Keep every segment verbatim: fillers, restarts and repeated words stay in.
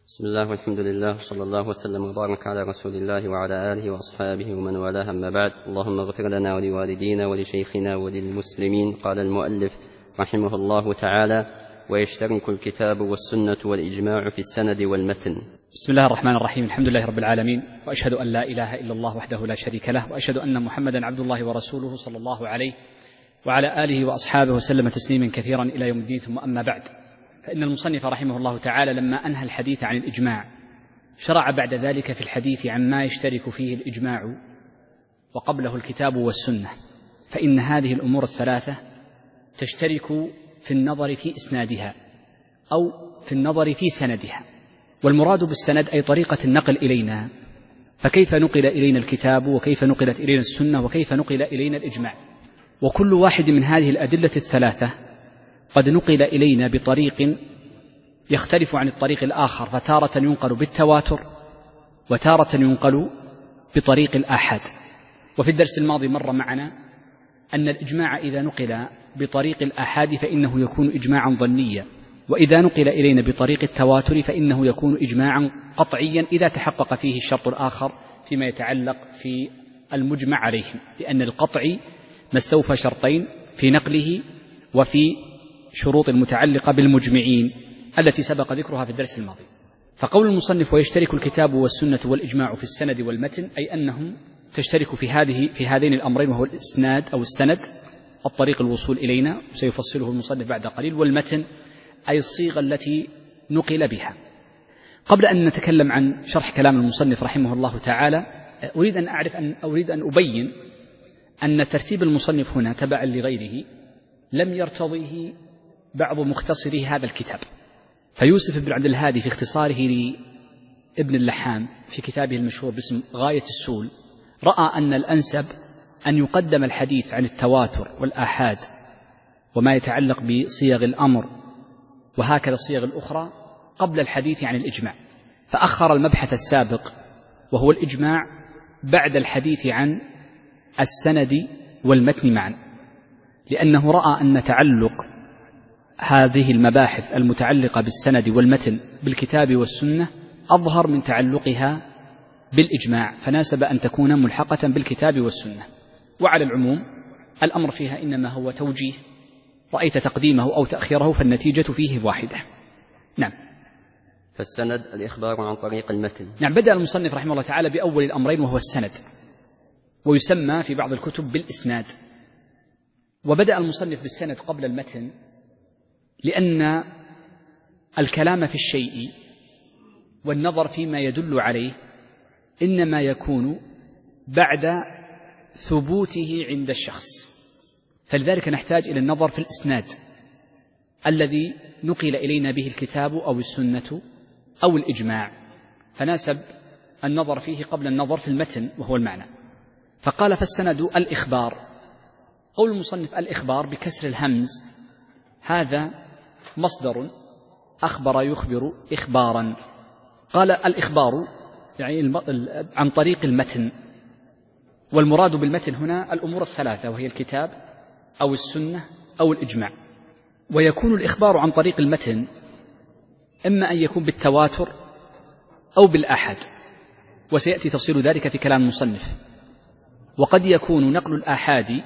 بسم الله والحمد لله صلى الله وسلم وبارك على رسول الله وعلى آله وأصحابه ومن والاه، أما بعد. اللهم اغفر لنا ولوالدينا ولشيخنا وللمسلمين. قال المؤلف رحمه الله تعالى: ويشترك الكتاب والسنة والإجماع في السند والمتن. بسم الله الرحمن الرحيم. الحمد لله رب العالمين، وأشهد أن لا إله إلا الله وحده لا شريك له، وأشهد أن محمدا عبد الله ورسوله صلى الله عليه وعلى آله وأصحابه وسلم تسليما كثيرا إلى يوم الدين. ثم أما بعد، فإن المصنف رحمه الله تعالى لما أنهى الحديث عن الإجماع شرع بعد ذلك في الحديث عن ما يشترك فيه الإجماع وقبله الكتاب والسنة، فإن هذه الأمور الثلاثة تشترك في النظر في إسنادها أو في النظر في سندها. والمراد بالسند أي طريقة النقل إلينا، فكيف نقل إلينا الكتاب وكيف نقلت إلينا السنة وكيف نقل إلينا الإجماع. وكل واحد من هذه الأدلة الثلاثة قد نقل إلينا بطريق يختلف عن الطريق الآخر، فتارة ينقل بالتواتر وتارة ينقل بطريق الآحاد. وفي الدرس الماضي مر معنا أن الإجماع إذا نقل بطريق الآحاد فإنه يكون إجماعا ظنيا، وإذا نقل إلينا بطريق التواتر فإنه يكون إجماعا قطعيا إذا تحقق فيه الشرط الآخر فيما يتعلق في المجمع عليهم، لأن القطع ما استوفى شرطين في نقله وفي شروط المتعلقة بالمجمعين التي سبق ذكرها في الدرس الماضي. فقول المصنف ويشترك الكتاب والسنة والإجماع في السند والمتن أي أنهم تشترك في هذه في هذين الأمرين، وهو الإسناد أو السند الطريق الوصول إلينا، وسيفصله المصنف بعد قليل، والمتن أي الصيغة التي نقل بها. قبل أن نتكلم عن شرح كلام المصنف رحمه الله تعالى، أريد أن أعرف أن أريد أن أبين أن ترتيب المصنف هنا تبعا لغيره لم يرتضيه بعض مختصري هذا الكتاب. فيوسف بن عبد الهادي في اختصاره لابن اللحام في كتابه المشهور باسم غاية السول رأى أن الأنسب أن يقدم الحديث عن التواتر والآحاد وما يتعلق بصيغ الأمر وهكذا الصيغ الأخرى قبل الحديث عن الإجماع، فأخر المبحث السابق وهو الإجماع بعد الحديث عن السند والمتن معا، لأنه رأى أن تعلق هذه المباحث المتعلقة بالسند والمتن بالكتاب والسنة أظهر من تعلقها بالإجماع، فناسب أن تكون ملحقة بالكتاب والسنة. وعلى العموم الأمر فيها إنما هو توجيه، رأيت تقديمه أو تأخيره فالنتيجة فيه واحدة. نعم. فالسند الإخبار عن طريق المتن. نعم. بدأ المصنف رحمه الله تعالى بأول الأمرين وهو السند، ويسمى في بعض الكتب بالإسناد. وبدأ المصنف بالسند قبل المتن لأن الكلام في الشيء والنظر فيما يدل عليه إنما يكون بعد ثبوته عند الشخص، فلذلك نحتاج إلى النظر في الإسناد الذي نقل إلينا به الكتاب أو السنة أو الإجماع، فناسب النظر فيه قبل النظر في المتن وهو المعنى. فقال فالسند الإخبار. قول المصنف الإخبار بكسر الهمز هذا مصدر أخبر يخبر إخبارا. قال الإخبار يعني عن طريق المتن، والمراد بالمتن هنا الأمور الثلاثة وهي الكتاب أو السنة أو الإجماع. ويكون الإخبار عن طريق المتن إما أن يكون بالتواتر أو بالآحاد، وسيأتي تفصيل ذلك في كلام المصنف. وقد يكون نقل الآحاد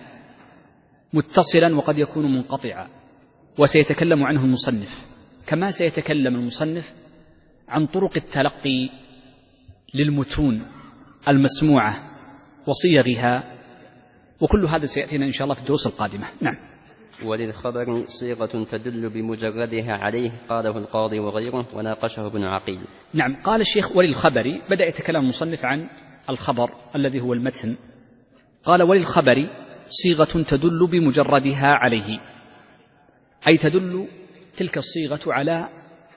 متصلا وقد يكون منقطعا، وسيتكلم عنه المصنف، كما سيتكلم المصنف عن طرق التلقي للمتون المسموعة وصيغها، وكل هذا سيأتينا إن شاء الله في الدروس القادمة. نعم. وللخبر صيغة تدل بمجردها عليه، قاله القاضي وغيره وناقشه ابن عقيل. نعم. قال الشيخ وللخبر، بدأ يتكلم المصنف عن الخبر الذي هو المتن. قال وللخبر صيغة تدل بمجردها عليه، أي تدل تلك الصيغة على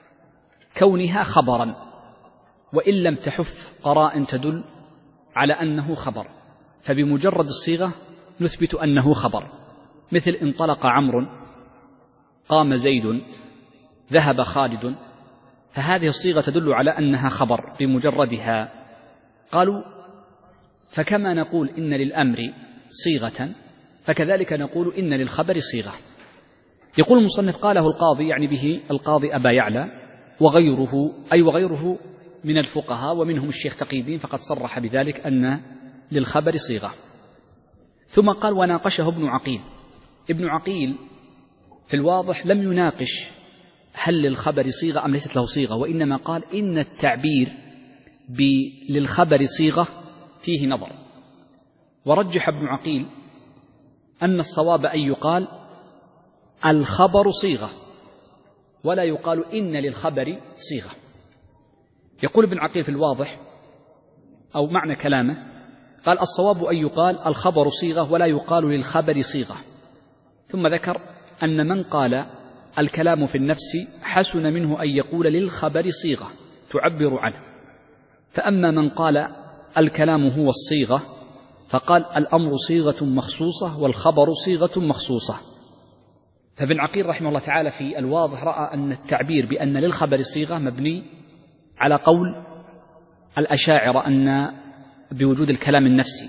كونها خبرا، وإن لم تحف قرائن تدل على أنه خبر، فبمجرد الصيغة نثبت أنه خبر، مثل انطلق عمرو، قام زيد، ذهب خالد، فهذه الصيغة تدل على أنها خبر بمجردها. قالوا فكما نقول إن للأمر صيغة فكذلك نقول إن للخبر صيغة. يقول المصنف قاله القاضي يعني به القاضي أبا يعلى، وغيره أي وغيره من الفقهاء ومنهم الشيخ تقي الدين فقد صرح بذلك أن للخبر صيغة. ثم قال وناقشه ابن عقيل. ابن عقيل في الواضح لم يناقش هل للخبر صيغة أم ليست له صيغة، وإنما قال إن التعبير للخبر صيغة فيه نظر. ورجح ابن عقيل أن الصواب أن يقال الخبر صيغة ولا يقال إن للخبر صيغة. يقول ابن عقيل في الواضح أو معنى كلامه قال الصواب أن يقال الخبر صيغة ولا يقال للخبر صيغة. ثم ذكر أن من قال الكلام في النفس حسن منه أن يقول للخبر صيغة تعبر عنه، فأما من قال الكلام هو الصيغة فقال الأمر صيغة مخصوصة والخبر صيغة مخصوصة. فابن عقيل رحمه الله تعالى في الواضح رأى أن التعبير بأن للخبر صيغة مبني على قول الأشاعرة أن بوجود الكلام النفسي،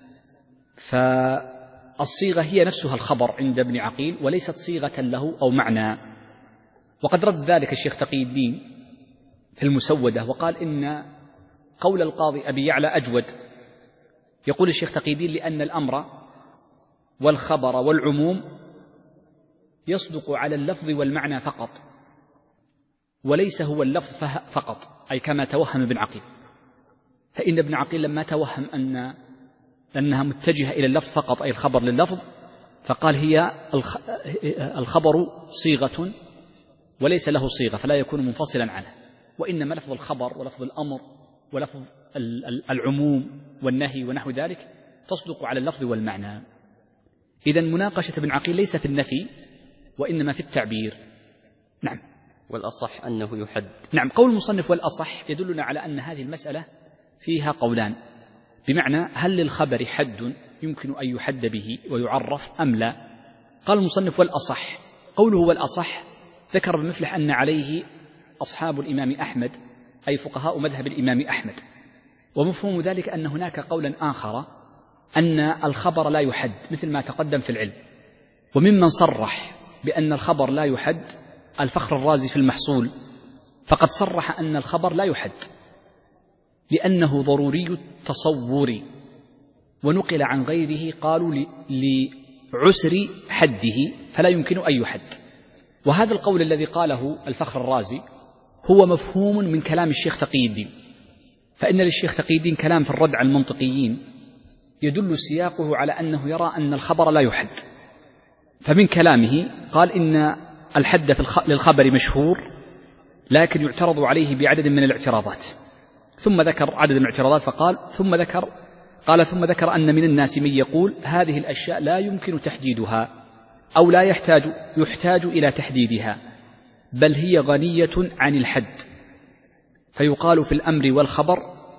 فالصيغة هي نفسها الخبر عند ابن عقيل وليست صيغة له أو معنى. وقد رد ذلك الشيخ تقي الدين في المسودة وقال إن قول القاضي أبي يعلى أجود. يقول الشيخ تقي الدين لأن الأمر والخبر والعموم يصدق على اللفظ والمعنى فقط وليس هو اللفظ فقط، أي كما توهم ابن عقيل. فإن ابن عقيل لما توهم أن أنها متجهة إلى اللفظ فقط أي الخبر لللفظ فقال هي الخبر صيغة وليس له صيغة فلا يكون منفصلا عنه، وإنما لفظ الخبر ولفظ الأمر ولفظ العموم والنهي ونحو ذلك تصدق على اللفظ والمعنى. إذن مناقشة ابن عقيل ليس في النفي وإنما في التعبير. نعم. والأصح أنه يحد. نعم. قول المصنف والأصح يدلنا على أن هذه المسألة فيها قولان، بمعنى هل للخبر حد يمكن أن يحد به ويعرف أم لا. قال المصنف والأصح، قوله والأصح ذكر بمفلح أن عليه أصحاب الإمام أحمد أي فقهاء مذهب الإمام أحمد، ومفهوم ذلك أن هناك قولا آخر أن الخبر لا يحد مثل ما تقدم في العلم. وممن صرح بأن الخبر لا يحد الفخر الرازي في المحصول، فقد صرح أن الخبر لا يحد لأنه ضروري التصور، ونقل عن غيره قالوا لعسر حده فلا يمكن أن يحد. وهذا القول الذي قاله الفخر الرازي هو مفهوم من كلام الشيخ تقي الدين، فإن للشيخ تقي الدين كلام في الرد على المنطقيين يدل سياقه على أنه يرى أن الخبر لا يحد. فمن كلامه قال إن الحد في للخبر مشهور لكن يعترض عليه بعدد من الاعتراضات، ثم ذكر عدد من الاعتراضات فقال ثم ذكر قال ثم ذكر أن من الناس من يقول هذه الأشياء لا يمكن تحديدها أو لا يحتاج يحتاج إلى تحديدها بل هي غنية عن الحد، فيقال في الأمر والخبر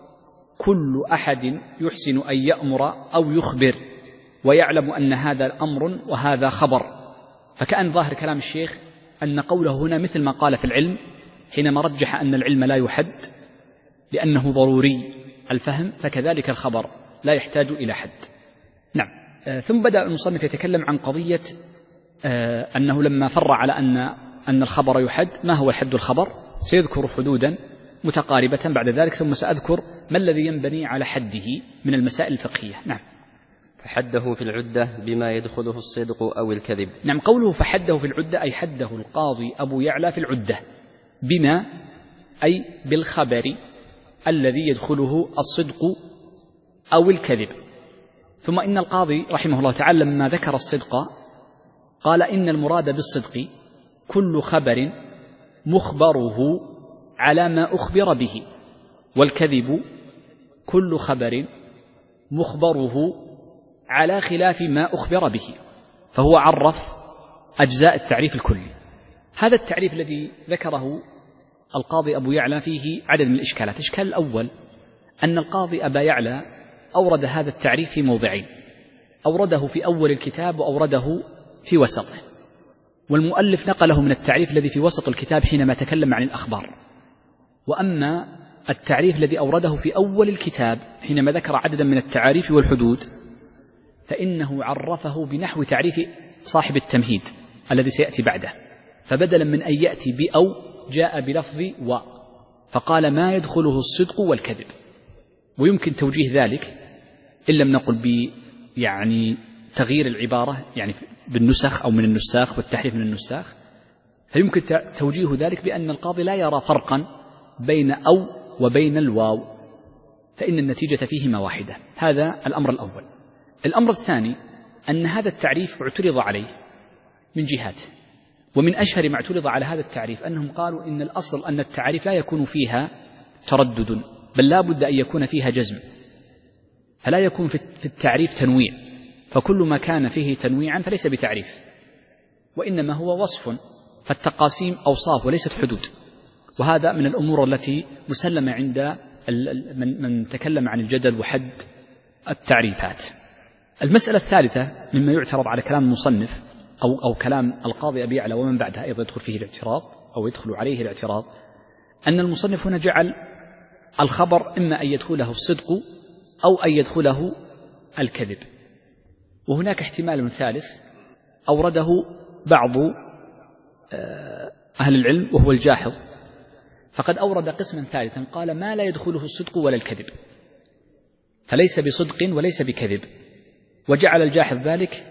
كل أحد يحسن أن يأمر أو يخبر ويعلم أن هذا أمر وهذا خبر. فكأن ظاهر كلام الشيخ أن قوله هنا مثل ما قال في العلم حينما رجح أن العلم لا يحد لأنه ضروري الفهم، فكذلك الخبر لا يحتاج إلى حد. نعم. آه ثم بدأ المصنف يتكلم عن قضية آه أنه لما فر على أن أن الخبر يحد ما هو حد الخبر، سيذكر حدودا متقاربة بعد ذلك، ثم سأذكر ما الذي ينبني على حده من المسائل الفقهية. نعم. فحده في العدة بما يدخله الصدق أو الكذب. نعم. قوله فحده في العدة أي حده القاضي أبو يعلى في العدة بما أي بالخبر الذي يدخله الصدق أو الكذب. ثم إن القاضي رحمه الله تعالى لما ذكر الصدق قال إن المراد بالصدق كل خبر مخبره على ما أخبر به، والكذب كل خبر مخبره على خلاف ما أخبر به، فهو عرف أجزاء التعريف الكلي. هذا التعريف الذي ذكره القاضي أبو يعلى فيه عدد من الإشكالات. الإشكال الأول أن القاضي أبا يعلى أورد هذا التعريف في موضعين، أورده في أول الكتاب وأورده في وسطه، والمؤلف نقله من التعريف الذي في وسط الكتاب حينما تكلم عن الأخبار. وأما التعريف الذي أورده في أول الكتاب حينما ذكر عددا من التعاريف والحدود فإنه عرفه بنحو تعريف صاحب التمهيد الذي سيأتي بعده، فبدلا من أن يأتي بأو جاء بلفظ و، فقال ما يدخله الصدق والكذب. ويمكن توجيه ذلك إن لم نقل ب يعني تغيير العبارة يعني بالنسخ أو من النساخ والتحريف من النساخ، فيمكن توجيه ذلك بأن القاضي لا يرى فرقا بين أو وبين الواو، فإن النتيجة فيهما واحدة. هذا الأمر الأول. الأمر الثاني أن هذا التعريف اعترض عليه من جهات، ومن أشهر ما اعترض على هذا التعريف أنهم قالوا إن الأصل أن التعريف لا يكون فيها تردد، بل لا بد أن يكون فيها جزم، فلا يكون في التعريف تنويع، فكل ما كان فيه تنويعا فليس بتعريف، وإنما هو وصف، فالتقاسيم أوصاف وليست حدود. وهذا من الأمور التي مسلمة عند من تكلم عن الجدل وحد التعريفات. المسألة الثالثة مما يعترض على كلام المصنف أو, أو كلام القاضي أبي يعلى ومن بعدها أيضا يدخل فيه الاعتراض أو يدخل عليه الاعتراض، أن المصنف هنا جعل الخبر إما أن يدخله الصدق أو أن يدخله الكذب. وهناك احتمال ثالث أورده بعض أهل العلم وهو الجاحظ، فقد أورد قسما ثالثا قال ما لا يدخله الصدق ولا الكذب، فليس بصدق وليس بكذب، وجعل الجاحظ ذلك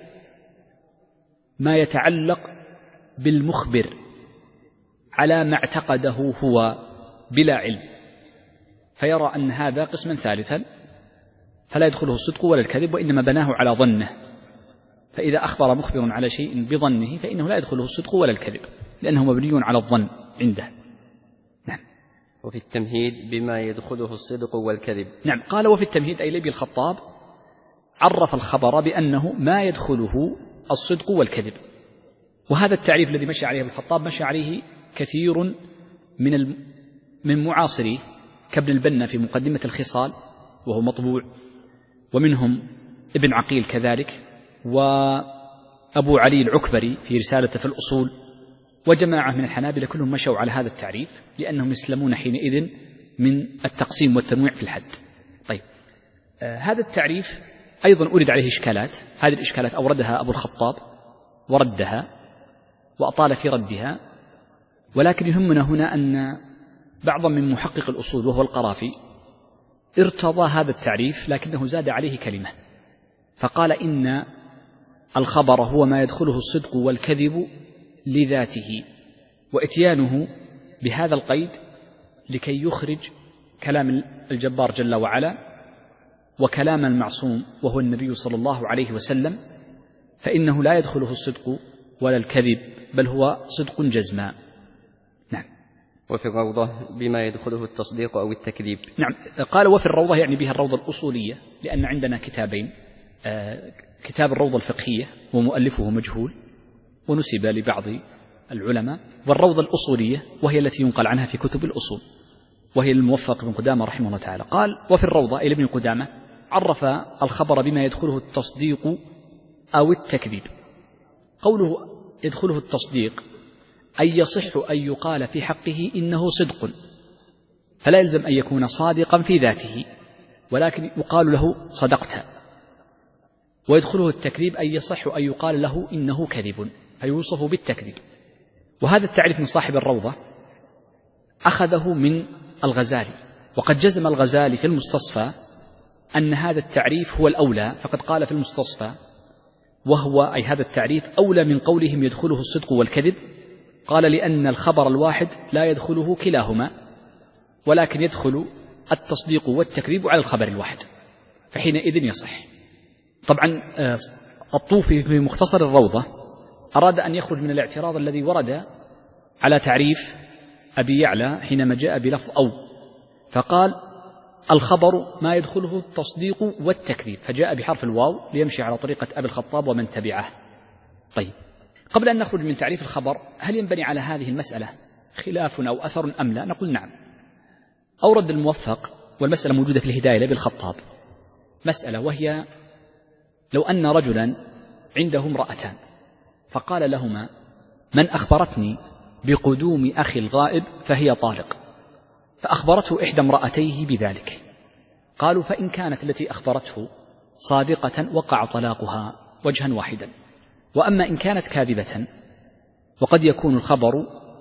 ما يتعلق بالمخبر على ما اعتقده هو بلا علم، فيرى أن هذا قسما ثالثا فلا يدخله الصدق ولا الكذب، وإنما بناه على ظنه، فإذا أخبر مخبر على شيء بظنه فإنه لا يدخله الصدق ولا الكذب لأنه مبني على الظن عنده. نعم. وفي التمهيد بما يدخله الصدق والكذب. نعم. قال وفي التمهيد أي لأبي الخطاب عرف الخبر بأنه ما يدخله الصدق والكذب، وهذا التعريف الذي مشى عليه ابن الخطاب مشى عليه كثير من من معاصريه كابن البنا في مقدمة الخصال وهو مطبوع، ومنهم ابن عقيل كذلك، وأبو علي العكبري في رسالته في الأصول، وجماعة من الحنابلة كلهم مشوا على هذا التعريف لأنهم يسلمون حينئذ من التقسيم والتنويع في الحد. طيب آه هذا التعريف أيضا أورد عليه إشكالات، هذه الإشكالات أوردها أبو الخطاب وردها وأطال في ردها، ولكن يهمنا هنا أن بعضا من محقق الأصول وهو القرافي ارتضى هذا التعريف لكنه زاد عليه كلمة، فقال إن الخبر هو ما يدخله الصدق والكذب لذاته، وإتيانه بهذا القيد لكي يخرج كلام الجبار جل وعلا وكلام المعصوم وهو النبي صلى الله عليه وسلم، فإنه لا يدخله الصدق ولا الكذب بل هو صدق جزما. نعم. وفي الروضة بما يدخله التصديق أو التكذيب. نعم. قال وفي الروضة يعني بها الروضة الأصولية، لأن عندنا كتابين، آه كتاب الروضة الفقهية ومؤلفه مجهول ونسب لبعض العلماء، والروضة الأصولية وهي التي ينقل عنها في كتب الأصول وهي الموفق بن قدامة رحمه الله تعالى. قال وفي الروضة إلى ابن قدامة عرف الخبر بما يدخله التصديق أو التكذيب. قوله يدخله التصديق أي يصح أن يقال في حقه إنه صدق، فلا يلزم أن يكون صادقا في ذاته، ولكن يقال له صدقت. ويدخله التكذيب أي يصح أن يقال له إنه كذب فيوصف بالتكذيب. وهذا التعريف من صاحب الروضة أخذه من الغزالي، وقد جزم الغزالي في المستصفى أن هذا التعريف هو الأولى، فقد قال في المستصفى وهو أي هذا التعريف أولى من قولهم يدخله الصدق والكذب، قال لأن الخبر الواحد لا يدخله كلاهما، ولكن يدخل التصديق والتكذيب على الخبر الواحد، فحينئذ يصح. طبعا الطوفي في مختصر الروضة أراد أن يخرج من الاعتراض الذي ورد على تعريف أبي يعلى حينما جاء بلفظ أو، فقال الخبر ما يدخله التصديق والتكذيب، فجاء بحرف الواو ليمشي على طريقة أبي الخطاب ومن تبعه. طيب قبل أن نخرج من تعريف الخبر، هل ينبني على هذه المسألة خلاف أو أثر أم لا؟ نقول نعم. أورد الموفق والمسألة موجودة في الهداية لأبي الخطاب مسألة، وهي لو أن رجلا عنده امرأتان فقال لهما من أخبرتني بقدوم أخي الغائب فهي طالق، فأخبرته إحدى امرأتيه بذلك، قالوا فإن كانت التي أخبرته صادقة وقع طلاقها وجها واحدا، وأما إن كانت كاذبة وقد يكون الخبر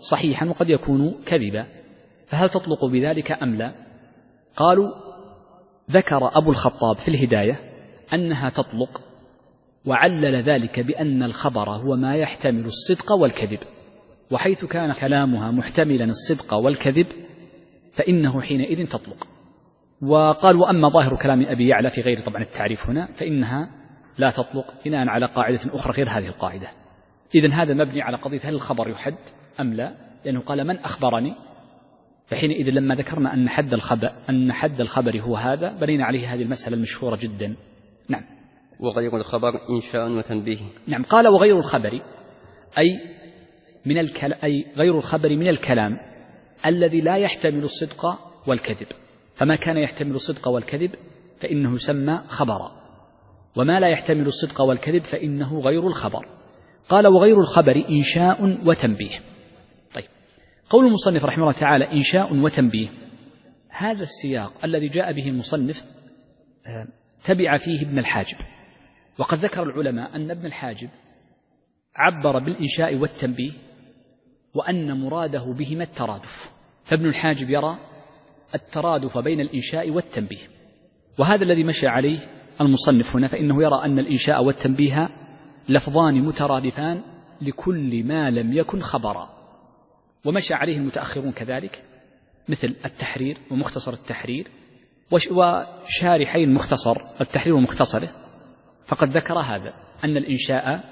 صحيحا وقد يكون كذبا، فهل تطلق بذلك أم لا؟ قالوا ذكر أبو الخطاب في الهداية أنها تطلق، وعلل ذلك بأن الخبر هو ما يحتمل الصدق والكذب، وحيث كان كلامها محتملا الصدق والكذب فإنه حينئذ تطلق. وقال وأما ظاهر كلام أبي يعلى في غير طبعا التعريف هنا فإنها لا تطلق بناء على قاعدة أخرى غير هذه القاعدة. إذن هذا مبني على قضية هل الخبر يحد أم لا، لأنه قال من أخبرني، فحينئذ لما ذكرنا أن حد الخبر أن حد الخبر هو هذا بنينا عليه هذه المسألة المشهورة جدا. نعم. وغير الخبر إنشاء وتنبيه. نعم. قال وغير الخبر أي من الكلام أي غير الخبر من الكلام الذي لا يحتمل الصدق والكذب، فما كان يحتمل الصدق والكذب فإنه يسمى خبرا، وما لا يحتمل الصدق والكذب فإنه غير الخبر. قال وغير الخبر إنشاء وتنبيه. طيب، قول المصنف رحمه الله تعالى إنشاء وتنبيه، هذا السياق الذي جاء به المصنف تبع فيه ابن الحاجب، وقد ذكر العلماء أن ابن الحاجب عبر بالإنشاء والتنبيه وأن مراده بهما الترادف، فابن الحاجب يرى الترادف بين الإنشاء والتنبيه، وهذا الذي مشى عليه المصنف هنا، فإنه يرى أن الإنشاء والتنبيه لفظان مترادفان لكل ما لم يكن خبرا، ومشى عليه المتأخرون كذلك مثل التحرير ومختصر التحرير وشارحي المختصر التحرير ومختصره، فقد ذكر هذا أن الإنشاء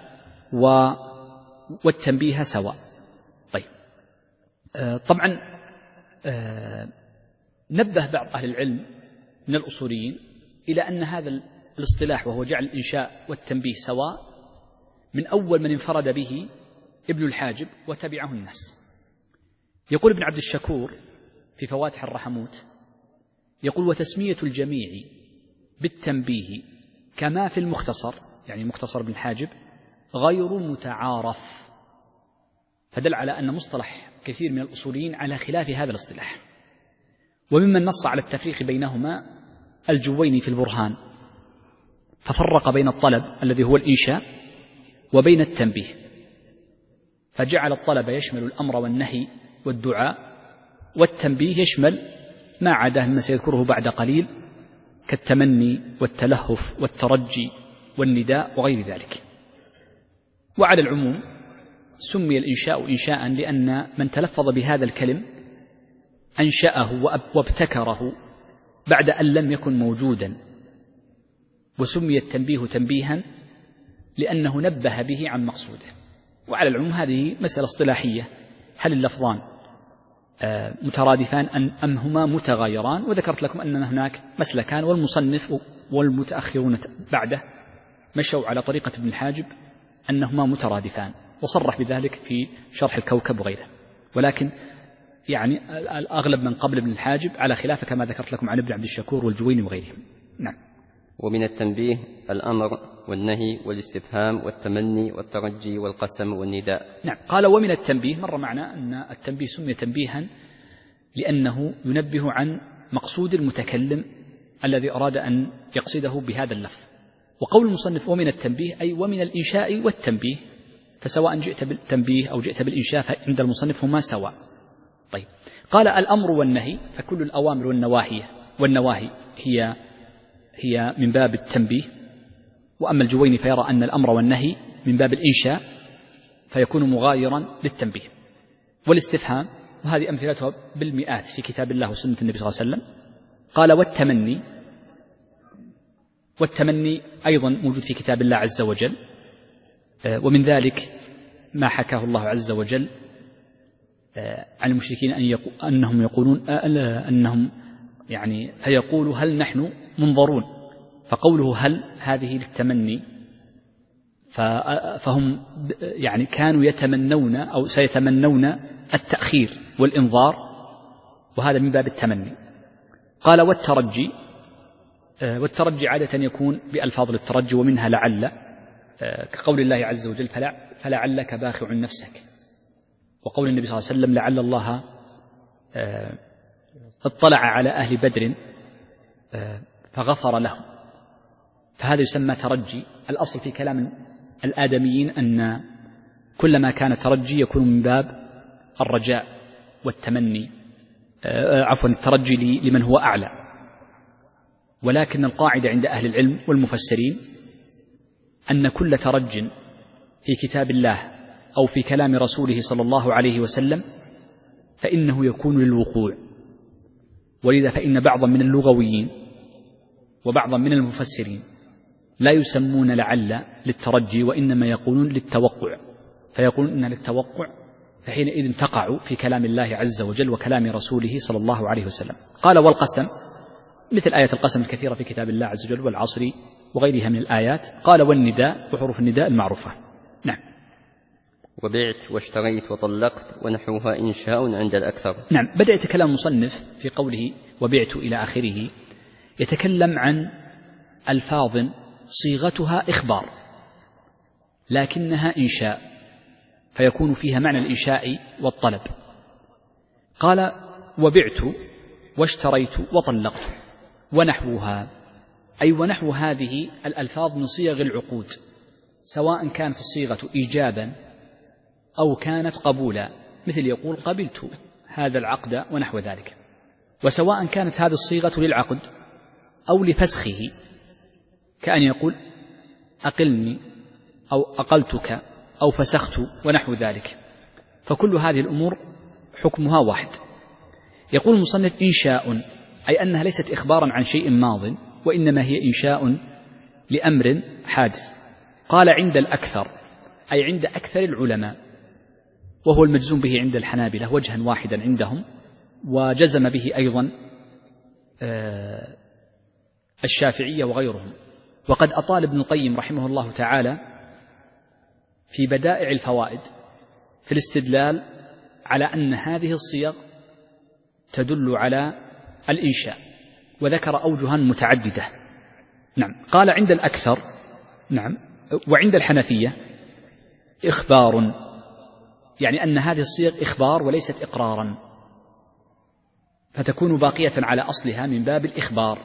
والتنبيه سواء. طيب، آه طبعا آه نبه بعض أهل العلم من الأصوليين إلى أن هذا الاصطلاح وهو جعل الإنشاء والتنبيه سواء من أول من انفرد به ابن الحاجب وتبعه الناس. يقول ابن عبد الشكور في فواتح الرحموت، يقول وتسمية الجميع بالتنبيه كما في المختصر، يعني مختصر ابن الحاجب، غير متعارف، فدل على أن مصطلح كثير من الأصوليين على خلاف هذا الاصطلاح. وممن نص على التفريق بينهما الجويني في البرهان، ففرق بين الطلب الذي هو الإنشاء وبين التنبيه، فجعل الطلب يشمل الأمر والنهي والدعاء، والتنبيه يشمل ما عداه مما سيذكره بعد قليل كالتمني والتلهف والترجي والنداء وغير ذلك. وعلى العموم سمي الإنشاء إنشاء لأن من تلفظ بهذا الكلم أنشأه وابتكره بعد أن لم يكن موجودا، وسمي التنبيه تنبيها لأنه نبه به عن مقصوده. وعلى العموم هذه مسألة اصطلاحية، هل اللفظان مترادفان أم هما متغايران؟ وذكرت لكم أن هناك مسلكان، والمصنف والمتأخرون بعده مشوا على طريقة ابن الحاجب أنهما مترادفان، وصرح بذلك في شرح الكوكب وغيره، ولكن يعني الأغلب من قبل ابن الحاجب على خلافه كما ذكرت لكم عن ابن عبد الشكور والجويني وغيرهم. نعم. ومن التنبيه الأمر والنهي والاستفهام والتمني والترجي والقسم والنداء. نعم. قال ومن التنبيه، مر معنا أن التنبيه سمي تنبيها لأنه ينبه عن مقصود المتكلم الذي أراد أن يقصده بهذا اللفظ. وقول المصنف ومن التنبيه أي ومن الإنشاء والتنبيه، فسواء جئت بالتنبيه أو جئت بالإنشاء فعند المصنف هما سواء. طيب، قال الأمر والنهي، فكل الأوامر والنواهي والنواهي هي هي من باب التنبيه، وأما الجويني فيرى أن الأمر والنهي من باب الإنشاء فيكون مغايرا للتنبيه. والاستفهام، وهذه أمثلتها بالمئات في كتاب الله وسنة النبي صلى الله عليه وسلم. قال والتمني، والتمني أيضا موجود في كتاب الله عز وجل، ومن ذلك ما حكاه الله عز وجل عن المشركين أن يقو أنهم يقولون أنهم يعني فيقولوا هل نحن منظرون، فقوله هل هذه للتمني، فهم يعني كانوا يتمنون أو سيتمنون التأخير والإنظار، وهذا من باب التمني. قال والترجي، والترجي عادة يكون بألفاظ الترجي ومنها لعل، كقول الله عز وجل فلعلك باخع نفسك، وقول النبي صلى الله عليه وسلم لعل الله اطلع على أهل بدر فغفر لهم، فهذا يسمى ترجي. الأصل في كلام الآدميين أن كل ما كان ترجي يكون من باب الرجاء والتمني عفوا الترجي لمن هو أعلى، ولكن القاعدة عند أهل العلم والمفسرين أن كل ترج في كتاب الله أو في كلام رسوله صلى الله عليه وسلم فإنه يكون للوقوع. ولذا فإن بعضا من اللغويين وبعضا من المفسرين لا يسمون لعل للترجي، وإنما يقولون للتوقع، فيقولون إن للتوقع، فحينئذ تقع في كلام الله عز وجل وكلام رسوله صلى الله عليه وسلم. قال والقسم، مثل آية القسم الكثيرة في كتاب الله عز وجل والعصر وغيرها من الآيات. قال والنداء وحروف النداء المعروفة. نعم. وبعت واشتريت وطلقت ونحوها إنشاء عند الأكثر. نعم. بدأ يتكلم المصنف في قوله وبعت إلى آخره، يتكلم عن ألفاظ صيغتها إخبار لكنها إنشاء، فيكون فيها معنى الإنشاء والطلب. قال وبعت واشتريت وطلقت ونحوها، أي ونحو هذه الألفاظ من صيغ العقود، سواء كانت الصيغة إيجابا أو كانت قبولا، مثل يقول قبلت هذا العقد ونحو ذلك، وسواء كانت هذه الصيغة للعقد أو لفسخه، كأن يقول أقلني أو أقلتك أو فسخت ونحو ذلك، فكل هذه الأمور حكمها واحد. يقول المصنف إنشاء، أي أنها ليست إخبارا عن شيء ماض، وإنما هي إنشاء لأمر حادث. قال عند الأكثر، أي عند أكثر العلماء، وهو المجزوم به عند الحنابلة وجها واحدا عندهم، وجزم به أيضا الشافعية وغيرهم. وقد أطال ابن القيم رحمه الله تعالى في بدائع الفوائد في الاستدلال على أن هذه الصيغ تدل على الإنشاء، وذكر أوجها متعددة. نعم. قال عند الأكثر، نعم، وعند الحنفية إخبار، يعني أن هذه الصيغ إخبار وليست إقرارا، فتكون باقية على أصلها من باب الإخبار،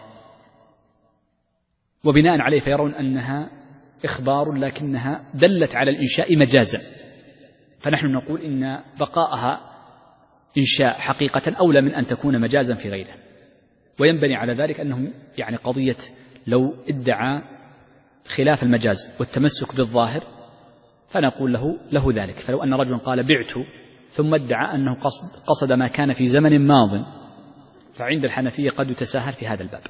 وبناء عليه فيرون أنها إخبار لكنها دلت على الإنشاء مجازا، فنحن نقول إن بقاءها إنشاء حقيقة أولى من أن تكون مجازا في غيره. وينبني على ذلك أنهم يعني قضية لو ادعى خلاف المجاز والتمسك بالظاهر فنقول له له ذلك. فلو أن رجلا قال بعت ثم ادعى أنه قصد, قصد ما كان في زمن ماض، فعند الحنفية قد يتساهل في هذا الباب.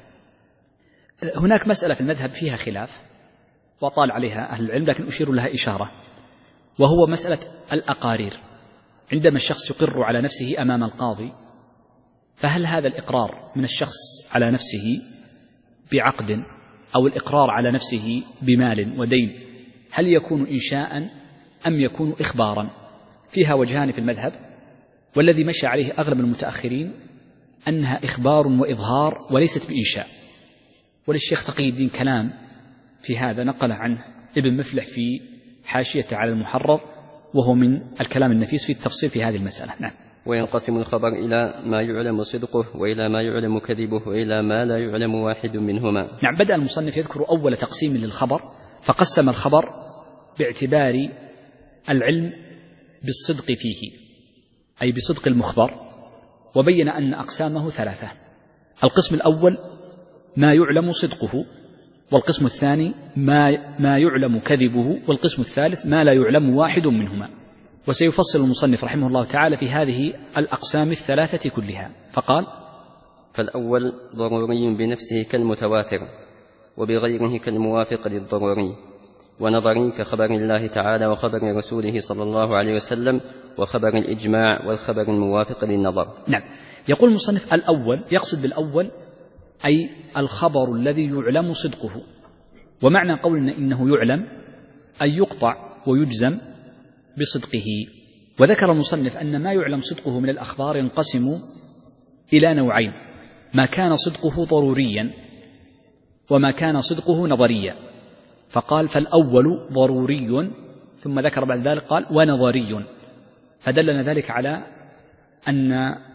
هناك مسألة في المذهب فيها خلاف وطال عليها أهل العلم، لكن أشير لها إشارة، وهو مسألة الأقارير. عندما الشخص يقر على نفسه أمام القاضي، فهل هذا الإقرار من الشخص على نفسه بعقد أو الإقرار على نفسه بمال ودين هل يكون إنشاء أم يكون إخبارا؟ فيها وجهان في المذهب، والذي مشى عليه أغلب المتأخرين أنها إخبار وإظهار وليست بإنشاء. وللشيخ تقي الدين كلام في هذا نقل عنه ابن مفلح في حاشية على المحرر، وهو من الكلام النفيس في التفصيل في هذه المسألة. نعم. وينقسم الخبر إلى ما يعلم صدقه وإلى ما يعلم كذبه وإلى ما لا يعلم واحد منهما. نعم. بدأ المصنف يذكر أول تقسيم للخبر، فقسم الخبر باعتبار العلم بالصدق فيه، أي بصدق المخبر، وبين أن أقسامه ثلاثة. القسم الأول ما يعلم صدقه، والقسم الثاني ما ما يعلم كذبه، والقسم الثالث ما لا يعلم واحد منهما. وسيفصل المصنف رحمه الله تعالى في هذه الأقسام الثلاثة كلها، فقال: فالأول ضروري بنفسه كالمتواتر، وبغيره كالموافق للضروري، ونظري كخبر الله تعالى وخبر رسوله صلى الله عليه وسلم وخبر الإجماع والخبر الموافق للنظر. نعم. يقول المصنف الأول، يقصد بالأول أي الخبر الذي يعلم صدقه. ومعنى قولنا إنه يعلم أي يقطع ويجزم بصدقه. وذكر المصنف أن ما يعلم صدقه من الأخبار ينقسم إلى نوعين: ما كان صدقه ضروريا وما كان صدقه نظريا. فقال: فالأول ضروري، ثم ذكر بعد ذلك قال: ونظري، فدلنا ذلك على أن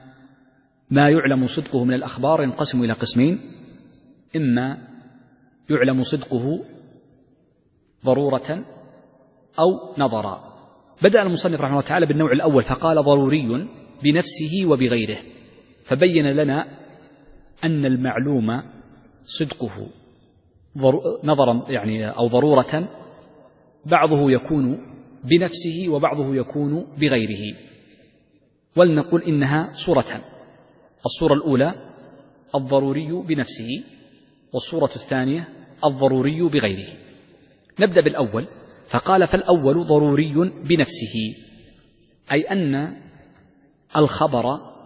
ما يعلم صدقه من الأخبار ينقسم إلى قسمين: إما يعلم صدقه ضرورة أو نظرا. بدأ المصنف رحمه الله تعالى بالنوع الأول فقال ضروري بنفسه وبغيره، فبين لنا أن المعلوم صدقه نظرا يعني أو ضرورة بعضه يكون بنفسه وبعضه يكون بغيره. ولنقول إنها صورتان: الصورة الأولى الضروري بنفسه، والصورة الثانية الضروري بغيره. نبدأ بالأول، فقال فالأول ضروري بنفسه، أي أن الخبر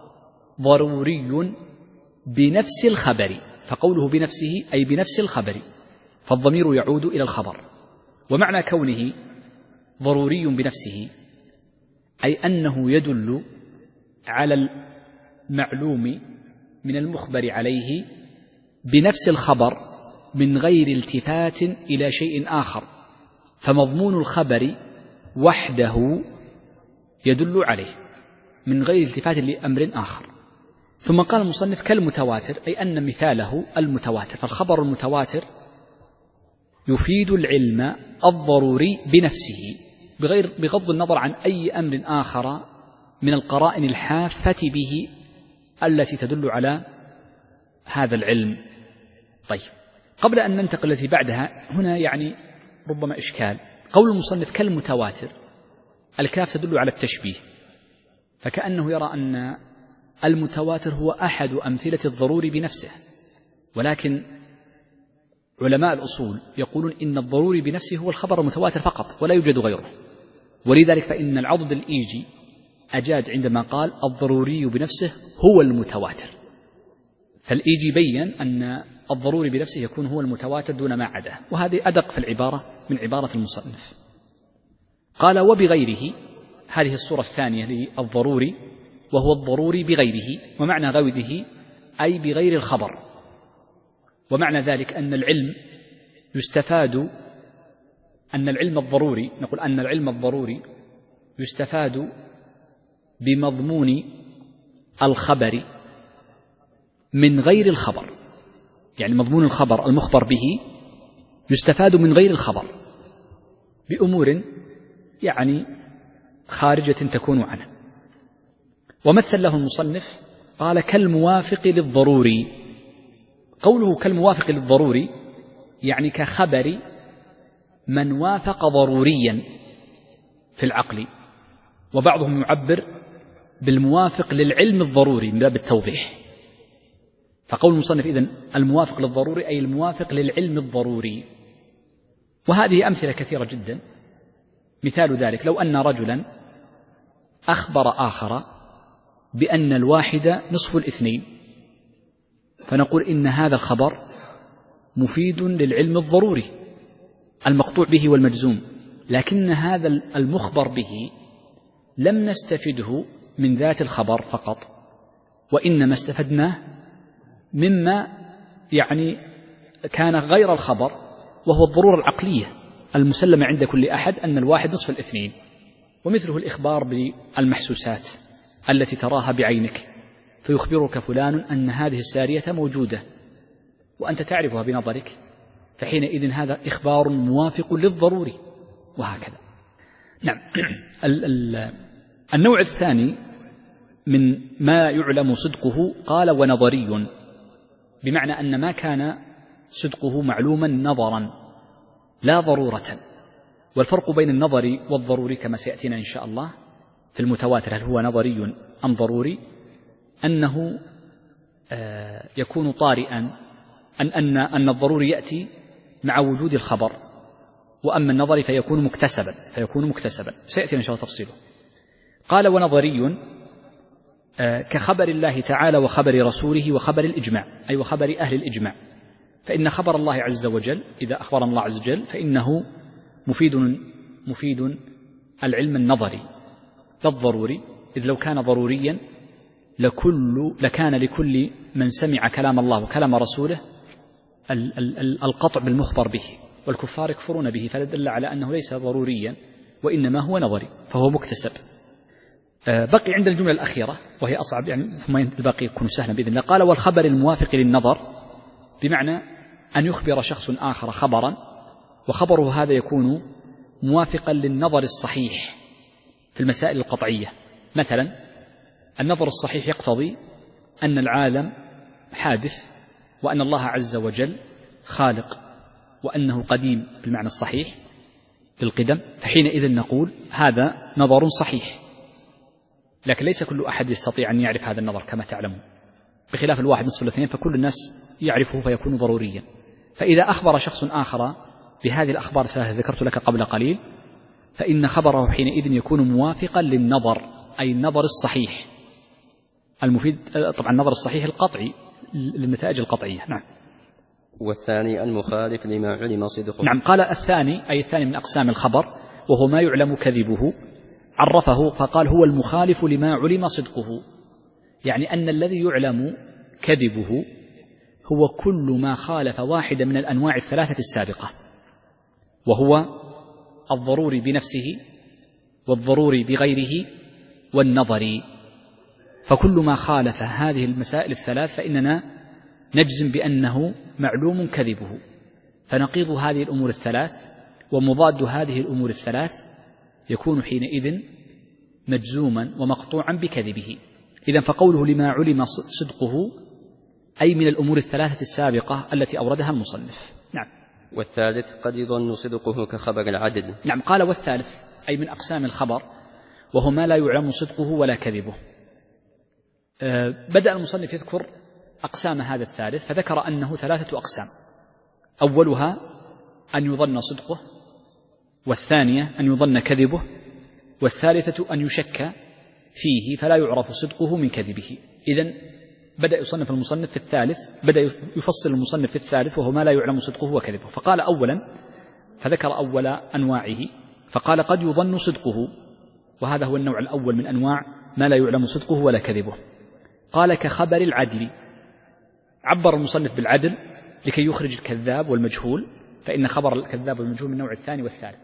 ضروري بنفس الخبر، فقوله بنفسه أي بنفس الخبر، فالضمير يعود إلى الخبر. ومعنى كونه ضروري بنفسه أي أنه يدل على المعلوم من المخبر عليه بنفس الخبر من غير التفات إلى شيء آخر، فمضمون الخبر وحده يدل عليه من غير التفات لأمر آخر. ثم قال المصنف كالمتواتر، أي أن مثاله المتواتر، فالخبر المتواتر يفيد العلم الضروري بنفسه بغير بغض النظر عن أي أمر آخر من القرائن الحافة به التي تدل على هذا العلم. طيب، قبل أن ننتقل التي بعدها هنا يعني ربما إشكال. قول المصنف كالمتواتر، الكاف تدل على التشبيه، فكأنه يرى أن المتواتر هو أحد أمثلة الضروري بنفسه، ولكن علماء الأصول يقولون إن الضروري بنفسه هو الخبر المتواتر فقط ولا يوجد غيره. ولذلك فإن العضد الإيجي أجاد عندما قال الضروري بنفسه هو المتواتر، فالإيجي بين أن الضروري بنفسه يكون هو المتواتر دون ما عداه، وهذه أدق في العبارة من عبارة المصنف. قال وبغيره، هذه الصورة الثانية للضروري، وهو الضروري بغيره، ومعنى غيره أي بغير الخبر. ومعنى ذلك أن العلم يستفاد أن العلم الضروري نقول أن العلم الضروري يستفاد بمضمون الخبر من غير الخبر، يعني مضمون الخبر المخبر به يستفاد من غير الخبر بأمور يعني خارجة تكون عنه. ومثل له المصنف قال كالموافق للضروري. قوله كالموافق للضروري يعني كخبر من وافق ضروريا في العقل، وبعضهم يعبر بالموافق للعلم الضروري من باب التوضيح. فقول المصنف إذن الموافق للضروري أي الموافق للعلم الضروري. وهذه أمثلة كثيرة جدا. مثال ذلك لو أن رجلا أخبر آخر بأن الواحد نصف الاثنين، فنقول إن هذا الخبر مفيد للعلم الضروري المقطوع به والمجزوم، لكن هذا المخبر به لم نستفده من ذات الخبر فقط، وإنما استفدناه مما يعني كان غير الخبر، وهو الضرورة العقلية المسلمة عند كل أحد أن الواحد نصف الاثنين. ومثله الإخبار بالمحسوسات التي تراها بعينك، فيخبرك فلان أن هذه السارية موجودة وأنت تعرفها بنظرك، فحينئذ هذا إخبار موافق للضروري، وهكذا. نعم. النوع الثاني من ما يعلم صدقه قال ونظري، بمعنى أن ما كان صدقه معلوما نظرا لا ضرورة. والفرق بين النظري والضروري كما سيأتينا إن شاء الله في المتواتر، هل هو نظري أم ضروري، أنه يكون طارئا، أن, أن, أن الضروري يأتي مع وجود الخبر، وأما النظري فيكون مكتسبا فيكون مكتسبا سيأتي إن شاء الله تفصيله. قال ونظري كخبر الله تعالى وخبر رسوله وخبر الإجماع، أي وخبر أهل الإجماع. فإن خبر الله عز وجل إذا أخبر الله عز وجل فإنه مفيد مفيد العلم النظري لا الضروري، إذ لو كان ضروريا لكل لكان لكل من سمع كلام الله وكلام رسوله القطع بالمخبر به، والكفار يكفرون به، فدل على أنه ليس ضروريا وإنما هو نظري فهو مكتسب. بقي عند الجملة الأخيرة وهي أصعب، يعني ثم الباقي يكون سهلا بإذن الله. قال والخبر الموافق للنظر، بمعنى أن يخبر شخص آخر خبرا وخبره هذا يكون موافقا للنظر الصحيح في المسائل القطعية. مثلا النظر الصحيح يقتضي أن العالم حادث، وأن الله عز وجل خالق، وأنه قديم بالمعنى الصحيح بالقدم، فحينئذ نقول هذا نظر صحيح. لكن ليس كل أحد يستطيع أن يعرف هذا النظر كما تعلمون، بخلاف الواحد نصف الاثنين فكل الناس يعرفه فيكون ضروريا. فإذا أخبر شخص آخر بهذه الأخبار الثلاثة ذكرت لك قبل قليل، فإن خبره حينئذ يكون موافقا للنظر، أي النظر الصحيح المفيد، طبعا النظر الصحيح القطعي للنتائج القطعية. نعم. والثاني المخالف لما علم صدقه. نعم. قال الثاني أي الثاني من أقسام الخبر وهو ما يعلم كذبه، عرفه فقال هو المخالف لما علم صدقه، يعني أن الذي يعلم كذبه هو كل ما خالف واحدة من الأنواع الثلاثة السابقة، وهو الضروري بنفسه والضروري بغيره والنظري. فكل ما خالف هذه المسائل الثلاث فإننا نجزم بأنه معلوم كذبه. فنقيض هذه الأمور الثلاث ومضاد هذه الأمور الثلاث يكون حينئذ مجزوما ومقطوعا بكذبه. إذن فقوله لما علم صدقه أي من الأمور الثلاثة السابقة التي أوردها المصنف. نعم. والثالث قد يظن صدقه كخبر العدل. نعم. قال والثالث أي من أقسام الخبر وهو ما لا يعلم صدقه ولا كذبه. أه بدأ المصنف يذكر أقسام هذا الثالث فذكر أنه ثلاثة أقسام. أولها أن يظن صدقه، والثانية أن يظن كذبه، والثالثة أن يشك فيه فلا يعرف صدقه من كذبه. إذن بدأ يصنف المصنف في الثالث، بدأ يفصل المصنف في الثالث وهو ما لا يعلم صدقه وكذبه. فقال أولا فذكر أول أنواعه فقال قد يظن صدقه، وهذا هو النوع الأول من أنواع ما لا يعلم صدقه ولا كذبه. قال كخبر العدل، عبر المصنف بالعدل لكي يخرج الكذاب والمجهول، فإن خبر الكذاب والمجهول من النوع الثاني والثالث.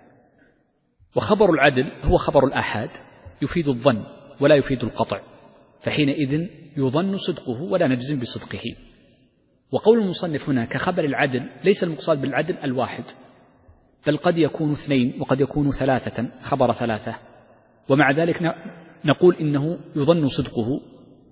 وخبر العدل هو خبر الآحاد يفيد الظن ولا يفيد القطع، فحينئذ يظن صدقه ولا نجزم بصدقه. وقول المصنف هنا كخبر العدل ليس المقصود بالعدل الواحد، بل قد يكون اثنين وقد يكون ثلاثة، خبر ثلاثة. ومع ذلك نقول إنه يظن صدقه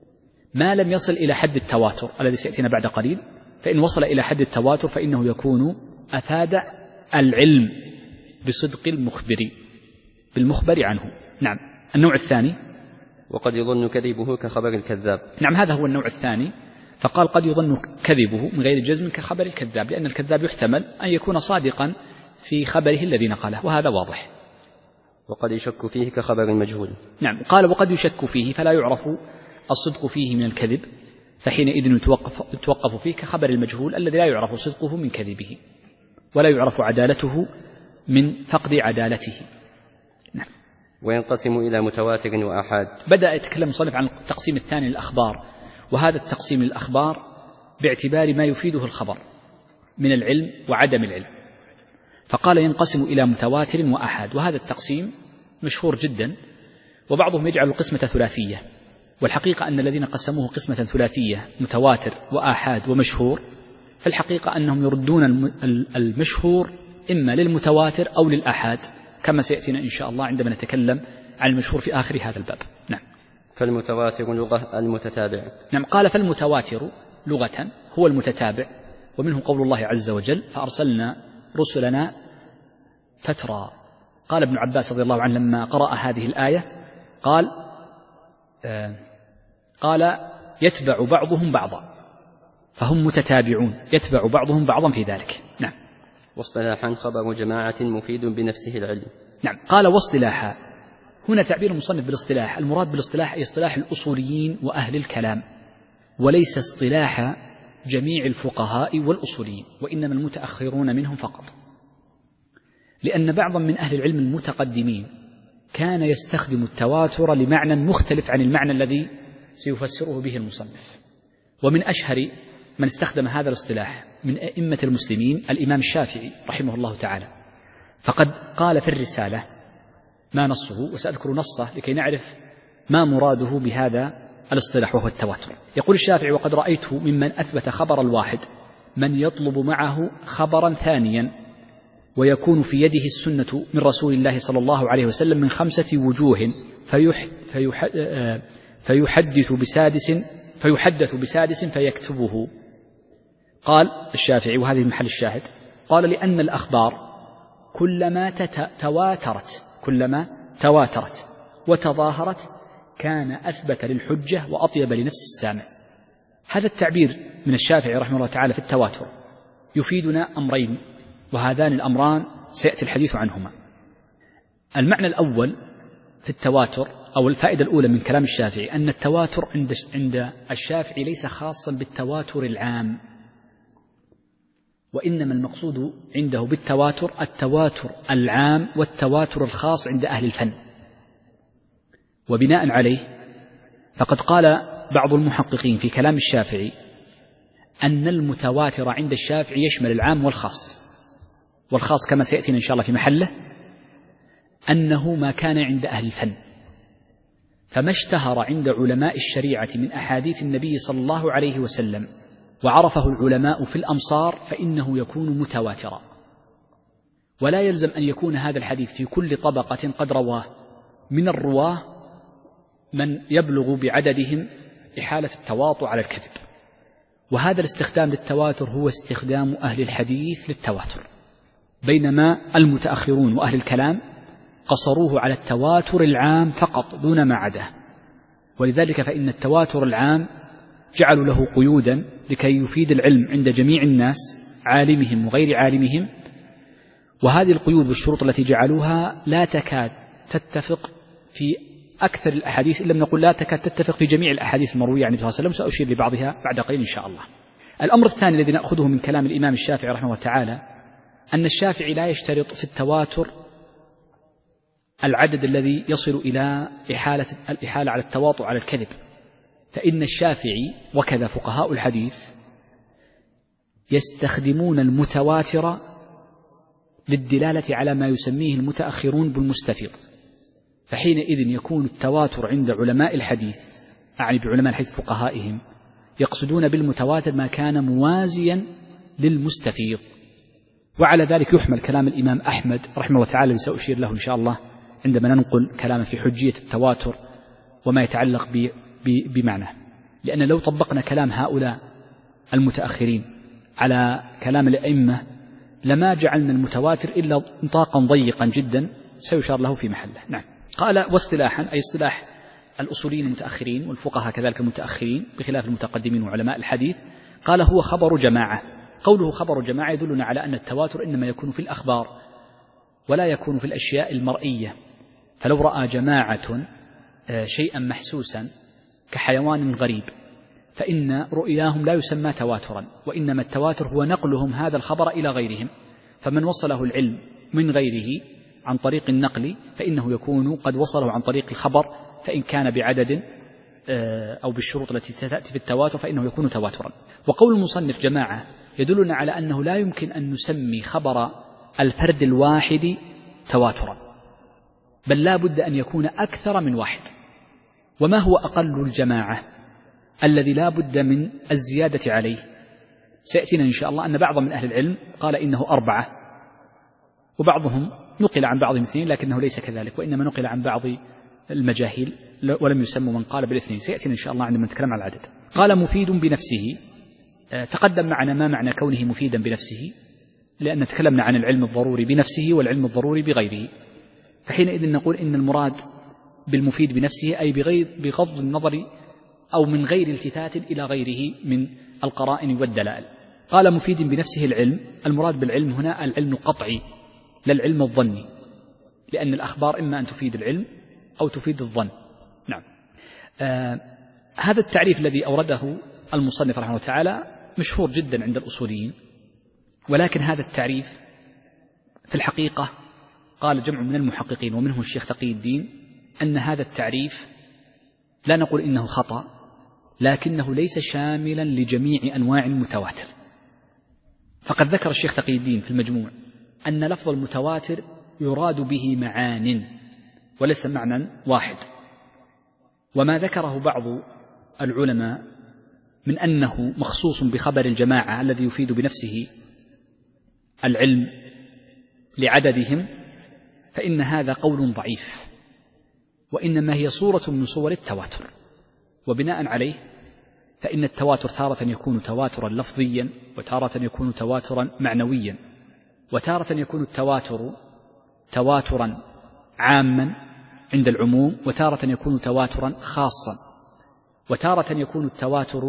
ما لم يصل إلى حد التواتر الذي سيأتينا بعد قليل، فإن وصل إلى حد التواتر فإنه يكون أفاد العلم بصدق المخبر بالمخبر عنه. نعم. النوع الثاني وقد يظن كذبه كخبر الكذاب. نعم. هذا هو النوع الثاني. فقال قد يظن كذبه من غير جزم كخبر الكذاب، لأن الكذاب يحتمل أن يكون صادقا في خبره الذي نقله، وهذا واضح. وقد يشك فيه كخبر المجهول. نعم. قال وقد يشك فيه فلا يعرف الصدق فيه من الكذب، فحينئذ يتوقف, يتوقف فيه كخبر المجهول الذي لا يعرف صدقه من كذبه ولا يعرف عدالته من فقد عدالته. نعم. وينقسم إلى متواتر وآحاد. بدأ يتكلم المصنف عن التقسيم الثاني للأخبار، وهذا التقسيم للأخبار باعتبار ما يفيده الخبر من العلم وعدم العلم. فقال ينقسم إلى متواتر وآحاد، وهذا التقسيم مشهور جدا، وبعضهم يجعل القسمة ثلاثية، والحقيقة أن الذين قسموه قسمة ثلاثية متواتر وآحاد ومشهور، فالحقيقة أنهم يردون المشهور إما للمتواتر أو للآحاد، كما سيأتينا إن شاء الله عندما نتكلم عن المشهور في آخر هذا الباب. نعم. فالمتواتر لغة المتتابع. نعم. قال فالمتواتر لغة هو المتتابع، ومنه قول الله عز وجل فأرسلنا رسلنا فترى. قال ابن عباس رضي الله عنه لما قرأ هذه الآية قال آه قال يتبع بعضهم بعضا، فهم متتابعون يتبع بعضهم بعضا في ذلك. نعم. واصطلاحا خبر جماعة مفيد بنفسه العلم. نعم. قال واصطلاحا، هنا تعبير المصنف بالاصطلاح، المراد بالاصطلاح أي اصطلاح الأصوليين وأهل الكلام، وليس اصطلاح جميع الفقهاء والأصوليين، وإنما المتأخرون منهم فقط، لأن بعضا من أهل العلم المتقدمين كان يستخدم التواتر لمعنى مختلف عن المعنى الذي سيفسره به المصنف. ومن أشهر من استخدم هذا الاصطلاح من أئمة المسلمين الإمام الشافعي رحمه الله تعالى، فقد قال في الرسالة ما نصه، وسأذكر نصه لكي نعرف ما مراده بهذا الاصطلاح وهو التواتر. يقول الشافعي وقد رأيت ممن أثبت خبر الواحد من يطلب معه خبرا ثانيا ويكون في يده السنة من رسول الله صلى الله عليه وسلم من خمسة وجوه فيحدث بسادس فيحدث بسادس فيكتبه. قال الشافعي، وهذه محل الشاهد، قال لأن الأخبار كلما تواترت كلما تواترت وتظاهرت كان أثبت للحجة وأطيب لنفس السامع. هذا التعبير من الشافعي رحمه الله تعالى في التواتر يفيدنا أمرين، وهذان الأمران سيأتي الحديث عنهما. المعنى الأول في التواتر أو الفائدة الأولى من كلام الشافعي أن التواتر عند عند الشافعي ليس خاصا بالتواتر العام، وإنما المقصود عنده بالتواتر التواتر العام والتواتر الخاص عند أهل الفن. وبناء عليه فقد قال بعض المحققين في كلام الشافعي أن المتواتر عند الشافعي يشمل العام والخاص، والخاص كما سيأتينا إن شاء الله في محله أنه ما كان عند أهل الفن، فما اشتهر عند علماء الشريعة من أحاديث النبي صلى الله عليه وسلم وعرفه العلماء في الأمصار فإنه يكون متواترا، ولا يلزم أن يكون هذا الحديث في كل طبقة قد رواه من الرواه من يبلغ بعددهم إحالة التواطؤ على الكذب. وهذا الاستخدام للتواتر هو استخدام أهل الحديث للتواتر، بينما المتأخرون وأهل الكلام قصروه على التواتر العام فقط دون ما عداه. ولذلك فإن التواتر العام جعلوا له قيودا لكي يفيد العلم عند جميع الناس عالمهم وغير عالمهم، وهذه القيود والشروط التي جعلوها لا تكاد تتفق في أكثر الأحاديث، إن لم نقل لا تكاد تتفق في جميع الأحاديث المروية عن النبي صلى الله عليه وسلم، سأشير لبعضها بعد قليل إن شاء الله. الأمر الثاني الذي نأخذه من كلام الإمام الشافعي رحمه الله تعالى أن الشافعي لا يشترط في التواتر العدد الذي يصل إلى إحالة الإحالة على التواطؤ على الكذب، فإن الشافعي وكذا فقهاء الحديث يستخدمون المتواتر للدلالة على ما يسميه المتأخرون بالمستفيض، فحينئذ يكون التواتر عند علماء الحديث، أعني بعلماء الحديث فقهائهم، يقصدون بالمتواتر ما كان موازيا للمستفيض. وعلى ذلك يحمل كلام الإمام أحمد رحمه الله تعالى الذي سأشير له إن شاء الله عندما ننقل كلامه في حجية التواتر وما يتعلق بمعناه، لأن لو طبقنا كلام هؤلاء المتأخرين على كلام الأئمة لما جعلنا المتواتر إلا نطاقا ضيقا جدا سيشار له في محله. نعم. قال واصطلاحا أي اصطلاح الأصوليين المتأخرين والفقهاء كذلك المتأخرين بخلاف المتقدمين وعلماء الحديث، قال هو خبر جماعة. قوله خبر جماعة يدلنا على أن التواتر إنما يكون في الأخبار ولا يكون في الأشياء المرئية، فلو رأى جماعة شيئا محسوسا كحيوان غريب فإن رؤياهم لا يسمى تواترا، وإنما التواتر هو نقلهم هذا الخبر إلى غيرهم، فمن وصله العلم من غيره عن طريق النقل فإنه يكون قد وصله عن طريق الخبر، فإن كان بعدد أو بالشروط التي تأتي في التواتر فإنه يكون تواترا. وقول المصنف جماعة يدلنا على أنه لا يمكن أن نسمي خبر الفرد الواحد تواترا، بل لا بد أن يكون أكثر من واحد. وما هو أقل الجماعة الذي لا بد من الزيادة عليه؟ سيأتينا إن شاء الله أن بعض من أهل العلم قال إنه أربعة، وبعضهم نقل عن بعضهم اثنين لكنه ليس كذلك، وإنما نقل عن بعض المجاهيل ولم يسموا من قال بالاثنين. سيأتينا إن شاء الله عندما نتكلم عن العدد. قال مفيد بنفسه، تقدم معنا ما معنى كونه مفيدا بنفسه، لأن تكلمنا عن العلم الضروري بنفسه والعلم الضروري بغيره، فحينئذ نقول إن المراد بالمفيد بنفسه أي بغير بغض النظر أو من غير التفات إلى غيره من القرائن والدلائل. قال مفيد بنفسه العلم، المراد بالعلم هنا العلم القطعي لا العلم الظني، لأن الأخبار إما أن تفيد العلم أو تفيد الظن. نعم. آه هذا التعريف الذي أورده المصنف رحمه الله تعالى مشهور جدا عند الأصوليين، ولكن هذا التعريف في الحقيقة قال جمع من المحققين ومنهم الشيخ تقي الدين أن هذا التعريف لا نقول إنه خطأ، لكنه ليس شاملا لجميع أنواع المتواتر. فقد ذكر الشيخ تقي الدين في المجموع أن لفظ المتواتر يراد به معان وليس معنى واحد، وما ذكره بعض العلماء من أنه مخصوص بخبر الجماعة الذي يفيد بنفسه العلم لعددهم فإن هذا قول ضعيف، وإنما هي صورة من صور التواتر. وبناء عليه فإن التواتر تارة يكون تواترا لفظيا، وتارة يكون تواترا معنويا، وتارة يكون التواتر تواترا عاما عند العموم، وتارة يكون تواترا خاصا، وتارة يكون التواتر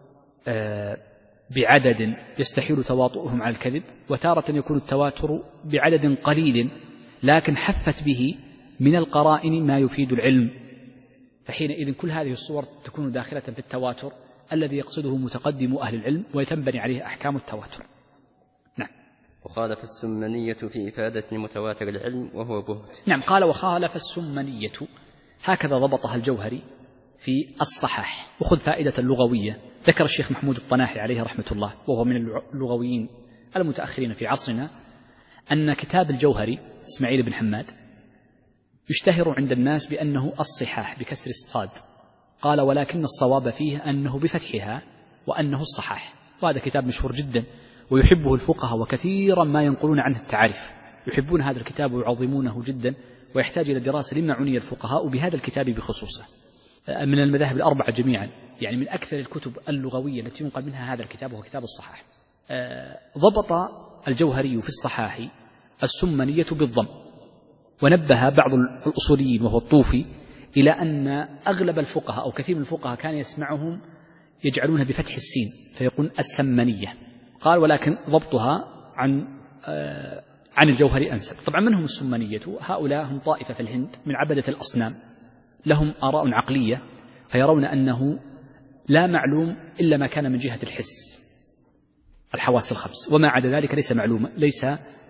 بعدد يستحيل تواطؤهم على الكذب، وتارة يكون التواتر بعدد قليل لكن حفت به من القرائن ما يفيد العلم، فحينئذ كل هذه الصور تكون داخلة في التواتر الذي يقصده متقدم أهل العلم ويتنبني عليه أحكام التواتر. نعم. وخالف السمنية في إفادة المتواتر العلم وهو بهت. نعم، قال وخالف السمنية، هكذا ضبطها الجوهري في الصحاح. وخذ فائدة اللغوية، ذكر الشيخ محمود الطناحي عليه رحمة الله وهو من اللغويين المتأخرين في عصرنا أن كتاب الجوهري إسماعيل بن حماد يشتهر عند الناس بأنه الصحاح بكسر الصاد، قال ولكن الصواب فيه أنه بفتحها وأنه الصحاح، وهذا كتاب مشهور جدا ويحبه الفقهاء وكثيرا ما ينقلون عنه التعارف، يحبون هذا الكتاب ويعظمونه جدا، ويحتاج إلى دراسة لما عني الفقهاء بهذا الكتاب بخصوصه. من المذاهب الأربعة جميعا، يعني من أكثر الكتب اللغوية التي ينقل منها هذا الكتاب وهو كتاب الصحاح. ضبط الجوهري في الصحاح السمنية بالضم، ونبه بعض الأصوليين وهو الطوفي إلى أن أغلب الفقهاء أو كثير من الفقهاء كان يسمعهم يجعلونها بفتح السين فيقول السمنية، قال ولكن ضبطها عن عن الجوهري أنسب. طبعا من هم السمنية؟ هؤلاء هم طائفة في الهند من عبدة الأصنام، لهم آراء عقلية فيرون أنه لا معلوم إلا ما كان من جهة الحس، الحواس الخمس، وما عدا ذلك ليس معلوما، ليس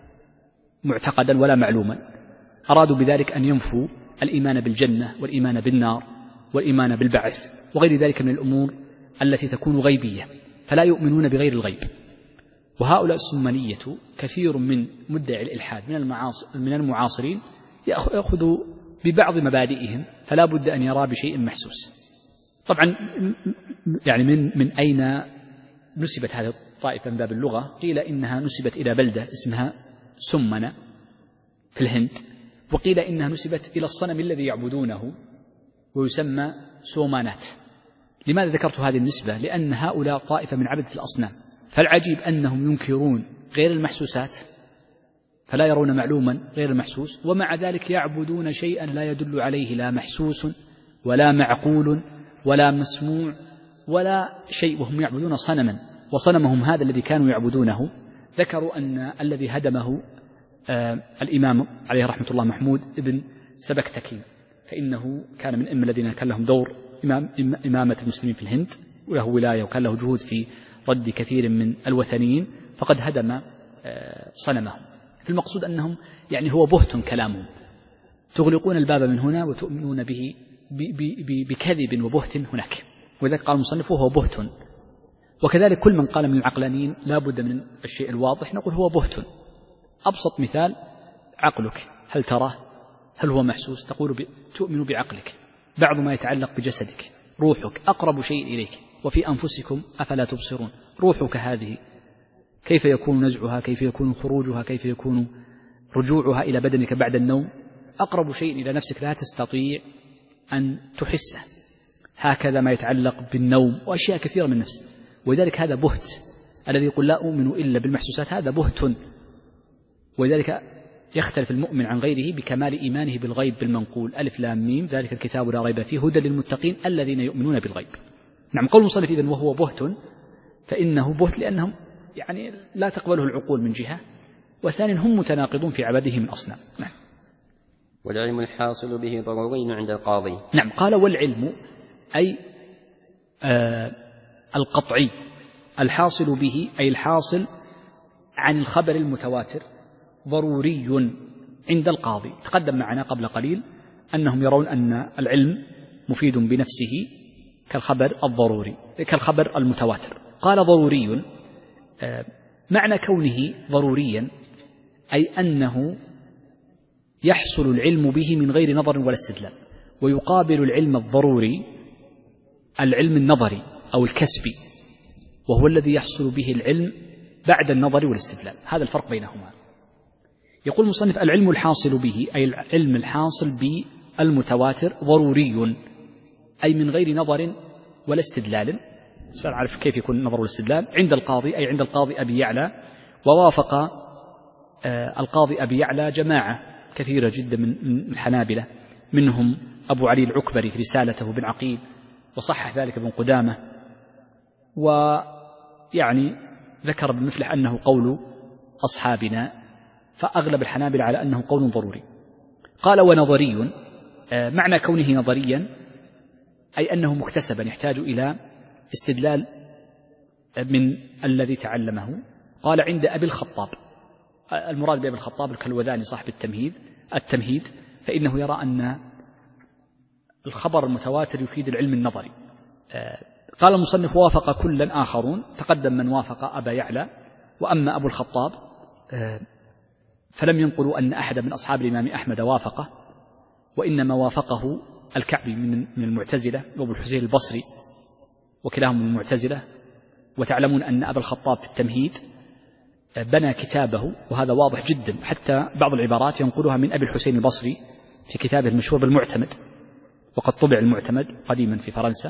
معتقدا ولا معلوما. أرادوا بذلك أن ينفوا الإيمان بالجنة والإيمان بالنار والإيمان بالبعث وغير ذلك من الأمور التي تكون غيبية، فلا يؤمنون بغير الغيب. وهؤلاء السمنية كثير من مدعي الإلحاد من المعاصرين يأخذ ببعض مبادئهم فلا بد أن يرى بشيء محسوس. طبعا يعني من, من أين نسبت هذه الطائفة من باب اللغة؟ قيل إنها نسبت إلى بلدة اسمها سمنة في الهند، وقيل إنها نسبت إلى الصنم الذي يعبدونه ويسمى سومانات. لماذا ذكرت هذه النسبة؟ لأن هؤلاء طائفة من عبدة الأصنام، فالعجيب أنهم ينكرون غير المحسوسات فلا يرون معلوما غير المحسوس، ومع ذلك يعبدون شيئا لا يدل عليه لا محسوس ولا معقول ولا مسموع ولا شيء، وهم يعبدون صنما، وصنمهم هذا الذي كانوا يعبدونه ذكروا أن الذي هدمه آه الإمام عليه رحمة الله محمود ابن سبكتكين، فإنه كان من أئمة الذين كان لهم دور إمام إمامة المسلمين في الهند وله ولاية وكان له جهود في رد كثير من الوثنيين، فقد هدم آه صنمهم. فالمقصود أنهم يعني هو بهت كلامهم، تغلقون الباب من هنا وتؤمنون به بكذب وبهت هناك، وذلك قال المصنف وهو بهت. وكذلك كل من قال من العقلانيين لا بد من الشيء الواضح نقول هو بهت. أبسط مثال عقلك، هل تراه؟ هل هو محسوس؟ تقول ب... تؤمن بعقلك. بعض ما يتعلق بجسدك، روحك أقرب شيء إليك، وفي أنفسكم أفلا تبصرون. روحك هذه كيف يكون نزعها، كيف يكون خروجها، كيف يكون رجوعها إلى بدنك بعد النوم؟ أقرب شيء إلى نفسك لا تستطيع أن تحسه. هكذا ما يتعلق بالنوم وأشياء كثيرة من النفس، ولذلك هذا بهت. الذي يقول لا أؤمن إلا بالمحسوسات هذا بهت، ولذلك يختلف المؤمن عن غيره بكمال إيمانه بالغيب بالمنقول. ألف لام ميم ذلك الكتاب لا ريب فيه هدى للمتقين الذين يؤمنون بالغيب. نعم، قول المصنف إذن وهو بهت، فإنه بهت لأنهم يعني لا تقبله العقول من جهة، وثانيا هم متناقضون في عبادهم الأصنام. نعم. والعلم الحاصل به ضروري عند القاضي. نعم، قال والعلم أي آه القطعي الحاصل به أي الحاصل عن الخبر المتواتر ضروري عند القاضي. تقدم معنا قبل قليل أنهم يرون أن العلم مفيد بنفسه كالخبر الضروري كالخبر المتواتر. قال ضروري آه معنى كونه ضروريا أي أنه يحصل العلم به من غير نظر ولا استدلال، ويقابل العلم الضروري العلم النظري أو الكسبي، وهو الذي يحصل به العلم بعد النظر والاستدلال. هذا الفرق بينهما. يقول المصنف: العلم الحاصل به، أي العلم الحاصل بالمتواتر، ضروري، أي من غير نظر ولا استدلال. سنعرف كيف يكون النظر والاستدلال. عند القاضي، أي عند القاضي أبي يعلى، ووافق القاضي أبي يعلى جماعة كثيرة جدا من الحنابلة، منهم أبو علي العكبري في رسالته بن عقيل، وصحح ذلك ابن قدامة، ويعني ذكر ابن مفلح أنه قول أصحابنا، فأغلب الحنابلة على أنه قول ضروري. قال: ونظري، معنى كونه نظريا أي أنه مكتسبا يحتاج إلى استدلال من الذي تعلمه. قال: عند أبي الخطاب، المراد بأبي الخطاب الكلوذاني صاحب التمهيد التمهيد فإنه يرى أن الخبر المتواتر يفيد العلم النظري. قال المصنف: وافق كلا آخرون، تقدم من وافق أبا يعلى، وأما أبو الخطاب فلم ينقلوا أن أحد من أصحاب الإمام أحمد وافقه، وإنما وافقه الكعبي من المعتزلة وابو الحسين البصري، وكلاهم من المعتزلة. وتعلمون أن أبا الخطاب في التمهيد بنى كتابه، وهذا واضح جدا، حتى بعض العبارات ينقلها من أبي الحسين البصري في كتابه المشهور بالمعتمد، وقد طبع المعتمد قديما في فرنسا.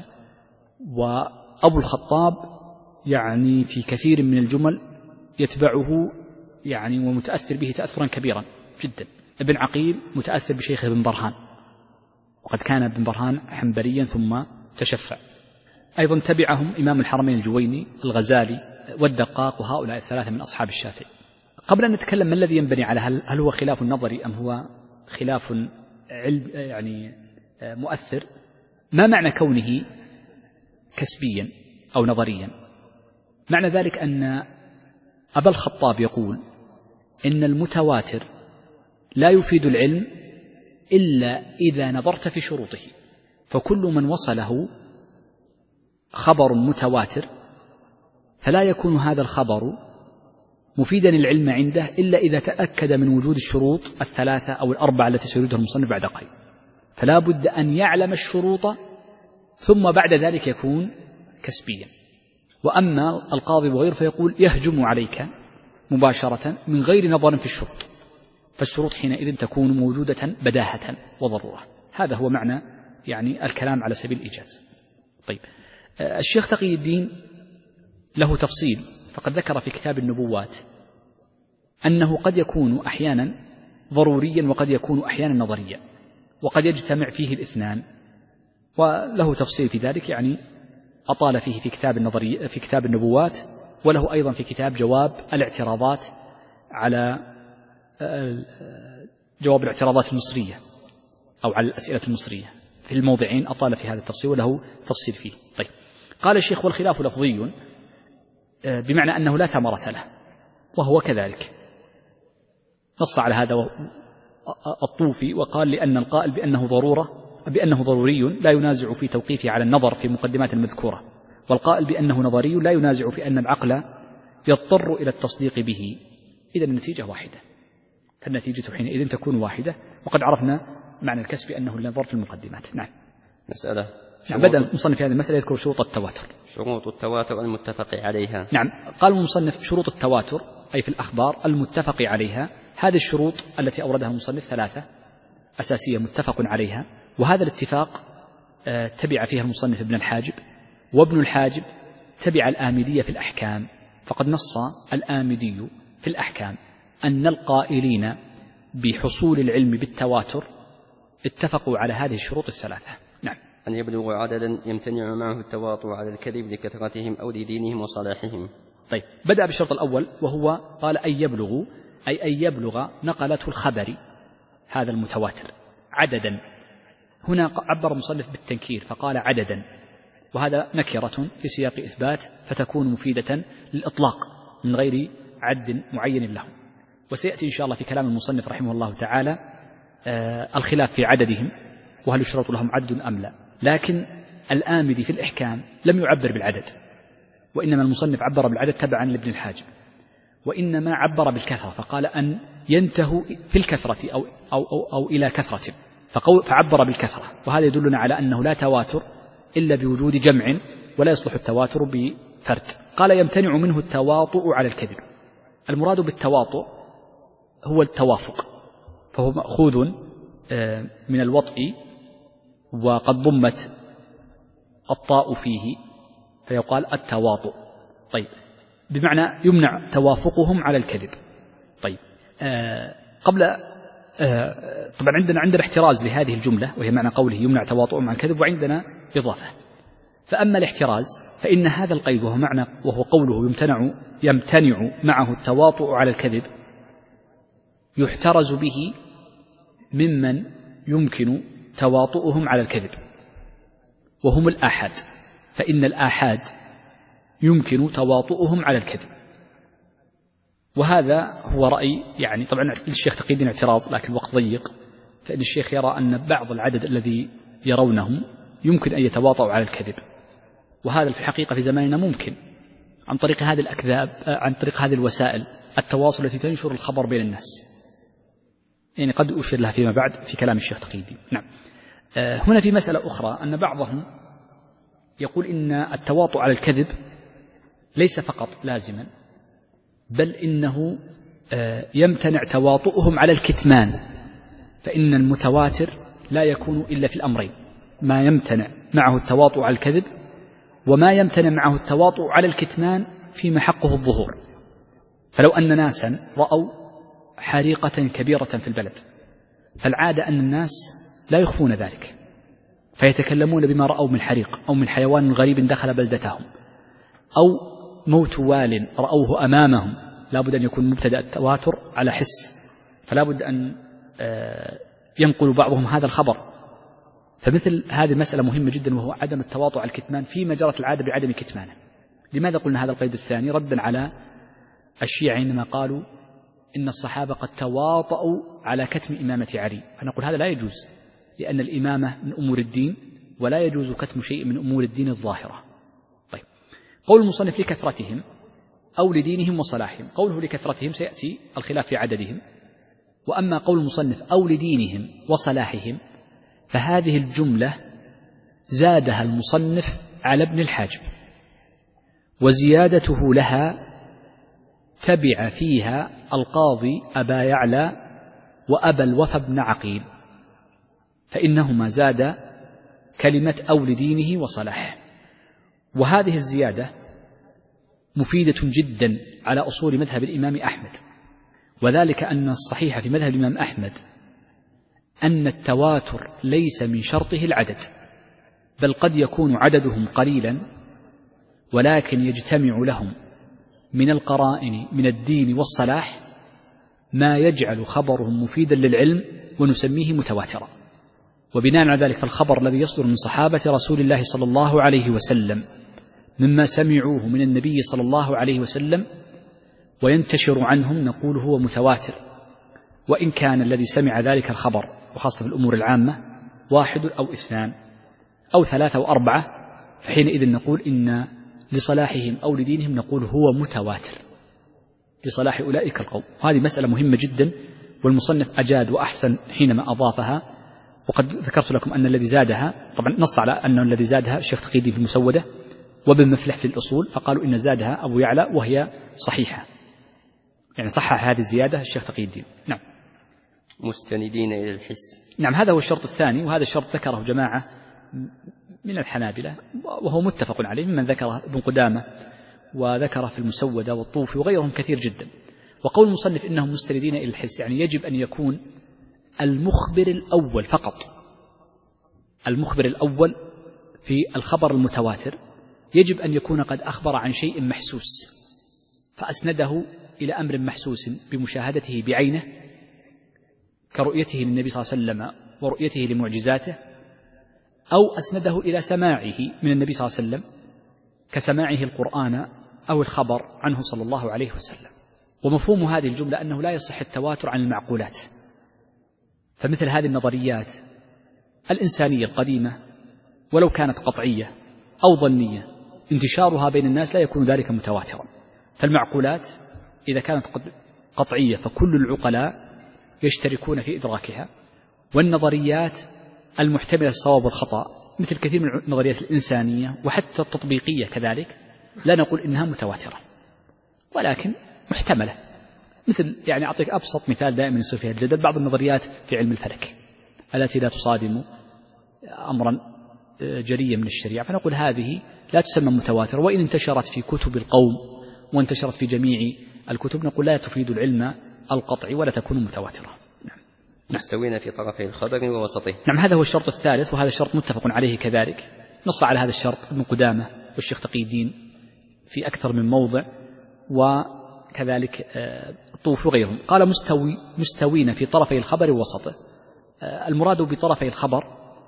وأبو الخطاب يعني في كثير من الجمل يتبعه يعني ومتأثر به تأثرا كبيرا جدا. ابن عقيل متأثر بشيخه ابن برهان، وقد كان ابن برهان حنبليا ثم تشفع. أيضا تبعهم إمام الحرمين الجويني، الغزالي، والدقاق، وهؤلاء الثلاثة من أصحاب الشافعي. قبل أن نتكلم ما الذي ينبني على هل, هل هو خلاف نظري أم هو خلاف علم يعني مؤثر، ما معنى كونه كسبيا أو نظريا؟ معنى ذلك أن أبا الخطاب يقول إن المتواتر لا يفيد العلم إلا إذا نظرت في شروطه، فكل من وصله خبر متواتر فلا يكون هذا الخبر مفيدا العلم عنده إلا إذا تأكد من وجود الشروط الثلاثة أو الأربعة التي سيريدها المصنف بعد قليل. فلا بد أن يعلم الشروط ثم بعد ذلك يكون كسبيا. وأما القاضي وغيره فيقول يهجم عليك مباشرة من غير نظر في الشروط، فالشروط حينئذ تكون موجودة بداهة وضرورة. هذا هو معنى يعني الكلام على سبيل الإيجاز. طيب، الشيخ تقي الدين له تفصيل، فقد ذكر في كتاب النبوات أنه قد يكون أحيانا ضروريا وقد يكون أحيانا نظريا، وقد يجتمع فيه الاثنان، وله تفصيل في ذلك، يعني أطال فيه في كتاب النظري في كتاب النبوات، وله أيضا في كتاب جواب الاعتراضات على جواب الاعتراضات المصرية أو على الأسئلة المصرية، في الموضعين أطال في هذا التفصيل وله تفصيل فيه. طيب، قال الشيخ: والخلاف لفظي، بمعنى أنه لا ثمرة له، وهو كذلك. نص على هذا الطوفي وقال: لأن القائل بأنه ضرورة بأنه ضروري لا ينازع في توقيفه على النظر في مقدمات المذكورة، والقائل بأنه نظري لا ينازع في أن العقل يضطر إلى التصديق به. إذن النتيجة واحدة، فالنتيجة حينئذ تكون واحدة. وقد عرفنا معنى الكسب أنه النظر في المقدمات. نعم. مسألة نعم. بدأ المصنف في هذه المسألة يذكر شروط التواتر. شروط التواتر المتفق عليها. نعم. قال المصنف: شروط التواتر أي في الأخبار المتفق عليها. هذه الشروط التي أوردها المصنف ثلاثة أساسية متفق عليها، وهذا الاتفاق تبع فيها المصنف ابن الحاجب، وابن الحاجب تبع الآمدية في الأحكام، فقد نص الآمدي في الأحكام أن القائلين بحصول العلم بالتواتر اتفقوا على هذه الشروط الثلاثة. نعم. أن يبلغ عددا يمتنع معه التواطؤ على الكذب لكثرتهم أو لدينهم وصلاحهم. طيب، بدأ بالشرط الأول، وهو قال أن يبلغ، أي أن يبلغ نقلته الخبر هذا المتواتر عددا. هنا عبر المصنف بالتنكير فقال عددا، وهذا نكرة في سياق إثبات، فتكون مفيدة للإطلاق من غير عد معين له. وسيأتي إن شاء الله في كلام المصنف رحمه الله تعالى آه الخلاف في عددهم، وهل يشترط لهم عدد أم لا. لكن الآمدي في الإحكام لم يعبر بالعدد، وإنما المصنف عبر بالعدد تبعا لابن الحاجب، وإنما عبر بالكثرة، فقال أن ينتهوا في الكثرة أو, أو, أو, أو إلى كثرة، فعبر بالكثرة. وهذا يدلنا على أنه لا تواتر إلا بوجود جمع، ولا يصلح التواتر بفرد. قال يمتنع منه التواطؤ على الكذب. المراد بالتواطؤ هو التوافق، فهو مأخوذ من الوطء وقد ضمت الطاء فيه فيقال التواطؤ. طيب، بمعنى يمنع توافقهم على الكذب. طيب، آه قبل آه طبعا عندنا عندنا احتراز لهذه الجملة وهي معنى قوله يمنع تواطؤهم على الكذب، وعندنا إضافة. فأما الاحتراز فإن هذا القيد وهو معنى وهو قوله يمتنع يمتنع معه التواطؤ على الكذب يحترز به ممن يمكن تواطؤهم على الكذب، وهم الآحاد، فإن الآحاد يمكن تواطؤهم على الكذب. وهذا هو رأي يعني طبعا الشيخ تقي الدين اعتراض، لكن الوقت ضيق، فإن الشيخ يرى أن بعض العدد الذي يرونهم يمكن أن يتواطؤوا على الكذب، وهذا في الحقيقة في زماننا ممكن عن طريق هذه الأكذاب، عن طريق هذه الوسائل التواصل التي تنشر الخبر بين الناس، يعني قد أشير لها فيما بعد في كلام الشيخ تقي الدين. نعم. هنا في مسألة أخرى، أن بعضهم يقول إن التواطؤ على الكذب ليس فقط لازما، بل إنه يمتنع تواطؤهم على الكتمان، فإن المتواتر لا يكون إلا في الأمرين: ما يمتنع معه التواطؤ على الكذب، وما يمتنع معه التواطؤ على الكتمان فيما حقه الظهور. فلو أن ناسا رأوا حريقة كبيرة في البلد، فالعادة أن الناس لا يخفون ذلك، فيتكلمون بما رأوا من حريق أو من حيوان غريب دخل بلدتهم أو موت وال رأوه أمامهم، لا بد أن يكون مبتدأ التواتر على حس، فلا بد أن ينقل بعضهم هذا الخبر. فمثل هذه مسألة مهمة جدا، وهو عدم التواطؤ على الكتمان فيما جرت العادة بعدم كتمانه. لماذا قلنا هذا القيد الثاني؟ ردا على الشيعة عندما قالوا إن الصحابة قد تواطؤوا على كتم إمامة علي، فنقول هذا لا يجوز، لأن الإمامة من أمور الدين، ولا يجوز كتم شيء من أمور الدين الظاهرة. طيب، قول المصنف لكثرتهم أو لدينهم وصلاحهم، قوله لكثرتهم سيأتي الخلاف في عددهم، وأما قول المصنف أو لدينهم وصلاحهم فهذه الجملة زادها المصنف على ابن الحاجب، وزيادته لها تبع فيها القاضي أبا يعلى وأبا الوفا بن عقيل، فإنهما زاد كلمة أو لدينه وصلاحه. وهذه الزيادة مفيدة جدا على أصول مذهب الإمام أحمد، وذلك أن الصحيح في مذهب الإمام أحمد أن التواتر ليس من شرطه العدد، بل قد يكون عددهم قليلا، ولكن يجتمع لهم من القرائن من الدين والصلاح ما يجعل خبرهم مفيدا للعلم ونسميه متواترا. وبناء على ذلك فالخبر الذي يصدر من صحابة رسول الله صلى الله عليه وسلم مما سمعوه من النبي صلى الله عليه وسلم وينتشر عنهم نقول هو متواتر، وإن كان الذي سمع ذلك الخبر وخاصة في الأمور العامة واحد أو اثنان أو ثلاثة أو أربعة، فحينئذ نقول إن لصلاحهم أو لدينهم نقول هو متواتر لصلاح أولئك القوم. هذه مسألة مهمة جدا، والمصنف أجاد وأحسن حينما أضافها. وقد ذكرت لكم أن الذي زادها، طبعا نص على أن الذي زادها الشيخ تقي الدين في المسودة وابن مفلح في الأصول، فقالوا إن زادها أبو يعلى وهي صحيحة، يعني صحح هذه الزيادة الشيخ تقي الدين. نعم. مستندين إلى الحس. نعم، هذا هو الشرط الثاني، وهذا الشرط ذكره جماعة من الحنابلة وهو متفق عليه، ممن ذكره ابن قدامة وذكره في المسودة والطوفي وغيرهم كثير جدا. وقول المصنف إنهم مستندين إلى الحس، يعني يجب أن يكون المخبر الأول فقط، المخبر الأول في الخبر المتواتر يجب أن يكون قد أخبر عن شيء محسوس فأسنده إلى أمر محسوس بمشاهدته بعينه كرؤيته للنبي صلى الله عليه وسلم ورؤيته لمعجزاته، أو أسنده إلى سماعه من النبي صلى الله عليه وسلم كسماعه القرآن أو الخبر عنه صلى الله عليه وسلم. ومفهوم هذه الجملة أنه لا يصح التواتر عن المعقولات، فمثل هذه النظريات الإنسانية القديمة ولو كانت قطعية أو ظنية انتشارها بين الناس لا يكون ذلك متواترا. فالمعقولات إذا كانت قطعية فكل العقلاء يشتركون في إدراكها، والنظريات المحتملة الصواب والخطأ مثل كثير من النظريات الإنسانية وحتى التطبيقية كذلك لا نقول إنها متواترة، ولكن محتملة. مثل يعني أعطيك أبسط مثال دائما يصير فيها الجدل، بعض النظريات في علم الفلك التي لا تصادم أمرا جليا من الشريعة، فنقول هذه لا تسمى متواترة، وإن انتشرت في كتب القوم وانتشرت في جميع الكتب نقول لا تفيد العلم القطعي ولا تكون متواترة. نعم. مستوين في طرفي الخبر ووسطه. نعم، هذا هو الشرط الثالث، وهذا الشرط متفق عليه كذلك، نص على هذا الشرط ابن قدامة والشيخ تقي الدين في أكثر من موضع، وكذلك الطوفي وغيرهم. قال مستوي مستوين في طرفي الخبر ووسطه. المراد بطرفي الخبر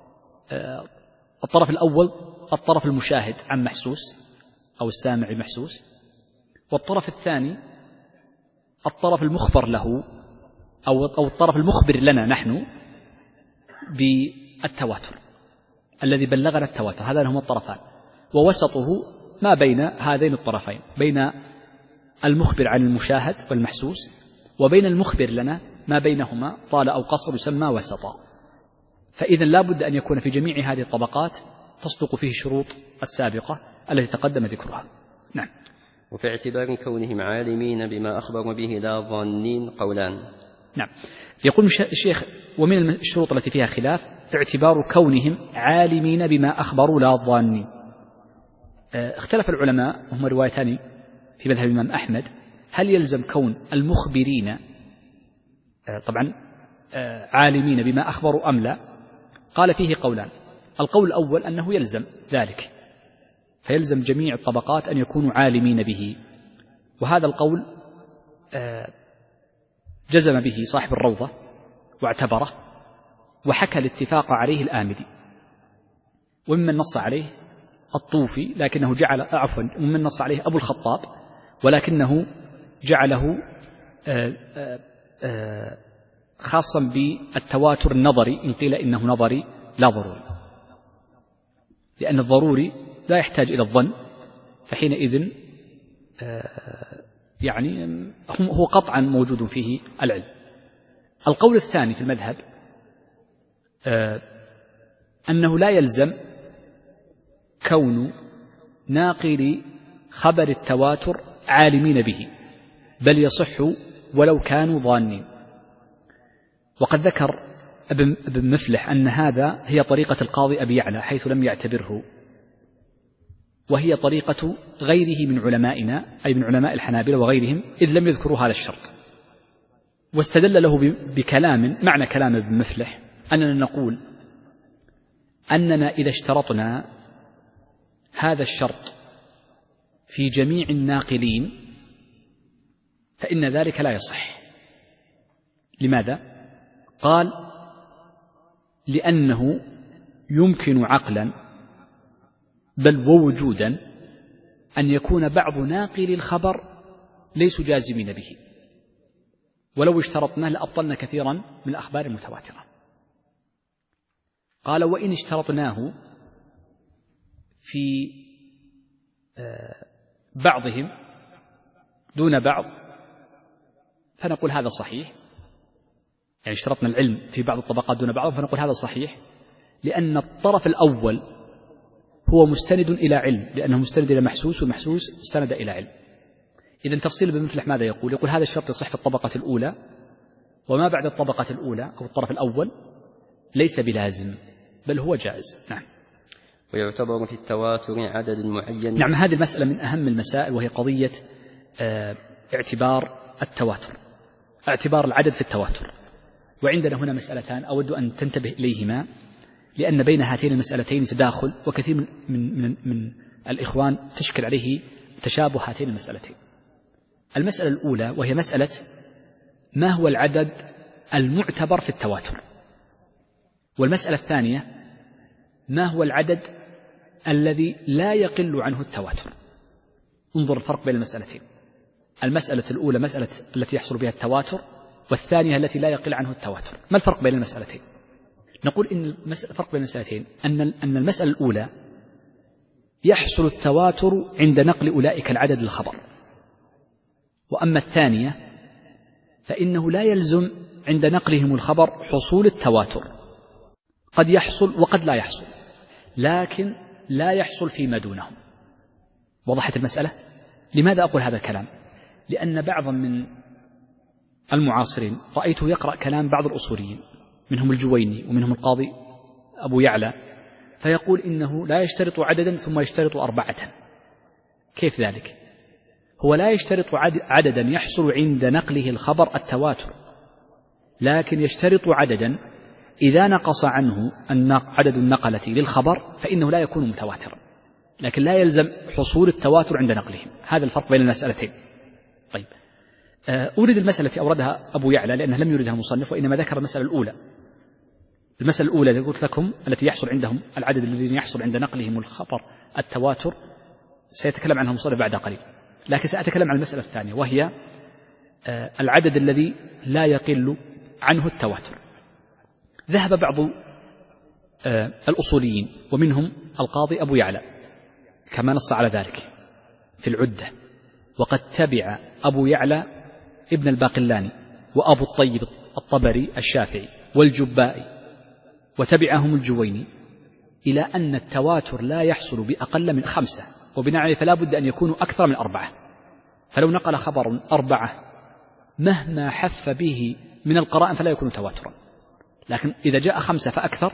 الطرف الأول الطرف المشاهد عن محسوس أو السامع محسوس، والطرف الثاني الطرف المخبر له أو أو الطرف المخبر لنا نحن بالتواتر الذي بلغنا التواتر، هذان هما الطرفان. ووسطه ما بين هذين الطرفين، بين المخبر عن المشاهد والمحسوس وبين المخبر لنا ما بينهما طال أو قصر يسمى وسطا. فإذا لا بد أن يكون في جميع هذه الطبقات تصدق فيه الشروط السابقة التي تقدم ذكرها. نعم. وفي اعتبار كونهم عالمين بما أخبروا به لا ظانين قولان. نعم. يقول الشيخ ومن الشروط التي فيها خلاف اعتبار كونهم عالمين بما أخبروا لا ظانين. اختلف العلماء وهم روايتان في مذهب الإمام أحمد، هل يلزم كون المخبرين طبعا عالمين بما أخبروا أم لا؟ قال فيه قولان. القول الأول أنه يلزم ذلك، فيلزم جميع الطبقات أن يكونوا عالمين به، وهذا القول جزم به صاحب الروضة واعتبره وحكى الاتفاق عليه الآمدي، وممن نص عليه الطوفي لكنه جعل عفوا وممن نص عليه أبو الخطاب ولكنه جعله خاصا بالتواتر النظري، إن قيل إنه نظري لا ضروري، لأن الضروري لا يحتاج إلى الظن، فحينئذ يعني هو قطعا موجود فيه العلم. القول الثاني في المذهب أنه لا يلزم كون ناقل خبر التواتر عالمين به، بل يصح ولو كانوا ظانين. وقد ذكر ابن مفلح أن هذا هي طريقة القاضي أبي يعلى حيث لم يعتبره، وهي طريقة غيره من علمائنا أي من علماء الحنابلة وغيرهم إذ لم يذكروا هذا الشرط. واستدل له بكلام معنى كلام ابن مفلح أننا نقول أننا إذا اشترطنا هذا الشرط في جميع الناقلين فإن ذلك لا يصح. لماذا؟ قال لأنه يمكن عقلا بل ووجودا أن يكون بعض ناقل الخبر ليسوا جازمين به، ولو اشترطناه لأبطلنا كثيرا من الأخبار المتواترة. قال وإن اشترطناه في بعضهم دون بعض فنقول هذا صحيح، يعني اشترطنا العلم في بعض الطبقات دون بعض فنقول هذا صحيح، لأن الطرف الأول هو مستند إلى علم، لأنه مستند إلى محسوس والمحسوس استند إلى علم. إذن تفصيل ابن مفلح ماذا يقول؟ يقول هذا الشرط يصح في الطبقة الأولى، وما بعد الطبقة الأولى أو الطرف الأول ليس بلازم بل هو جائز. نعم. ويعتبر في التواتر عدد معين. نعم، هذه المسألة من أهم المسائل، وهي قضية اه اعتبار التواتر، اعتبار العدد في التواتر. وعندنا هنا مسألتان أود أن تنتبه إليهما، لأن بين هاتين المسألتين تداخل، وكثير من, من, من, من الإخوان تشكل عليه تشابه هاتين المسألتين. المسألة الأولى وهي مسألة ما هو العدد المعتبر في التواتر، والمسألة الثانية ما هو العدد الذي لا يقل عنه التواتر. انظر الفرق بين المسألتين، المسألة الأولى مسألة التي يحصل بها التواتر، والثانية التي لا يقل عنه التواتر. ما الفرق بين المسألتين؟ نقول إن الفرق بين المسألتين أن أن المسألة الأولى يحصل التواتر عند نقل أولئك العدد للخبر، وأما الثانية فإنه لا يلزم عند نقلهم الخبر حصول التواتر، قد يحصل وقد لا يحصل، لكن لا يحصل فيما دونهم. وضحت المسألة؟ لماذا أقول هذا الكلام؟ لأن بعضا من المعاصرين رأيته يقرأ كلام بعض الأصوليين منهم الجويني ومنهم القاضي أبو يعلى، فيقول إنه لا يشترط عددا ثم يشترط أربعة. كيف ذلك؟ هو لا يشترط عددا يحصل عند نقله الخبر التواتر، لكن يشترط عددا إذا نقص عنه عدد النقلة للخبر فإنه لا يكون متواترا، لكن لا يلزم حصول التواتر عند نقلهم. هذا الفرق بين المسألتين. طيب، أورد المسألة التي أوردها أبو يعلى لأنه لم يوردها المصنف، وإنما ذكر المسألة الأولى. المسألة الأولى التي قلت لكم التي يحصل عندهم العدد الذي يحصل عند نقلهم الخبر التواتر سيتكلم عنها المصنف بعد قليل، لكن سأتكلم عن المسألة الثانية وهي العدد الذي لا يقل عنه التواتر. ذهب بعض الأصوليين ومنهم القاضي أبو يعلى كما نص على ذلك في العدة، وقد تبع أبو يعلى ابن الباقلاني وأبو الطيب الطبري الشافعي والجبائي وتبعهم الجويني إلى أن التواتر لا يحصل بأقل من خمسة، وبناء عليه فلا بد أن يكونوا أكثر من أربعة. فلو نقل خبر أربعة مهما حف به من القرائن فلا يكون تواترا، لكن إذا جاء خمسة فأكثر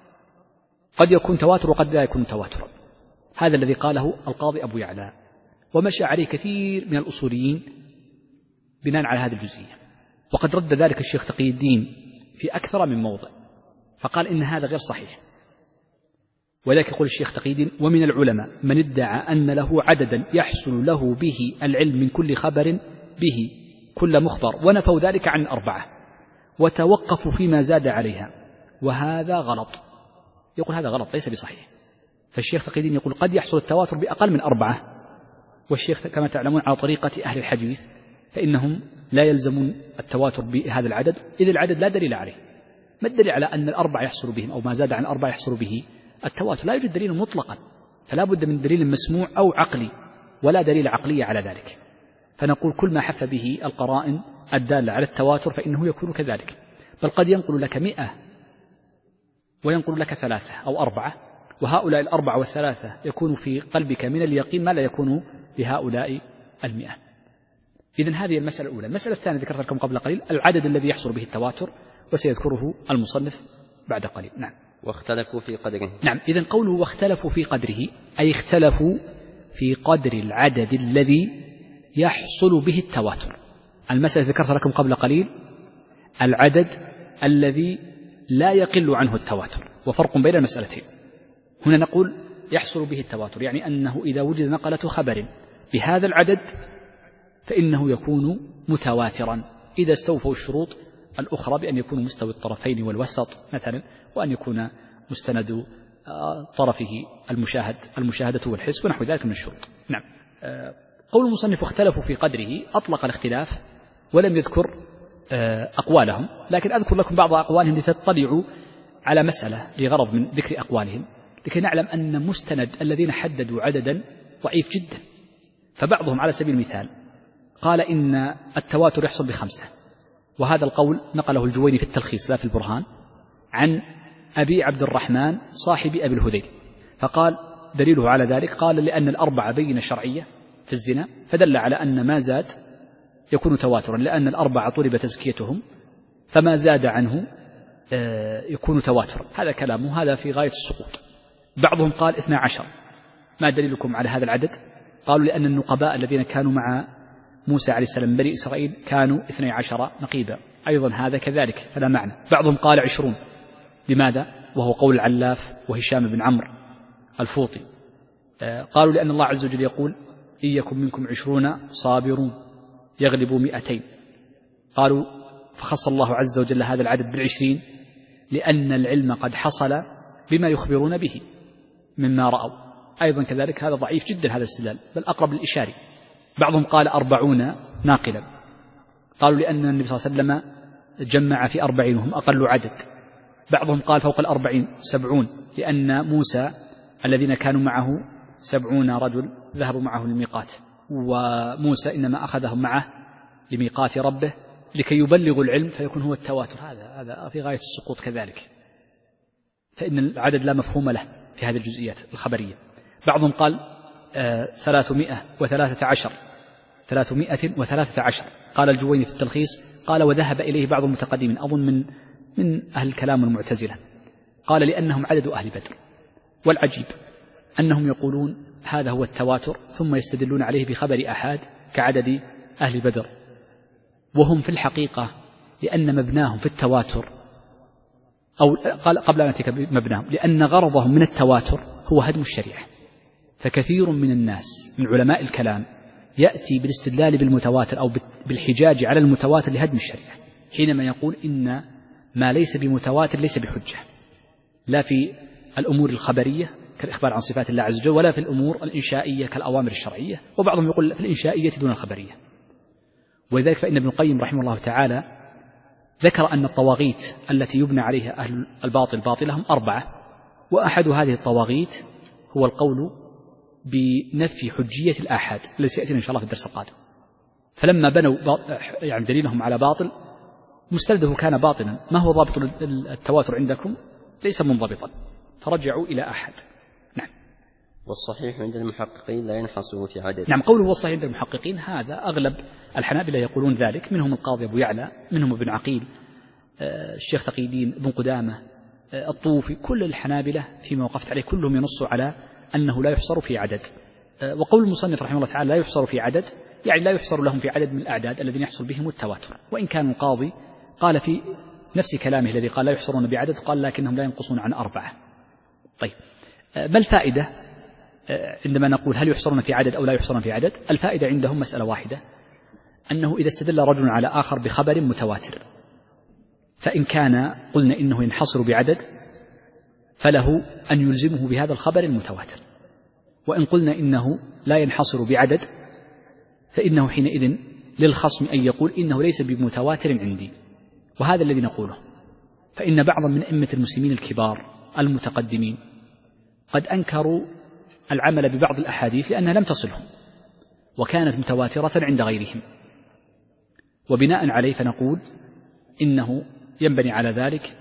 قد يكون تواتر وقد لا يكون تواترا. هذا الذي قاله القاضي أبو يعلى، ومشى عليه كثير من الأصوليين بناء على هذه الجزئية، وقد رد ذلك الشيخ تقي الدين في أكثر من موضع فقال إن هذا غير صحيح. وذلك يقول الشيخ تقي الدين: ومن العلماء من ادعى أن له عددا يحصل له به العلم من كل خبر به كل مخبر، ونفوا ذلك عن أربعة وتوقفوا فيما زاد عليها، وهذا غلط. يقول هذا غلط ليس بصحيح. فالشيخ تقي الدين يقول قد يحصل التواتر بأقل من أربعة، والشيخ كما تعلمون على طريقة أهل الحديث فإنهم لا يلزمون التواتر بهذا العدد إذ العدد لا دليل عليه. ما الدليل على أن الأربعة يحصل بهم أو ما زاد عن أربعة يحصل به التواتر؟ لا يوجد دليل مطلقا، فلا بد من دليل مسموع أو عقلي، ولا دليل عقلي على ذلك. فنقول كل ما حف به القرائن الدالة على التواتر فإنه يكون كذلك، بل قد ينقل لك مئة وينقل لك ثلاثة أو أربعة، وهؤلاء الأربعة والثلاثة يكون في قلبك من اليقين ما لا يكون لهؤلاء المئة. إذن هذه المسألة الأولى. المسألة الثانية ذكرت لكم قبل قليل العدد الذي يحصل به التواتر، وسيذكره المصنف بعد قليل. نعم. واختلفوا في قدره. نعم. إذن قوله واختلفوا في قدره أي اختلفوا في قدر العدد الذي يحصل به التواتر. المسألة ذكرت لكم قبل قليل العدد الذي لا يقل عنه التواتر، وفرق بين المسألتين. هنا نقول يحصل به التواتر يعني أنه إذا وجد نقلة خبر بهذا العدد فإنه يكون متواترا إذا استوفوا الشروط الأخرى بأن يكون مستوي الطرفين والوسط مثلا، وأن يكون مستند طرفه المشاهد المشاهدة والحس ونحو ذلك من الشروط. نعم. قول المصنف اختلفوا في قدره أطلق الاختلاف ولم يذكر أقوالهم، لكن أذكر لكم بعض أقوالهم لتطلعوا على مسألة لغرض من ذكر أقوالهم لكي نعلم أن مستند الذين حددوا عددا ضعيف جدا. فبعضهم على سبيل المثال قال إن التواتر يحصل بخمسة، وهذا القول نقله الجويني في التلخيص لا في البرهان عن أبي عبد الرحمن صاحب أبي الهذيل، فقال دليله على ذلك قال لأن الأربعة بينة شرعية في الزنا، فدل على أن ما زاد يكون تواترا لأن الأربعة طلب تزكيتهم، فما زاد عنه يكون تواترا. هذا كلامه هذا في غاية السقوط. بعضهم قال اثنا عشر. ما دليلكم على هذا العدد؟ قالوا لأن النقباء الذين كانوا مع موسى عليه السلام بني إسرائيل كانوا اثني عشر نقيبا، أيضا هذا كذلك فلا معنى. بعضهم قال عشرون. لماذا؟ وهو قول العلاف وهشام بن عمرو الفوطي. قالوا لأن الله عز وجل يقول إن يكن منكم عشرون صابرون يغلبوا مئتين. قالوا فخص الله عز وجل هذا العدد بالعشرين لأن العلم قد حصل بما يخبرون به مما رأوا. أيضا كذلك هذا ضعيف جدا هذا الاستدلال، بل أقرب للإشارة. بعضهم قال أربعون ناقلا، قالوا لأن النبي صلى الله عليه وسلم جمع في أربعين وهم أقل عدد. بعضهم قال فوق الأربعين سبعون لأن موسى الذين كانوا معه سبعون رجل ذهبوا معه للميقات، وموسى إنما أخذهم معه لميقات ربه لكي يبلغوا العلم فيكون هو التواتر. هذا هذا في غاية السقوط كذلك، فإن العدد لا مفهوم له في هذه الجزئيات الخبرية. بعضهم قال ثلاثمائة وثلاثة عشر ثلاثمائة وثلاثة عشر. قال الجويني في التلخيص قال وذهب إليه بعض المتقدمين أظن من من أهل الكلام المعتزلة، قال لأنهم عدد أهل بدر. والعجيب أنهم يقولون هذا هو التواتر ثم يستدلون عليه بخبر أحاد كعدد أهل بدر، وهم في الحقيقة لأن مبناهم في التواتر أو قال قبل أن أتيك بمبناهم لأن غرضهم من التواتر هو هدم الشريعة. فكثير من الناس من علماء الكلام يأتي بالاستدلال بالمتواتر أو بالحجاج على المتواتر لهدم الشريعة، حينما يقول إن ما ليس بمتواتر ليس بحجة، لا في الأمور الخبرية كالإخبار عن صفات الله عز وجل ولا في الأمور الإنشائية كالأوامر الشرعية، وبعضهم يقول في الإنشائية دون الخبرية. ولذلك فإن ابن القيم رحمه الله تعالى ذكر أن الطواغيت التي يبنى عليها أهل الباطل باطلهم أربعة، وأحد هذه الطواغيت هو القول بنفي حجية الآحاد الذي سيأتينا إن شاء الله في الدرس القادم. فلما بنوا يعني دليلهم على باطل مستنده كان باطلا، ما هو ضابط التواتر عندكم؟ ليس منضبطا، فرجعوا إلى أحد. نعم. والصحيح عند المحققين لا ينحصر في عدد. نعم، قوله والصحيح عند المحققين هذا أغلب الحنابلة يقولون ذلك، منهم القاضي أبو يعلى، منهم ابن عقيل، الشيخ تقي الدين ابن قدامة، الطوفي، كل الحنابلة فيما وقفت عليه كلهم ينصوا على أنه لا يحصر في عدد. وقول المصنف رحمه الله تعالى لا يحصر في عدد يعني لا يحصر لهم في عدد من الأعداد الذين يحصل بهم التواتر، وإن كان القاضي قال في نفس كلامه الذي قال لا يحصرون بعدد قال لكنهم لا ينقصون عن أربعة. طيب، ما الفائدة عندما نقول هل يحصرون في عدد أو لا يحصرون في عدد؟ الفائدة عندهم مسألة واحدة، أنه إذا استدل رجل على آخر بخبر متواتر، فإن كان قلنا إنه ينحصر بعدد فله أن يلزمه بهذا الخبر المتواتر، وإن قلنا إنه لا ينحصر بعدد فإنه حينئذ للخصم أن يقول إنه ليس بمتواتر عندي. وهذا الذي نقوله، فإن بعضا من أئمة المسلمين الكبار المتقدمين قد أنكروا العمل ببعض الأحاديث لأنها لم تصلهم وكانت متواترة عند غيرهم، وبناء عليه فنقول إنه ينبني على ذلك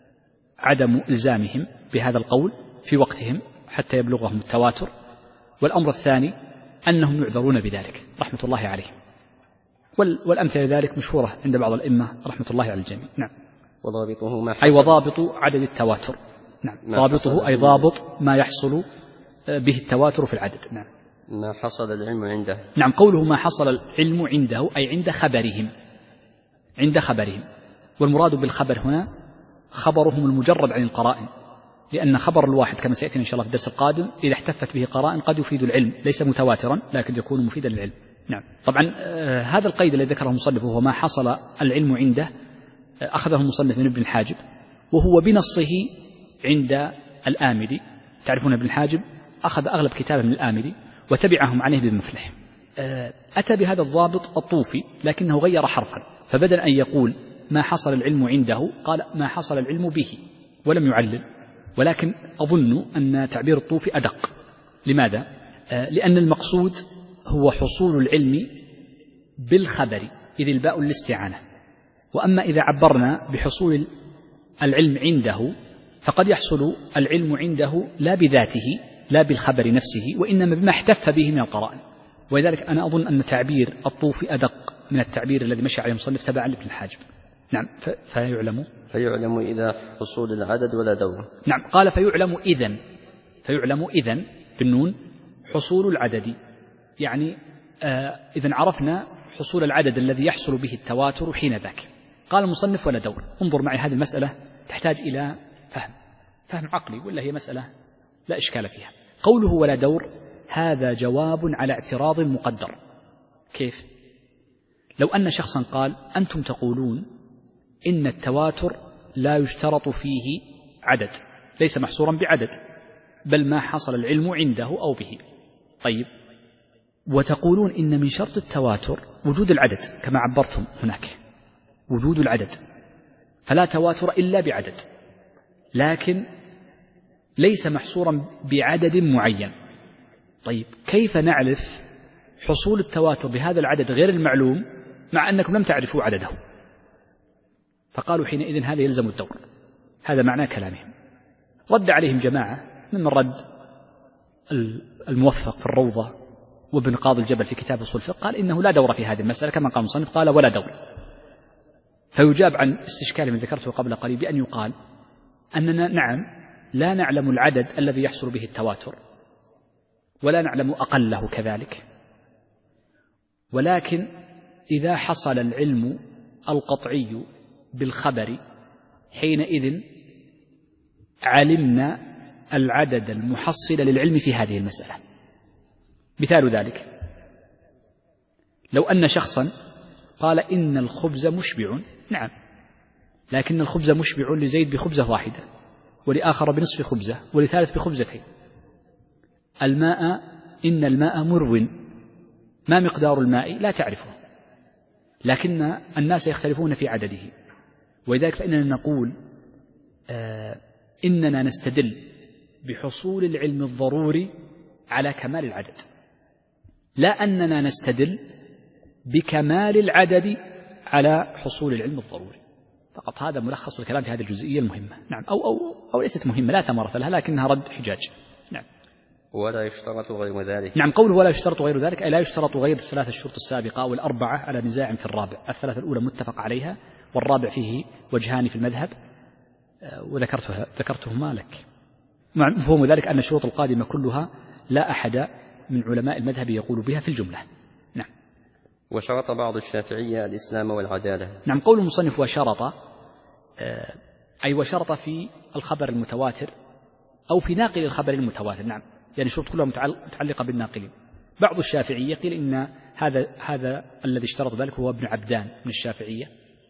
عدم إلزامهم بهذا القول في وقتهم حتى يبلغهم التواتر. والأمر الثاني أنهم يعذرون بذلك رحمة الله عليهم، والأمثلة ذلك مشهورة عند بعض الأئمة رحمة الله على الجميع. نعم. وضابطه ما حصل أي وضابط عدد التواتر. نعم، ضابطه أي ضابط ما يحصل به التواتر في العدد. نعم. ما حصل العلم عنده. نعم، قوله ما حصل العلم عنده أي عند خبرهم، عند خبرهم، والمراد بالخبر هنا خبرهم المجرد عن القرائن، لأن خبر الواحد كما سيأتينا إن شاء الله في الدرس القادم إذا احتفت به قرائن قد يفيد العلم، ليس متواترا لكن يكون مفيدا للعلم. نعم. طبعا آه هذا القيد الذي ذكره المصنف وهو ما حصل العلم عنده آه أخذه المصنف من ابن الحاجب، وهو بنصه عند الآمدي. تعرفون ابن الحاجب أخذ أغلب كتابه من الآمدي وتبعهم عليه بن مفلح. آه أتى بهذا الضابط الطوفي لكنه غير حرفا، فبدل أن يقول ما حصل العلم عنده قال ما حصل العلم به ولم يعلل، ولكن أظن أن تعبير الطوفي أدق. لماذا؟ آه لأن المقصود هو حصول العلم بالخبر إذ الباء الاستعانة، وأما إذا عبرنا بحصول العلم عنده فقد يحصل العلم عنده لا بذاته لا بالخبر نفسه وإنما بما احتف به من القرائن، ولذلك أنا أظن أن تعبير الطوفي أدق من التعبير الذي مشى عليه المصنف تبعا لابن الحاجب. نعم. فيعلم فيعلم إذا حصول العدد ولا دور. نعم، قال فيعلم إذن، فيعلم إذن بالنون حصول العدد، يعني آه إذن عرفنا حصول العدد الذي يحصل به التواتر حين ذاك. قال المصنف ولا دور. انظر معي، هذه المسألة تحتاج إلى فهم فهم عقلي ولا هي مسألة لا إشكال فيها. قوله ولا دور هذا جواب على اعتراض مقدر. كيف؟ لو أن شخصا قال أنتم تقولون إن التواتر لا يشترط فيه عدد، ليس محصورا بعدد بل ما حصل العلم عنده أو به. طيب، وتقولون إن من شرط التواتر وجود العدد كما عبرتم هناك، وجود العدد، فلا تواتر إلا بعدد، لكن ليس محصورا بعدد معين. طيب، كيف نعرف حصول التواتر بهذا العدد غير المعلوم مع أنكم لم تعرفوا عدده؟ فقالوا حينئذ هذا يلزم الدور. هذا معنى كلامهم. رد عليهم جماعة ممن رد الموفق في الروضة وابن قاضي الجبل في كتاب أصول الفقه قال إنه لا دور في هذه المسألة كما قال المصنف قال ولا دور. فيجاب عن استشكال من ذكرته قبل قليل بأن يقال أننا نعم لا نعلم العدد الذي يحصل به التواتر ولا نعلم أقله كذلك، ولكن إذا حصل العلم القطعي بالخبر حينئذ علمنا العدد المحصل للعلم في هذه المسألة. مثال ذلك لو أن شخصا قال إن الخبز مشبع، نعم، لكن الخبز مشبع لزيد بخبزة واحدة ولآخر بنصف خبزة ولثالث بخبزتين. الماء إن الماء مرو، ما مقدار الماء لا تعرفه، لكن الناس يختلفون في عدده، ولذلك فإننا نقول آه إننا نستدل بحصول العلم الضروري على كمال العدد، لا أننا نستدل بكمال العدد على حصول العلم الضروري فقط. هذا ملخص الكلام في هذه الجزئية المهمة. نعم، أو, أو, أو ليست مهمة لا ثمرة لها لكنها رد حجاج. نعم. ولا يشترط غير ذلك. نعم، قوله ولا يشترط غير ذلك أي لا يشترط غير الثلاث الشروط السابقة أو الأربعة على نزاع في الرابع. الثلاثة الأولى متفق عليها والرابع فيه وجهان في المذهب وذكرتها ذكرتهما لك. مفهوم ذلك أن الشروط القادمة كلها لا أحد من علماء المذهب يقول بها في الجملة. نعم. وشرط بعض الشافعية الإسلام والعدالة. نعم، قول المصنف وشرط أي وشرط في الخبر المتواتر أو في ناقل الخبر المتواتر. نعم، يعني الشروط كلها متعلقة بالناقلين. بعض الشافعية قيل إن هذا هذا الذي اشترط ذلك هو ابن عبدان من الشافعية،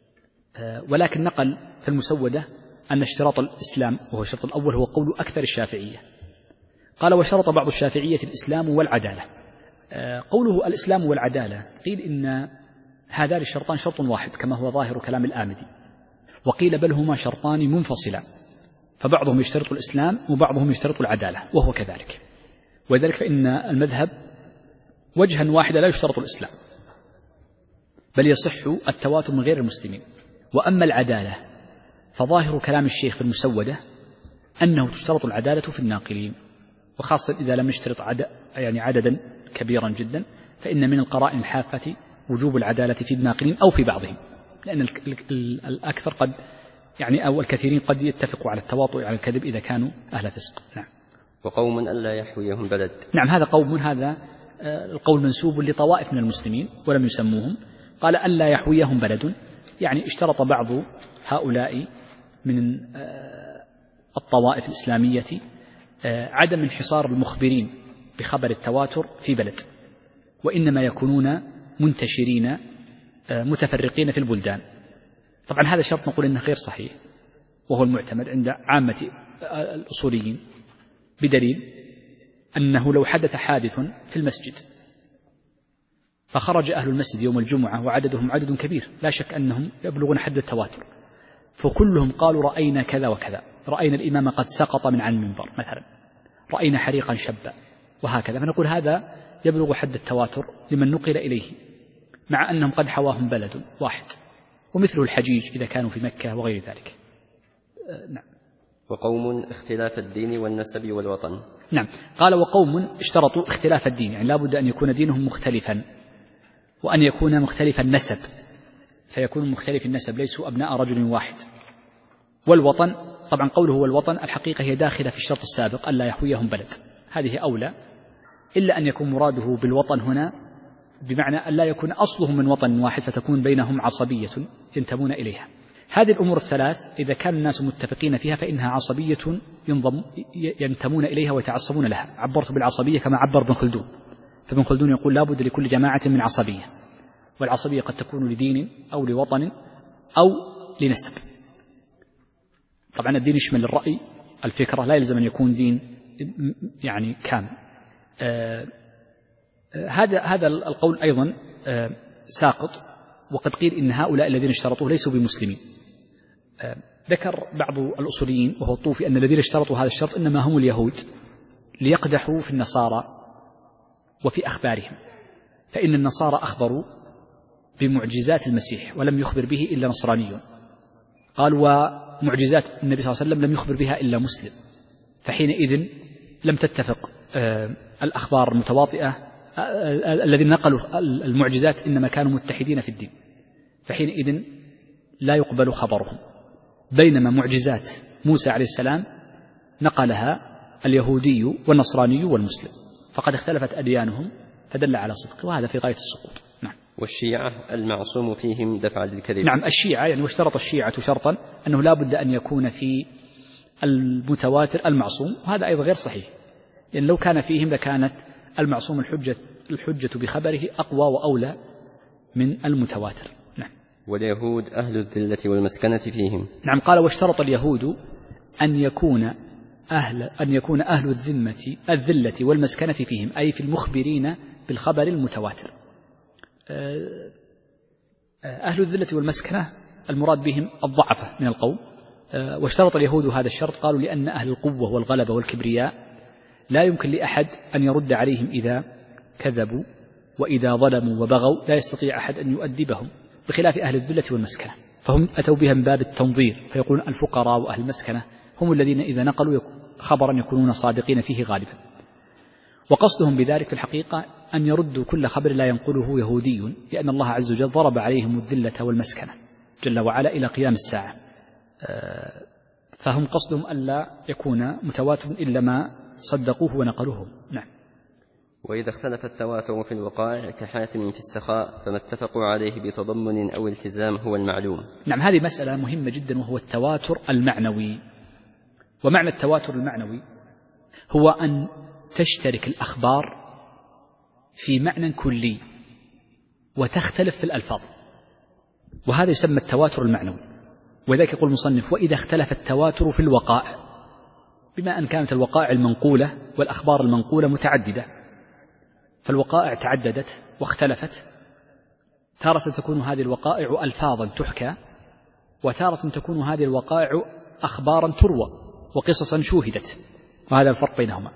ولكن نقل في المسودة أن اشتراط الإسلام وهو الشرط الأول هو قول أكثر الشافعية. قال وشرط بعض الشافعية الإسلام والعدالة. قوله الإسلام والعدالة قيل إن هذان الشرطان شرط واحد كما هو ظاهر كلام الآمدي، وقيل بل هما شرطان منفصلان، فبعضهم يشترط الإسلام وبعضهم يشترط العدالة وهو كذلك. ولذلك فإن المذهب وجها واحدا لا يشترط الإسلام بل يصح التواتر من غير المسلمين. وأما العدالة فظاهر كلام الشيخ في المسودة أنه تشترط العدالة في الناقلين، وخاصة إذا لم يشترط عدد يعني عددا كبيرا جدا فإن من القرائن الحافة وجوب العدالة في الناقلين أو في بعضهم، لأن الأكثر قد يعني أو الكثيرين قد يتفقوا على التواطؤ على الكذب إذا كانوا أهل فسق. نعم. وقوم ألا يحويهم بلد. نعم، هذا قوم، هذا القول منسوب لطوائف من المسلمين ولم يسموهم. قال ألا يحويهم بلد، يعني اشترط بعض هؤلاء من الطوائف الإسلامية عدم انحصار المخبرين بخبر التواتر في بلد، وإنما يكونون منتشرين متفرقين في البلدان. طبعا هذا الشرط نقول إنه غير صحيح وهو المعتمد عند عامة الأصوليين، بدليل أنه لو حدث حادث في المسجد فخرج أهل المسجد يوم الجمعة وعددهم عدد كبير لا شك أنهم يبلغون حد التواتر، فكلهم قالوا رأينا كذا وكذا، رأينا الإمام قد سقط من عن المنبر مثلا، رأينا حريقا شبا وهكذا، فنقول هذا يبلغ حد التواتر لمن نقل إليه مع أنهم قد حواهم بلد واحد، ومثل الحجيج إذا كانوا في مكة وغير ذلك. نعم. وقوم اختلاف الدين والنسب والوطن. نعم، قال وقوم اشترطوا اختلاف الدين، يعني لا بد أن يكون دينهم مختلفا وأن يكون مختلف النسب، فيكون مختلف النسب ليسوا أبناء رجل واحد. والوطن طبعا قوله هو الوطن الحقيقة هي داخلة في الشرط السابق ألا يحويهم بلد، هذه أولى، إلا أن يكون مراده بالوطن هنا بمعنى أن لا يكون أصلهم من وطن واحد فتكون بينهم عصبية ينتمون إليها. هذه الأمور الثلاث إذا كان الناس متفقين فيها فإنها عصبية ينضم ينتمون إليها ويتعصبون لها. عبرت بالعصبية كما عبر ابن خلدون، فابن خلدون يقول لا بد لكل جماعة من عصبية، والعصبية قد تكون لدين أو لوطن أو لنسب. طبعا الدين يشمل الرأي، الفكرة، لا يلزم أن يكون دين يعني كامل. آه هذا هذا القول أيضا آه ساقط، وقد قيل إن هؤلاء الذين اشترطوه ليسوا بمسلمين. آه ذكر بعض الأصوليين وهو الطوفي أن الذين اشترطوا هذا الشرط إنما هم اليهود ليقدحوا في النصارى وفي أخبارهم، فإن النصارى أخبروا بمعجزات المسيح ولم يخبر به إلا نصراني، قال ومعجزات النبي صلى الله عليه وسلم لم يخبر بها إلا مسلم، فحينئذ لم تتفق آه الأخبار المتواطئة الذين نقلوا المعجزات إنما كانوا متحدين في الدين، فحينئذ لا يقبل خبرهم، بينما معجزات موسى عليه السلام نقلها اليهودي والنصراني والمسلم، فقد اختلفت أديانهم فدل على صدق، وهذا في غاية السقوط. نعم. والشيعة المعصوم فيهم دفعا للكذب. نعم، الشيعة يعني واشترط الشيعة شرطا أنه لا بد أن يكون في المتواتر المعصوم، وهذا أيضا غير صحيح، لأن يعني لو كان فيهم لكانت المعصوم الحجة, الحجة بخبره أقوى وأولى من المتواتر. نعم. واليهود أهل الذلة والمسكنة فيهم. نعم، قال واشترط اليهود أن يكون أهل أن يكون أهل الذمة الذلة والمسكنة فيهم، أي في المخبرين بالخبر المتواتر. أهل الذلة والمسكنة المراد بهم الضعفة من القوم، واشترط اليهود هذا الشرط، قالوا لأن أهل القوة والغلبة والكبرياء لا يمكن لأحد أن يرد عليهم إذا كذبوا، وإذا ظلموا وبغوا لا يستطيع أحد أن يؤدبهم، بخلاف أهل الذلة والمسكنة، فهم أتوا بها من باب التنظير، فيقولون الفقراء وأهل المسكنة هم الذين إذا نقلوا خبرا يكونون صادقين فيه غالبا. وقصدهم بذلك في الحقيقة أن يردوا كل خبر لا ينقله يهودي، لأن الله عز وجل ضرب عليهم الذلة والمسكنة جل وعلا إلى قيام الساعة، فهم قصدهم ألا يكون متواتر إلا ما صدقوه ونقلوه. نعم. وإذا اختلف التواتر في الوقائع كحاتم في السخاء فما اتفقوا عليه بتضمن أو التزام هو المعلوم. نعم، هذه مسألة مهمة جدا، وهو التواتر المعنوي. ومعنى التواتر المعنوي هو أن تشترك الأخبار في معنى كلي وتختلف في الألفاظ، وهذا يسمى التواتر المعنوي. وذلك يقول المصنف وإذا اختلف التواتر في الوقائع، بما أن كانت الوقائع المنقولة والأخبار المنقولة متعددة، فالوقائع تعددت واختلفت، تارة تكون هذه الوقائع ألفاظا تحكى، وتارة تكون هذه الوقائع أخبارا تروى وقصصا شوهدت، وهذا الفرق بينهما.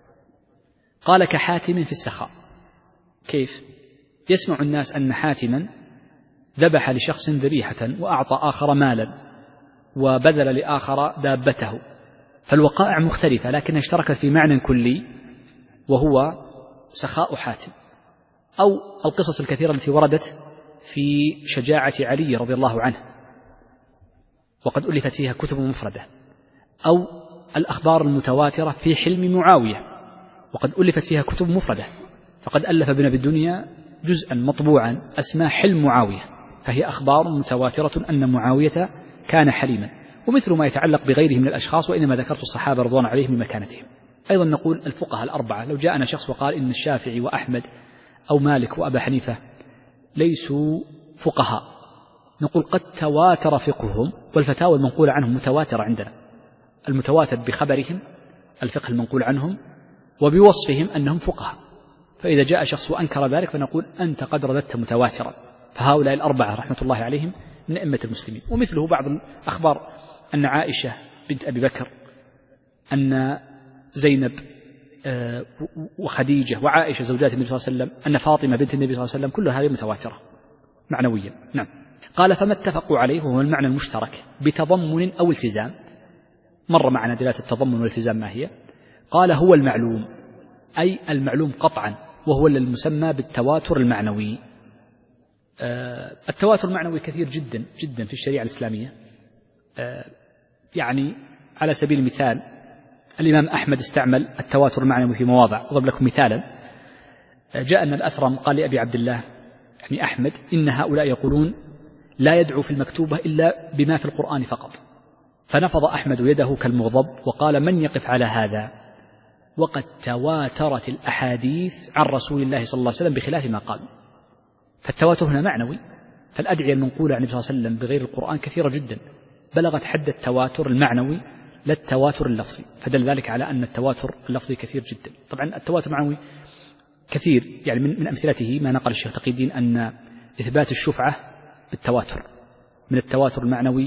قال كحاتم في السخاء. كيف؟ يسمع الناس أن حاتما ذبح لشخص ذبيحة وأعطى آخر مالا وبذل لآخر دابته، فالوقائع مختلفة لكنها اشتركت في معنى كلي وهو سخاء حاتم، أو القصص الكثيرة التي وردت في شجاعة علي رضي الله عنه وقد ألفت فيها كتب مفردة، أو الأخبار المتواترة في حلم معاوية وقد ألفت فيها كتب مفردة، فقد ألف ابن أبي الدنيا جزءا مطبوعا اسمه حلم معاوية، فهي أخبار متواترة أن معاوية كان حليما، ومثل ما يتعلق بغيره من الأشخاص، وإنما ذكرت الصحابة رضوان عليهم بمكانتهم. أيضا نقول الفقهاء الأربعة، لو جاءنا شخص وقال إن الشافعي وأحمد أو مالك وأبا حنيفة ليسوا فقهاء، نقول قد تواتر فقههم، والفتاوى المنقولة عنهم متواترة عندنا، المتواتر بخبرهم الفقه المنقول عنهم وبوصفهم أنهم فقهاء، فإذا جاء شخص وأنكر ذلك فنقول أنت قد رددت متواترا. فهؤلاء الأربعة رحمة الله عليهم من أئمة المسلمين. ومثله بعض الأخبار أن عائشة بنت أبي بكر، أن زينب وخديجة وعائشة زوجات النبي صلى الله عليه وسلم، أن فاطمة بنت النبي صلى الله عليه وسلم، كل هذه متواترة معنويا. نعم. قال فما اتفقوا عليه وهو المعنى المشترك بتضمن أو التزام. مر معنا دلالة التضمن والالتزام ما هي؟ قال هو المعلوم، أي المعلوم قطعا، وهو المسمى بالتواتر المعنوي. آه التواتر المعنوي كثير جدا جدا في الشريعة الإسلامية. آه يعني على سبيل المثال الإمام أحمد استعمل التواتر المعنوي في مواضع. أضرب لكم مثالا. آه جاء أن الأثرم قال لأبي عبد الله يعني أحمد إن هؤلاء يقولون لا يدعو في المكتوبة إلا بما في القرآن فقط، فنفض أحمد يده كالمغضب وقال من يقف على هذا وقد تواترت الأحاديث عن رسول الله صلى الله عليه وسلم بخلاف ما قال. فالتواتر هنا معنوي، فالأدعية المنقولة عن النبي صلى الله عليه وسلم بغير القرآن كثيرة جدا، بلغت حد التواتر المعنوي لا التواتر اللفظي، فدل ذلك على أن التواتر اللفظي كثير جدا. طبعا التواتر المعنوي كثير، يعني من, من أمثلته ما نقل الشيخ تقي الدين أن إثبات الشفعة بالتواتر من التواتر المعنوي.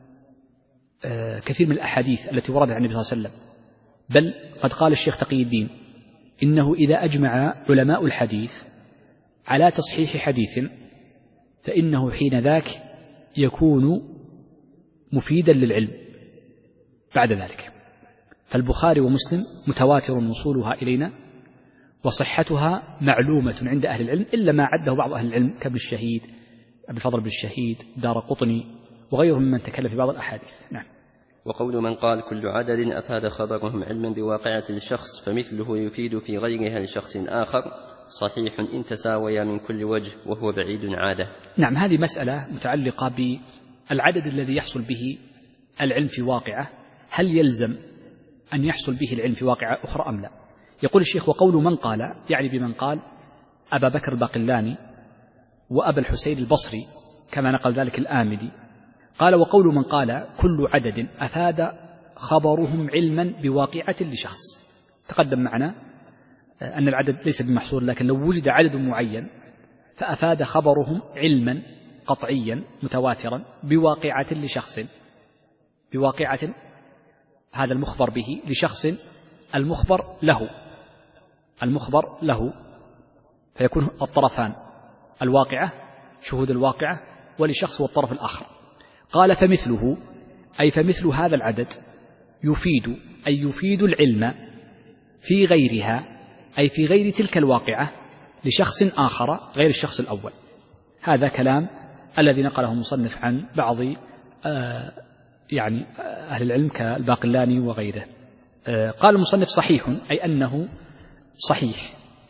آه كثير من الأحاديث التي وردت عن النبي صلى الله عليه وسلم، بل قد قال الشيخ تقي الدين إنه إذا أجمع علماء الحديث على تصحيح حديث فإنه حين ذاك يكون مفيدا للعلم بعد ذلك. فالبخاري ومسلم متواتر وصولها إلينا، وصحتها معلومة عند أهل العلم إلا ما عده بعض أهل العلم كابن الشهيد أبي الفضل بن الشهيد دارقطني وغيرهم ممن تكلم في بعض الأحاديث. نعم. وقول من قال كل عدد أفاد خبرهم علما بواقعة الشخص فمثله يفيد في غيرها لشخص آخر صحيح إن تساويا من كل وجه وهو بعيد عادة. نعم، هذه مسألة متعلقة بالعدد الذي يحصل به العلم في واقعة، هل يلزم أن يحصل به العلم في واقعة أخرى أم لا؟ يقول الشيخ وقول من قال يعني بمن قال أبا بكر الباقلاني وأبا الحسين البصري كما نقل ذلك الآمدي. قال وقول من قال كل عدد أفاد خبرهم علما بواقعة لشخص. تقدم معنا أن العدد ليس بمحصور، لكن لو وجد عدد معين فأفاد خبرهم علما قطعيا متواترا بواقعة لشخص، بواقعة هذا المخبر به لشخص المخبر له، المخبر له فيكون الطرفان الواقعة شهود الواقعة ولشخص والطرف الآخر. قال فمثله أي فمثل هذا العدد يفيد أي يفيد العلم في غيرها أي في غير تلك الواقعة لشخص آخر غير الشخص الأول. هذا كلام الذي نقله مصنف عن بعض آه يعني أهل العلم كالباقلاني وغيره. آه قال المصنف صحيح أي أنه صحيح،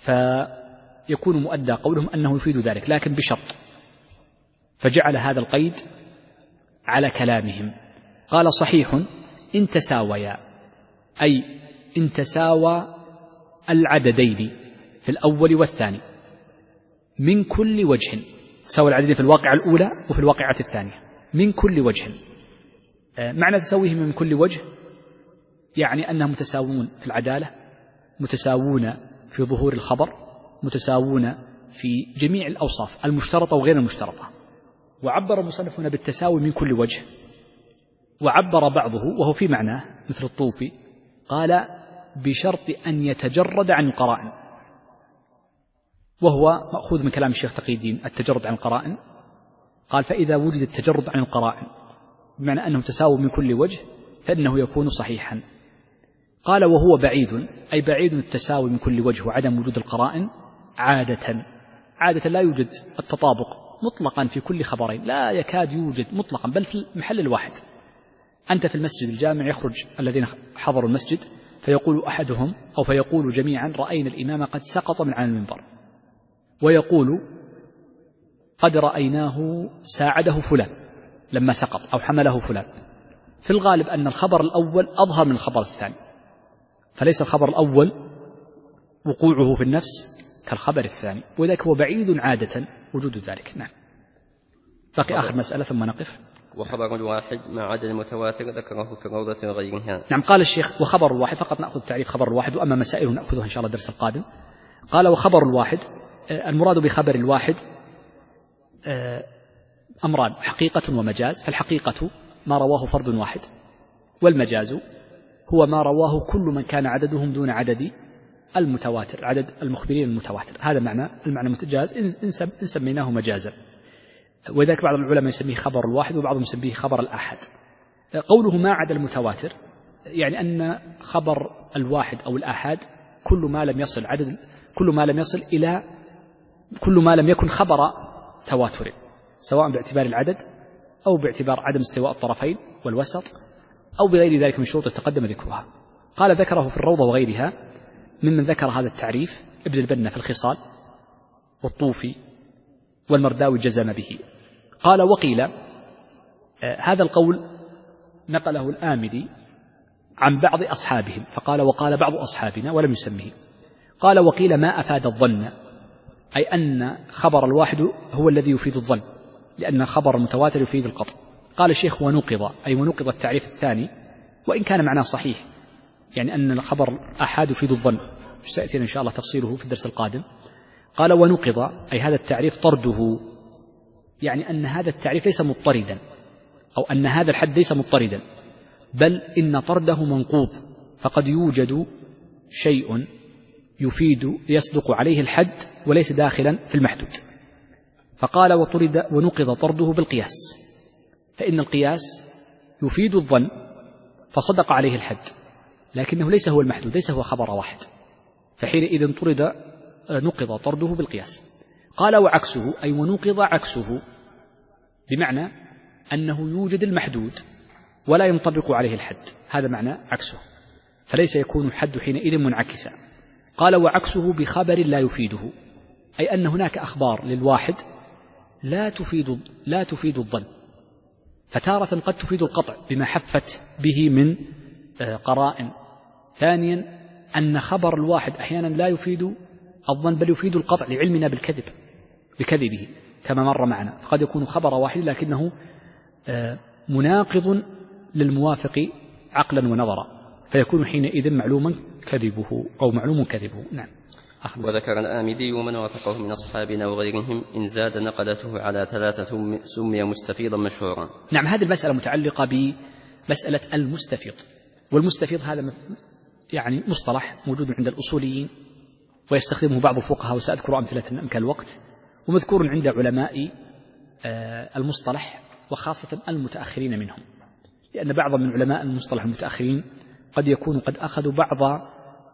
فيكون مؤدى قولهم أنه يفيد ذلك لكن بشرط، فجعل هذا القيد على كلامهم. قال صحيح إن تساويا أي إن تساوى العددين في الأول والثاني من كل وجه، تساوي العددين في الواقعة الأولى وفي الواقعة الثانية من كل وجه. معنى تساويهم من كل وجه يعني أنهم متساوون في العدالة، متساوون في ظهور الخبر، متساوون في جميع الأوصاف المشترطة وغير المشترطة. وعبر المصنف هنا بالتساوي من كل وجه، وعبر بعضه وهو في معناه مثل الطوفي قال بشرط أن يتجرد عن القرائن، وهو مأخوذ من كلام الشيخ تقي الدين التجرد عن القرائن. قال فإذا وجد التجرد عن القرائن بمعنى أنه تساوي من كل وجه فإنه يكون صحيحا. قال وهو بعيد أي بعيد التساوي من كل وجه وعدم وجود القرائن عادة، عادة لا يوجد التطابق مطلقا في كل خبرين، لا يكاد يوجد مطلقا بل في المحل الواحد. أنت في المسجد الجامع يخرج الذين حضروا المسجد فيقول أحدهم أو فيقول جميعا رأينا الإمام قد سقط من على المنبر، ويقول قد رأيناه ساعده فلان لما سقط أو حمله فلان. في الغالب أن الخبر الأول أظهر من الخبر الثاني، فليس الخبر الأول وقوعه في النفس كالخبر الثاني، وذلك هو بعيد عادة وجود ذلك. نعم. باقي آخر مسألة ثم نقف. وخبر الواحد مع عدد المتواتر ذكره في الروضة وغيرها. نعم. قال الشيخ وخبر الواحد، فقط نأخذ تعريف خبر الواحد وأما مسائله نأخذها إن شاء الله الدرس القادم. قال وخبر الواحد المراد بخبر الواحد أمران حقيقة ومجاز. فالحقيقة ما رواه فرد واحد، والمجاز هو ما رواه كل من كان عددهم دون عدد المتواتر، عدد المخبرين المتواتر. هذا معنى المعنى المتجاز إن سميناه مجازا، وذلك بعض العلماء يسميه خبر الواحد وبعضهم يسميه خبر الآحد. قوله ما عدا المتواتر يعني أن خبر الواحد أو الآحاد كل ما لم يصل عدد كل ما لم يصل إلى كل ما لم يكن خبر تواتر، سواء باعتبار العدد أو باعتبار عدم استواء الطرفين والوسط أو بغير ذلك من شروط تقدم ذكرها. قال ذكره في الروضة وغيرها ممن ذكر هذا التعريف ابن البنا في الخصال والطوفي والمرداوي جزم به. قال وقيل آه هذا القول نقله الآمدي عن بعض أصحابهم، فقال وقال بعض أصحابنا ولم يسمه. قال وقيل ما أفاد الظن أي أن خبر الواحد هو الذي يفيد الظن، لأن خبر المتواتر يفيد القطع. قال الشيخ ونقض أي ونقض التعريف الثاني، وإن كان معناه صحيح يعني أن الخبر أحاد يفيد الظن، سيأتينا إن شاء الله تفصيله في الدرس القادم. قال ونقض أي هذا التعريف طرده، يعني أن هذا التعريف ليس مضطردا أو أن هذا الحد ليس مضطردا، بل إن طرده منقوض، فقد يوجد شيء يفيد يصدق عليه الحد وليس داخلا في المحدود. فقال وطرد ونقض طرده بالقياس، فإن القياس يفيد الظن فصدق عليه الحد، لكنه ليس هو المحدود، ليس هو خبر واحد، فحينئذ طرد نقض طرده بالقياس. قال وعكسه أي ونقض عكسه، بمعنى أنه يوجد المحدود ولا ينطبق عليه الحد، هذا معنى عكسه، فليس يكون الحد حينئذ منعكسا. قال وعكسه بخبر لا يفيده، أي أن هناك أخبار للواحد لا تفيد لا تفيد الظن، فتارة قد تفيد القطع بما حفت به من قرائن. ثانيا أن خبر الواحد أحيانا لا يفيد الظن بل يفيد القطع لعلمنا بالكذب بكذبه كما مر معنا، فقد يكون خبر واحد لكنه مناقض للموافق عقلا ونظرا، فيكون حينئذ معلوما كذبه أو معلوم كذبه. نعم. وذكر الآمدي ومن وافقه من أصحابنا وغيرهم إن زاد نقلته على ثلاثة سمي مستفيضا مشهورا. نعم، هذه المسألة متعلقة بمسألة المستفيض، والمستفيض هذا يعني مصطلح موجود عند الأصوليين ويستخدمه بعض الفقهاء، وسأذكر أمثلة إن أمكن الوقت، ومذكور عند علماء المصطلح وخاصة المتأخرين منهم، لأن بعض من علماء المصطلح المتأخرين قد يكون قد أخذوا بعض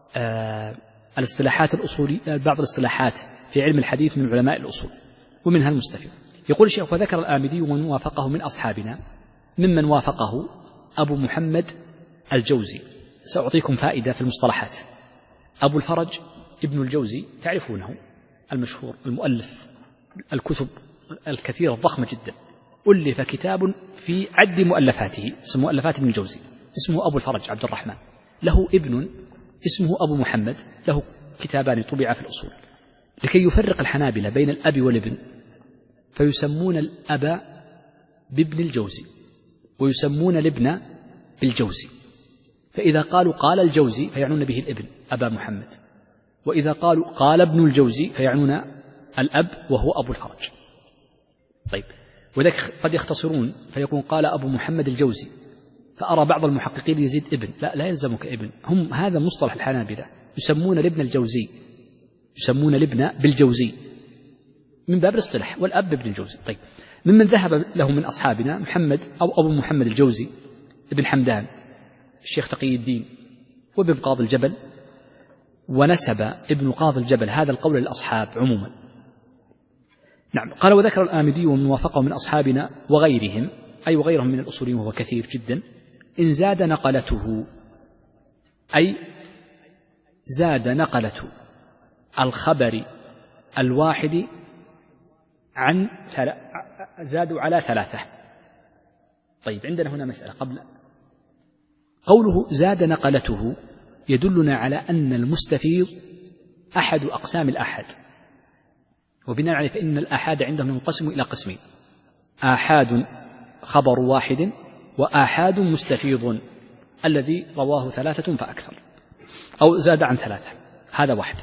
الاصطلاحات الأصولية، بعض الاصطلاحات في علم الحديث من علماء الأصول، ومنها المستفيض. يقول الشيخ وذكر الآمدي ومن وافقه من أصحابنا، ممن وافقه أبو محمد الجوزي. سأعطيكم فائدة في المصطلحات. أبو الفرج ابن الجوزي تعرفونه، المشهور المؤلف الكتب الكثيرة الضخمة جدا، ألف كتاب في عد مؤلفاته اسمه مؤلفات ابن الجوزي، اسمه أبو الفرج عبد الرحمن، له ابن اسمه أبو محمد، له كتابان طبعا في الأصول، لكي يفرق الحنابلة بين الأب والابن، فيسمون الأب بابن الجوزي ويسمون الابن بالجوزي، فإذا قالوا قال الجوزي فيعنون به الابن أبا محمد، وإذا قالوا قال ابن الجوزي فيعنون الأب وهو أبو الفرج. طيب، وذلك قد يختصرون فيكون قال أبو محمد الجوزي، فأرى بعض المحققين يزيد ابن، لا لا يلزمك ابن، هم هذا مصطلح الحنابلة، يسمون الابن الجوزي، يسمون الابن بالجوزي من باب الاصطلاح، والأب بابن الجوزي. طيب، ممن ذهب له من أصحابنا محمد أو أبو محمد الجوزي ابن حمدان الشيخ تقي الدين وابن قاضي الجبل، ونسب ابن قاضي الجبل هذا القول للأصحاب عموما. نعم. قال وذكر الآمدي ومن وافقه من أصحابنا وغيرهم، أي وغيرهم من الأصوليين وهو كثير جدا، إن زاد نقلته، أي زاد نقلة الخبر الواحد عن زادوا على ثلاثة. طيب، عندنا هنا مسألة قبل قوله زاد نقلته يدلنا على أن المستفيض أحد أقسام الآحاد، وبناء عليه فإن الآحاد عندهم ينقسم إلى قسمين: آحاد خبر واحد، وآحاد مستفيض الذي رواه ثلاثة فأكثر أو زاد عن ثلاثة، هذا واحد.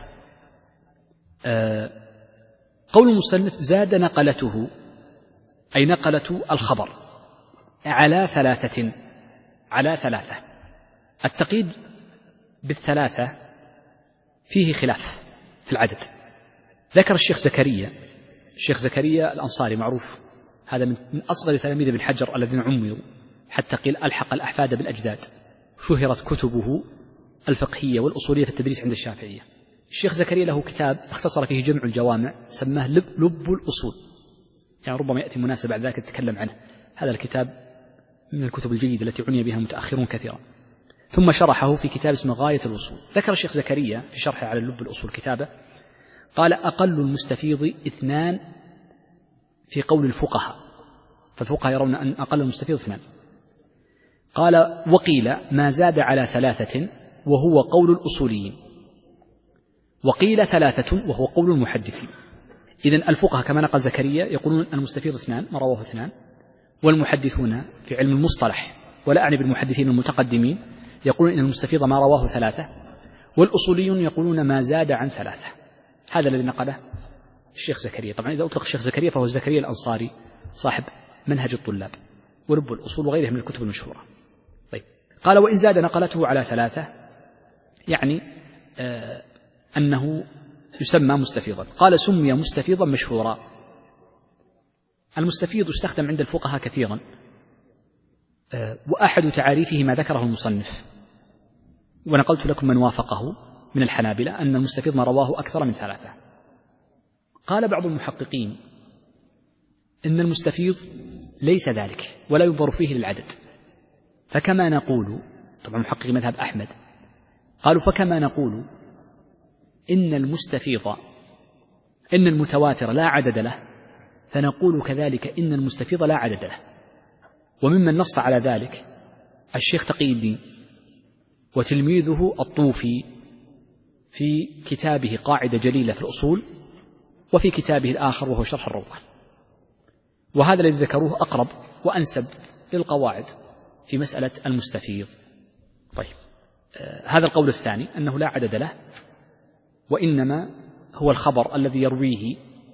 آه قول المصنف زاد نقلته أي نقلة الخبر على ثلاثة، على ثلاثة. التقييد بالثلاثة فيه خلاف في العدد. ذكر الشيخ زكريا الشيخ زكريا الأنصاري معروف، هذا من أصغر تلاميذ ابن حجر الذين عمروا حتى قيل ألحق الأحفاد بالأجداد، شهرت كتبه الفقهية والأصولية في التدريس عند الشافعية. الشيخ زكريا له كتاب اختصر فيه جمع الجوامع سماه لب, لب الأصول، يعني ربما يأتي مناسب بعد ذلك نتكلم عنه. هذا الكتاب من الكتب الجيدة التي عني بها متأخرون كثيرا. ثم شرحه في كتاب اسمه غاية الوصول. ذكر الشيخ زكريا في شرحه على اللب الأصول كتابه، قال أقل المستفيض اثنان في قول الفقهاء، فالفقهاء يرون أن أقل المستفيض اثنان. قال وقيل ما زاد على ثلاثة وهو قول الأصوليين، وقيل ثلاثة وهو قول المحدثين. إذن الفقهاء كما نقل زكريا يقولون أن المستفيض اثنان ما رواه اثنان، والمحدثون في علم المصطلح ولا أعني بالمحدثين المتقدمين يقولون إن المستفيض ما رواه ثلاثة، والأصوليون يقولون ما زاد عن ثلاثة. هذا الذي نقله الشيخ زكريا. طبعا إذا أطلق الشيخ زكريا فهو زكريا الأنصاري صاحب منهج الطلاب ولب الأصول وغيره من الكتب المشهورة. طيب، قال وإن زاد نقلته على ثلاثة يعني آه أنه يسمى مستفيضا. قال سمي مستفيضا مشهورا. المستفيض يستخدم عند الفقهاء كثيرا، آه وأحد تعاريفه ما ذكره المصنف ونقلت لكم من وافقه، من الحنابلة أن المستفيض ما رواه أكثر من ثلاثة. قال بعض المحققين إن المستفيض ليس ذلك ولا ينظر فيه للعدد، فكما نقول، طبعا محقق مذهب أحمد قالوا فكما نقول إن المستفيض إن المتواتر لا عدد له، فنقول كذلك إن المستفيض لا عدد له. وممن نص على ذلك الشيخ تقي الدين وتلميذه الطوفي في كتابه قاعدة جليلة في الأصول، وفي كتابه الآخر وهو شرح الروضة. وهذا الذي ذكروه أقرب وأنسب للقواعد في مسألة المستفيض. طيب، آه هذا القول الثاني أنه لا عدد له، وإنما هو الخبر الذي يرويه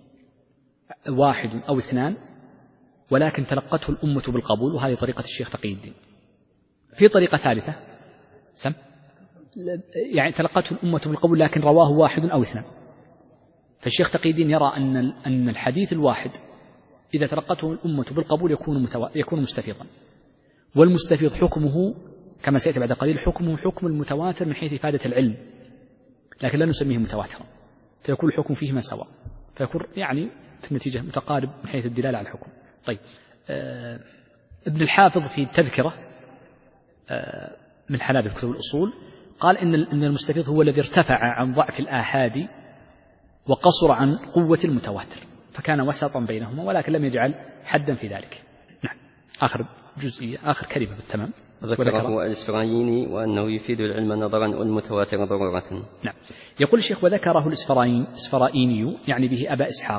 واحد أو اثنان ولكن تلقته الأمة بالقبول، وهذه طريقة الشيخ تقي الدين. في طريقة ثالثة سم يعني تلقته الأمة بالقبول لكن رواه واحد أو اثنان، فالشيخ تقي الدين يرى أن أن الحديث الواحد إذا تلقته الأمة بالقبول يكون متو... يكون مستفيضا، والمستفيض حكمه كما سيأتي بعد قليل حكمه حكم المتواتر من حيث إفادة العلم، لكن لا نسميه متواترا، فيكون الحكم فيهما سواء، فيكون يعني في النتيجة متقارب من حيث الدلالة على الحكم. طيب، آه ابن الحافظ في التذكرة آه من الحنابلة في كتب الأصول قال إن إن المستفيض هو الذي ارتفع عن ضعف الآحاد وقصر عن قوة المتواتر، فكان وسطا بينهما ولكن لم يجعل حدا في ذلك. نعم. آخر جزئية، آخر كلمة بالتمام. ذكره الإسفرايني وأنه يفيد العلم نظرا والمتواتر ضرورة. نعم. يقول الشيخ وذكره الإسفرايني يعني به أبا إسحاق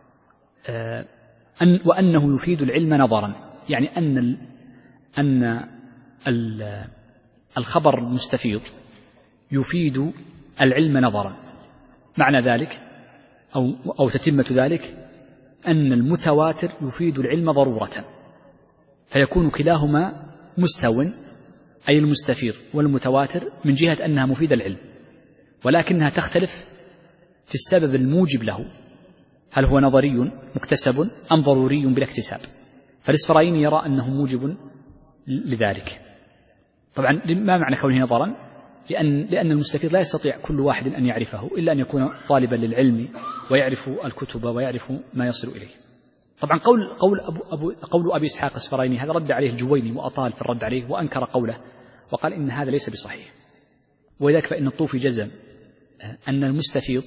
آه أن وأنه يفيد العلم نظرا، يعني أن ال أن ال الخبر المستفيض يفيد العلم نظرا. معنى ذلك أو, أو تتمة ذلك أن المتواتر يفيد العلم ضرورة، فيكون كلاهما مستو، أي المستفيض والمتواتر، من جهة أنها مفيدة العلم، ولكنها تختلف في السبب الموجب له، هل هو نظري مكتسب أم ضروري بلا اكتساب. فالإسفرايني يرى أنه موجب لذلك. طبعا ما معنى كونه نظرا؟ لأن, لأن المستفيض لا يستطيع كل واحد أن يعرفه إلا أن يكون طالبا للعلم ويعرف الكتب ويعرف ما يصل إليه. طبعا قول, قول, أبو أبو قول أبي إسحاق الإسفرايني هذا رد عليه الجويني وأطال في الرد عليه وأنكر قوله وقال إن هذا ليس بصحيح. ولذلك فإن الطوفي جزم أن المستفيض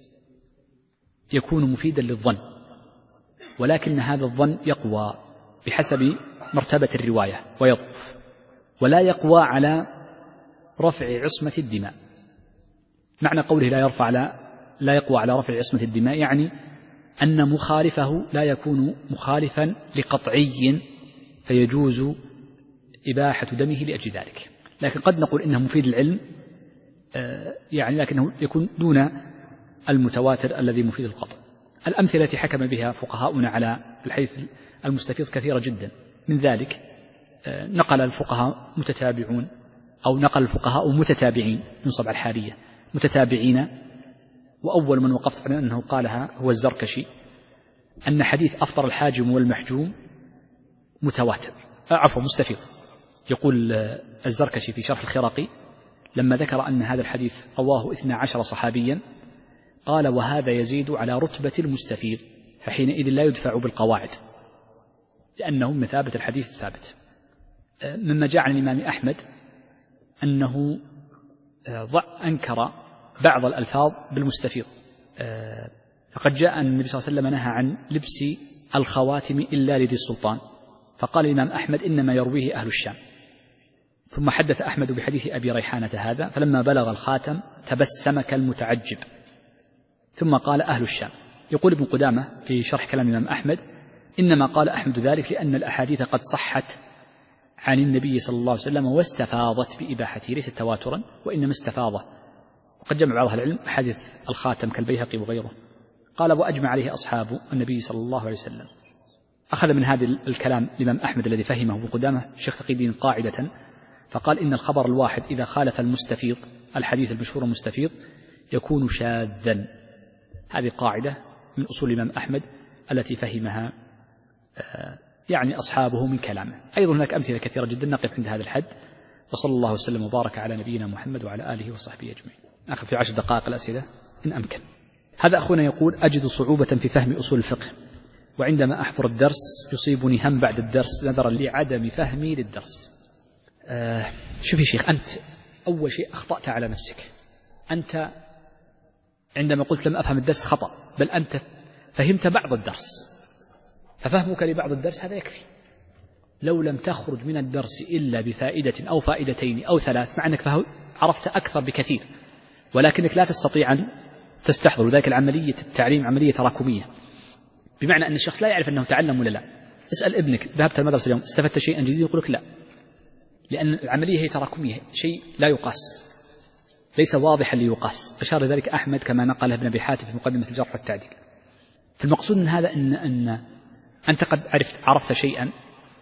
يكون مفيدا للظن، ولكن هذا الظن يقوى بحسب مرتبة الرواية ويضعف، ولا يقوى على رفع عصمة الدماء. معنى قوله لا يرفع على لا يقوى على رفع عصمة الدماء يعني أن مخالفه لا يكون مخالفا لقطعي فيجوز إباحة دمه لأجل ذلك. لكن قد نقول إنه مفيد العلم يعني لكنه يكون دون المتواتر الذي مفيد القطع. الأمثلة التي حكم بها فقهاؤنا على الحديث المستفيض كثيرة جدا، من ذلك نقل الفقهاء متتابعون أو نقل الفقهاء متتابعين ينصب على الحالية متتابعين، وأول من وقفت على أنه قالها هو الزركشي، أن حديث أفطر الحاجم والمحجوم متواتر عفوا مستفيض. يقول الزركشي في شرح الخراقي لما ذكر أن هذا الحديث رواه اثنا عشر صحابيا قال وهذا يزيد على رتبة المستفيض، فحينئذ لا يدفع بالقواعد لأنه مثابة الحديث الثابت. مما جاء عن الإمام أحمد أنه أنكر بعض الألفاظ بالمستفيض، فقد جاء النبي صلى الله عليه وسلم نهى عن لبس الخواتم إلا لذي السلطان، فقال الإمام أحمد إنما يرويه أهل الشام. ثم حدث أحمد بحديث أبي ريحانة هذا، فلما بلغ الخاتم تبسم كالمتعجب، ثم قال أهل الشام. يقول ابن قدامة في شرح كلام الإمام أحمد إنما قال أحمد ذلك لأن الأحاديث قد صحت عن النبي صلى الله عليه وسلم واستفاضت بإباحته، ليست تواترا وإنما استفاضة. وقد جمع بعض العلم أحاديث الخاتم كالبيهقي وغيره. قال وأجمع عليه أصحاب النبي صلى الله عليه وسلم. أخذ من هذا الكلام الإمام أحمد الذي فهمه ابن قدامة الشيخ تقي الدين قاعدة، فقال إن الخبر الواحد إذا خالف المستفيض الحديث المشهور المستفيض يكون شاذا. هذه قاعدة من أصول الإمام أحمد التي فهمها يعني أصحابه من كلامه. أيضا هناك أمثلة كثيرة جدا، نقف عند هذا الحد، وصلى الله وسلم وبارك على نبينا محمد وعلى آله وصحبه أجمعين. أخذ في عشر دقائق الأسئلة إن أمكن. هذا أخونا يقول: أجد صعوبة في فهم أصول الفقه، وعندما أحضر الدرس يصيبني هم بعد الدرس نظرا لعدم فهمي للدرس. آه شوف يا شيخ، أنت أول شيء أخطأت على نفسك. أنت عندما قلت لم أفهم الدرس خطأ، بل أنت فهمت بعض الدرس، ففهمك لبعض الدرس هذا يكفي. لو لم تخرج من الدرس إلا بفائدة أو فائدتين أو ثلاث، مع أنك عرفت أكثر بكثير، ولكنك لا تستطيع أن تستحضر. وذلك العملية التعليم عملية تراكمية، بمعنى أن الشخص لا يعرف أنه تعلم ولا لا. اسأل ابنك: ذهبت المدرسة اليوم استفدت شيئا جديد؟ يقول لك لا، لأن العملية هي تراكمية، شيء لا يقاس، ليس واضحا ليقاس. أشار لذلك أحمد كما نقله ابن أبي حاتم في مقدمة الجرح والتعديل. فالمقصود من هذا أن, أن أنت قد عرفت, عرفت شيئا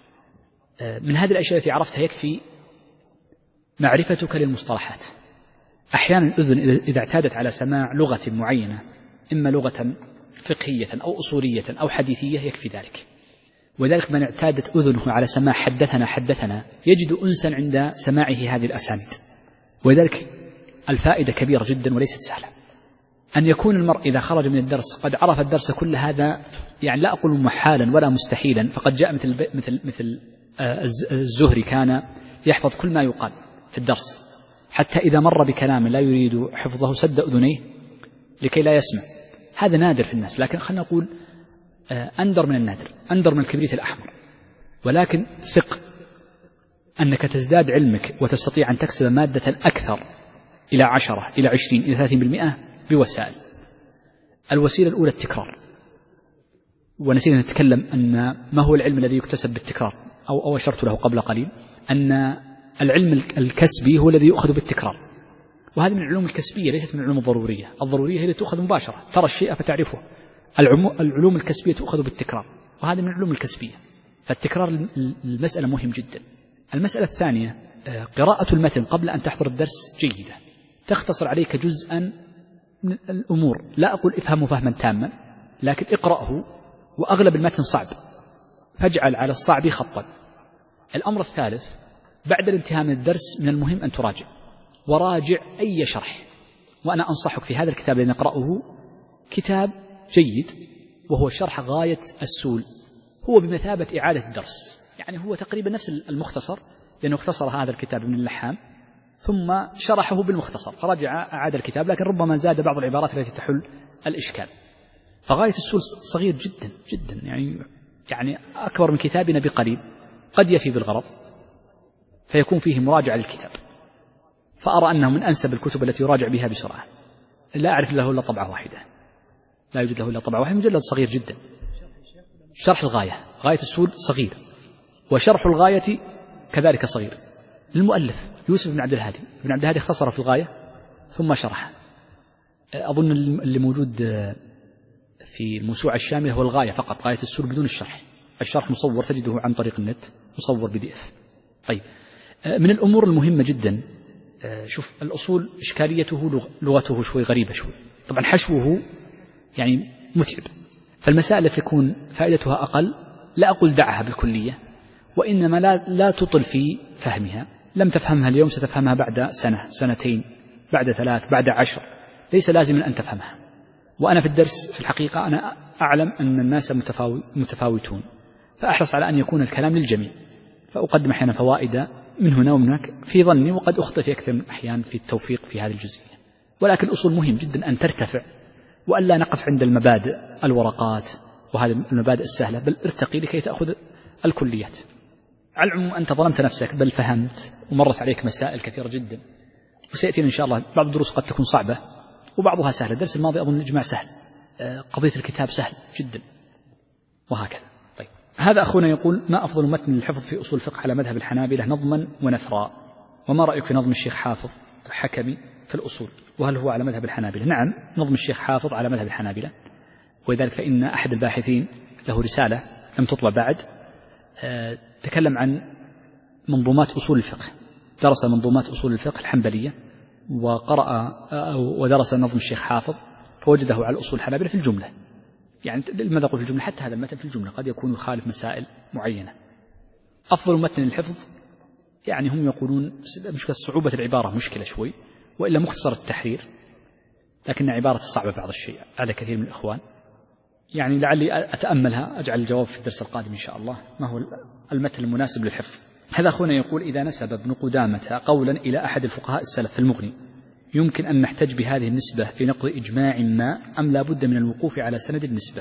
من هذه الأشياء التي عرفتها، يكفي معرفتك للمصطلحات. أحيانا الأذن إذا اعتادت على سماع لغة معينة، إما لغة فقهية أو أصولية أو حديثية، يكفي ذلك. وذلك من اعتادت أذنه على سماع حدثنا حدثنا يجد أنسا عند سماعه هذه الأسانيد. وذلك الفائدة كبيرة جدا وليست سهلة. أن يكون المرء إذا خرج من الدرس قد عرف الدرس كل هذا، يعني لا أقول محالا ولا مستحيلا، فقد جاء مثل مثل مثل الزهري كان يحفظ كل ما يقال في الدرس، حتى إذا مر بكلام لا يريد حفظه سد أذنيه لكي لا يسمع. هذا نادر في الناس، لكن خلنا نقول أندر من النادر، أندر من الكبريت الأحمر. ولكن ثق أنك تزداد علمك وتستطيع أن تكسب مادة أكثر إلى عشرة إلى عشرين إلى ثلاثين بالمئة بوسائل. الوسيلة الأولى التكرار، ونسينا نتكلم أن ما هو العلم الذي يكتسب بالتكرار، أو أو أشرت له قبل قليل أن العلم الكسبي هو الذي يؤخذ بالتكرار، وهذه من العلوم الكسبية ليست من العلوم الضرورية. الضرورية هي التي تؤخذ مباشرة، ترى الشيء فتعرفه. العلوم الكسبية تؤخذ بالتكرار، وهذه من العلوم الكسبية. فالتكرار المسألة مهم جدا. المسألة الثانية قراءة المتن قبل أن تحضر الدرس جيدة، تختصر عليك جزءا من الأمور. لا أقول افهمه فهما تاما، لكن اقرأه، وأغلب المتن صعب، فاجعل على الصعب خطا. الأمر الثالث: بعد الانتهاء من الدرس من المهم أن تراجع، وراجع أي شرح. وأنا أنصحك في هذا الكتاب الذي نقرأه، كتاب جيد وهو شرح غاية السول، هو بمثابة إعادة الدرس، يعني هو تقريبا نفس المختصر، لأنه اختصر هذا الكتاب من اللحام ثم شرحه بالمختصر، فرجع أعاد الكتاب، لكن ربما زاد بعض العبارات التي تحل الإشكال. فغاية السول صغير جدا جدا، يعني يعني أكبر من كتابنا بقليل، قد يفي بالغرض، فيكون فيه مراجعة للكتاب. فأرى أنه من أنسب الكتب التي يراجع بها بسرعة. لا أعرف له إلا طبعة واحدة، لا يوجد له إلا طبعة واحدة، مجلد صغير جدا. شرح الغاية، غاية السول صغير، وشرح الغاية كذلك صغير، للمؤلف يوسف بن عبد الهادي. ابن عبد الهادي اختصر في الغاية ثم شرح. أظن اللي موجود في الموسوعة الشاملة هو الغاية فقط، غاية السول بدون الشرح. الشرح مصور تجده عن طريق النت، مصور بي دي اف. طيب، من الأمور المهمة جدا، شوف الأصول إشكاليته لغته شوي غريبة شوي، طبعا حشوه يعني متعب، فالمسائل التي تكون فائدتها أقل لا أقول دعها بالكلية، وإنما لا, لا تطل في فهمها. لم تفهمها اليوم ستفهمها بعد سنة، سنتين، بعد ثلاث، بعد عشر، ليس لازم أن تفهمها. وأنا في الدرس في الحقيقة أنا أعلم أن الناس متفاوت متفاوتون، فأحرص على أن يكون الكلام للجميع، فأقدم أحيانا فوائد من هنا ومن هناك في ظني، وقد أخطئ في أكثر من الأحيان في التوفيق في هذه الجزئية. ولكن الأصول مهم جدا أن ترتفع، وألا نقف عند المبادئ الورقات وهذه المبادئ السهلة، بل ارتقي لكي تأخذ الكليات. على العموم أنت ظلمت نفسك، بل فهمت ومرت عليك مسائل كثيرة جدا، وسيأتي إن شاء الله بعض الدروس قد تكون صعبة وبعضها سهلة. الدرس الماضي أظن الإجماع سهل، قضية الكتاب سهل جدا، وهكذا. طيب، هذا أخونا يقول: ما أفضل متن للحفظ في أصول الفقه على مذهب الحنابلة نظما ونثرا؟ وما رأيك في نظم الشيخ حافظ الحكمي في الأصول، وهل هو على مذهب الحنابلة؟ نعم، نظم الشيخ حافظ على مذهب الحنابلة، ولذلك فإن أحد الباحثين له رسالة لم تطبع بعد تكلم عن منظومات أصول الفقه، درس منظومات أصول الفقه الحنبلية وقرأ ودرس نظم الشيخ حافظ، فوجده على الأصول الحنابلة في الجملة. يعني لماذا أقول في الجملة؟ حتى هذا المتن في الجملة قد يكون يخالف مسائل معينة. أفضل متن للحفظ، يعني هم يقولون مشكلة صعوبة العبارة، مشكلة شوي، وإلا مختصر التحرير لكن عبارة صعبة بعض الشيء على كثير من الإخوان، يعني لعلي أتأملها أجعل الجواب في الدرس القادم إن شاء الله ما هو المثل المناسب للحفظ. هذا أخونا يقول: إذا نسب ابن قدامة قولا إلى أحد الفقهاء السلف في المغني يمكن أن نحتج بهذه النسبة في نقض إجماع ما، أم لا بد من الوقوف على سند النسبة؟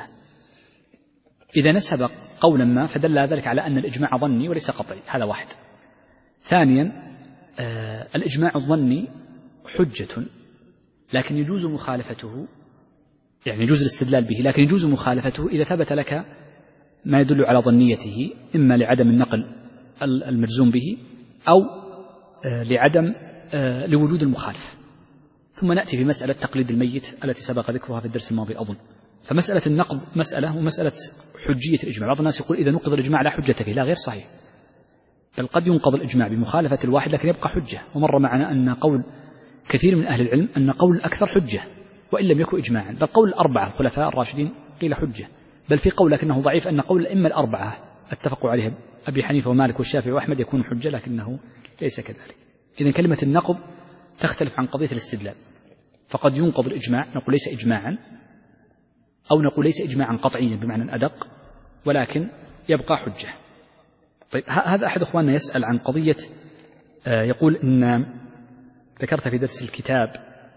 إذا نسب قولا ما فدل ذلك على أن الإجماع ظني وليس قطعي، هذا واحد. ثانيا آه الإجماع الظني حجة، لكن يجوز مخالفته، يعني يجوز الاستدلال به، لكن يجوز مخالفته إذا ثبت لك ما يدل على ظنيته، إما لعدم النقل المجزوم به أو آه لعدم آه لوجود المخالف. ثم نأتي في مسألة تقليد الميت التي سبق ذكرها في الدرس الماضي أظن. فمسألة النقض مسألة، ومسألة حجية الإجماع، بعض الناس يقول إذا نقض الإجماع لا حجة فيه، لا، غير صحيح، بل قد ينقض الإجماع بمخالفة الواحد لكن يبقى حجة. ومر معنا أن قول كثير من أهل العلم أن قول الأكثر حجة وإن لم يكن إجماعا، بل قول الأربعة الخلفاء الراشدين قيل حجة، بل في قول لكنه ضعيف أن قول الأئمة الأربعة اتفقوا عليها أبي حنيفة ومالك والشافعي وأحمد يكون حجة، لكنه ليس كذلك. إذن كلمة النقض تختلف عن قضية الاستدلال، فقد ينقض الإجماع نقول ليس إجماعا، أو نقول ليس إجماعا قطعيا بمعنى الأدق ولكن يبقى حجة. طيب هذا أحد أخواننا يسأل عن قضية، يقول إن ذكرت في درس الكتاب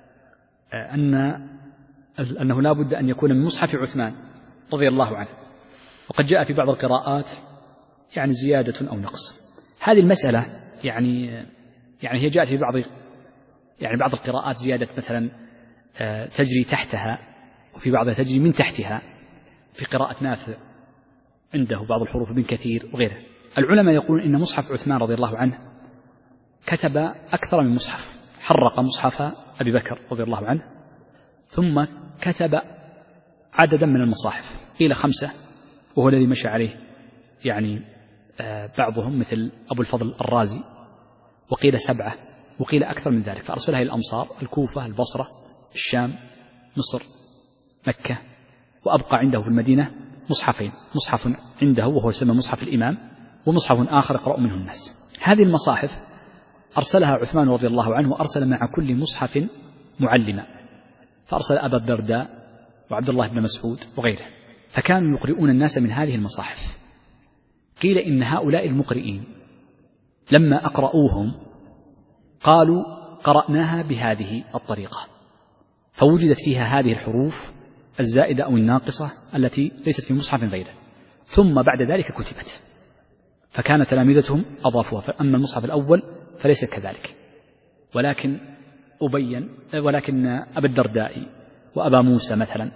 أن أنه لا بد أن يكون من مصحف عثمان رضي الله عنه، وقد جاء في بعض القراءات يعني زيادة أو نقص. هذه المسألة يعني يعني هي جاءت في بعض يعني بعض القراءات زيادة مثلا تجري تحتها، وفي بعضها تجري من تحتها، في قراءة نافع عنده بعض الحروف ابن كثير وغيره. العلماء يقولون إن مصحف عثمان رضي الله عنه كتب أكثر من مصحف، حرق مصحف أبي بكر رضي الله عنه ثم كتب عددا من المصاحف، قيل خمسة وهو الذي مشى عليه يعني بعضهم مثل أبو الفضل الرازي، وقيل سبعة وقيل أكثر من ذلك، فأرسلها إلى الأمصار: الكوفة، البصرة، الشام، مصر، مكة، وأبقى عنده في المدينة مصحفين، مصحف عنده وهو يسمى مصحف الإمام، ومصحف آخر يقرأ منه الناس. هذه المصاحف أرسلها عثمان رضي الله عنه، وأرسل مع كل مصحف معلما، فأرسل أبا الدرداء وعبد الله بن مسعود وغيره، فكانوا يقرؤون الناس من هذه المصاحف. قيل إن هؤلاء المقرئين لما أقرؤوهم قالوا قرأناها بهذه الطريقة، فوجدت فيها هذه الحروف الزائدة أو الناقصة التي ليست في مصحف غيره، ثم بعد ذلك كتبت، فكان تلامذتهم أضافوها. فأما المصحف الأول فليس كذلك، ولكن أبين ولكن أبا الدرداء وأبا موسى مثلا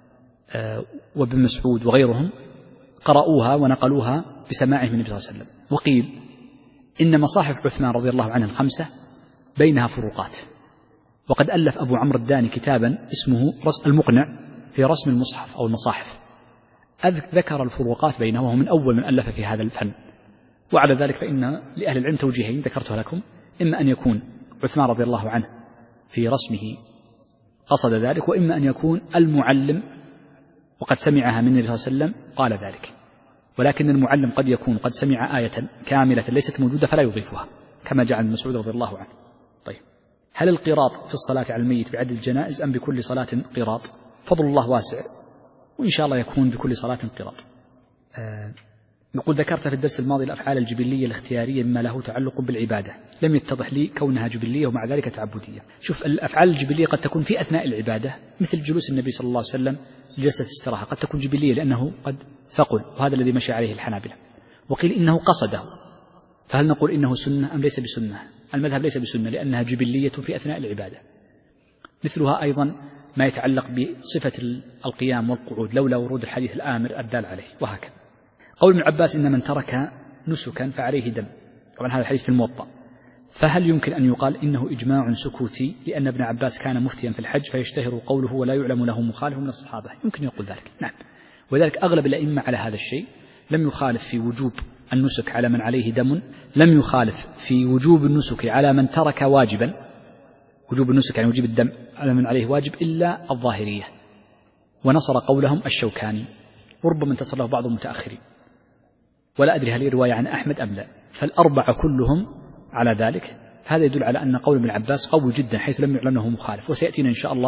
وابن مسعود وغيرهم قرأوها ونقلوها بسماعهم من النبي صلى الله عليه وسلم. وقيل إن مصاحف عثمان رضي الله عنه الخمسة بينها فروقات، وقد ألف أبو عمرو الداني كتابا اسمه المقنع في رسم المصحف أو المصاحف، ذكر الفروقات بينه، وهو من أول من ألف في هذا الفن. وعلى ذلك فإن لأهل العلم توجيهين ذكرتها لكم: إما أن يكون عثمان رضي الله عنه في رسمه قصد ذلك، وإما أن يكون المعلم وقد سمعها من النبي صلى الله عليه وسلم قال ذلك. ولكن المعلم قد يكون قد سمع آية كاملة ليست موجودة فلا يضيفها، كما جعل ابن مسعود رضي الله عنه. طيب، هل القراط في الصلاة على الميت بعد الجنائز أم بكل صلاة قراط؟ فضل الله واسع، وإن شاء الله يكون بكل صلاة قراط. آه نقول ذكرت في الدرس الماضي الأفعال الجبلية الاختيارية مما له تعلق بالعبادة، لم يتضح لي كونها جبلية ومع ذلك تعبدية. شوف، الأفعال الجبلية قد تكون في أثناء العبادة، مثل جلوس النبي صلى الله عليه وسلم لجلسة استراحة، قد تكون جبلية لأنه قد ثقل، وهذا الذي مشى عليه الحنابلة. وقيل إنه قصده، فهل نقول إنه سنة أم ليس بسنة؟ المذهب ليس بسنة لأنها جبلية في أثناء العبادة. مثلها أيضا ما يتعلق بصفة القيام والقعود لولا ورود الحديث الآمر الدال عليه، وهكذا. قول ابن عباس إن من ترك نسكا فعليه دم، طبعا هذا الحديث في الموطأ، فهل يمكن أن يقال إنه إجماع سكوتي لأن ابن عباس كان مفتيا في الحج فيشتهر قوله ولا يعلم له مخالف من الصحابة؟ يمكن يقول ذلك، نعم. وذلك أغلب الأئمة على هذا الشيء، لم يخالف في وجوب النسك على من عليه دم، لم يخالف في وجوب النسك على من ترك واجبا، وجوب النسك يعني وجوب الدم على من عليه واجب، إلا الظاهرية، ونصر قولهم الشوكاني، وربما انتصر له بعض المتأخرين، ولا أدري هل رواية عن أحمد أم لا. فالأربعة كلهم على ذلك. هذا يدل على أن قول ابن عباس قوي جدا حيث لم يعلم له مخالف، وسيأتينا إن شاء الله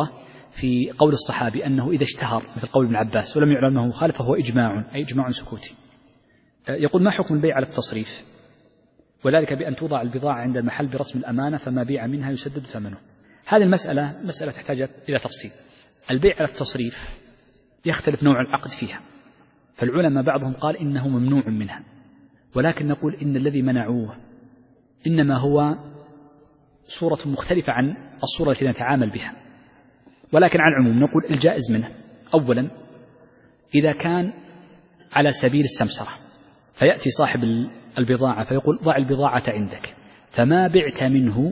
في قول الصحابي أنه إذا اشتهر مثل قول ابن عباس ولم يعلم أنه مخالف فهو إجماع، أي إجماع سكوتي. يقول: ما حكم البيع على التصريف؟ وذلك بأن توضع البضاعة عند المحل برسم الأمانة فما بيع منها يسدد ثمنه. هذه المسألة مسألة تحتاج إلى تفصيل. البيع على التصريف يختلف نوع العقد فيها، فالعلماء بعضهم قال إنه ممنوع منها، ولكن نقول إن الذي منعوه إنما هو صورة مختلفة عن الصورة التي نتعامل بها. ولكن على العموم نقول الجائز منه: أولا إذا كان على سبيل السمسرة، فيأتي صاحب البضاعة فيقول: ضع البضاعة عندك، فما بعت منه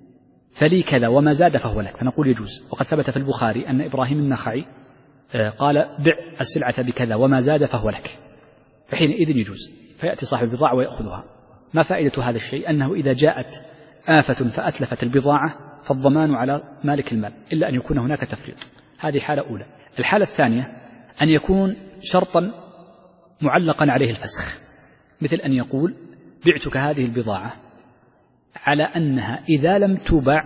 فلي كذا وما زاد فهو لك، فنقول يجوز. وقد ثبت في البخاري أن إبراهيم النخعي قال: بع السلعة بكذا وما زاد فهو لك، فحينئذ يجوز. فيأتي صاحب البضاعة ويأخذها. ما فائدة هذا الشيء؟ أنه إذا جاءت آفة فأتلفت البضاعة فالضمان على مالك المال، إلا أن يكون هناك تفريط. هذه حالة أولى. الحالة الثانية أن يكون شرطا معلقا عليه الفسخ، مثل أن يقول: بعتك هذه البضاعة على أنها إذا لم تباع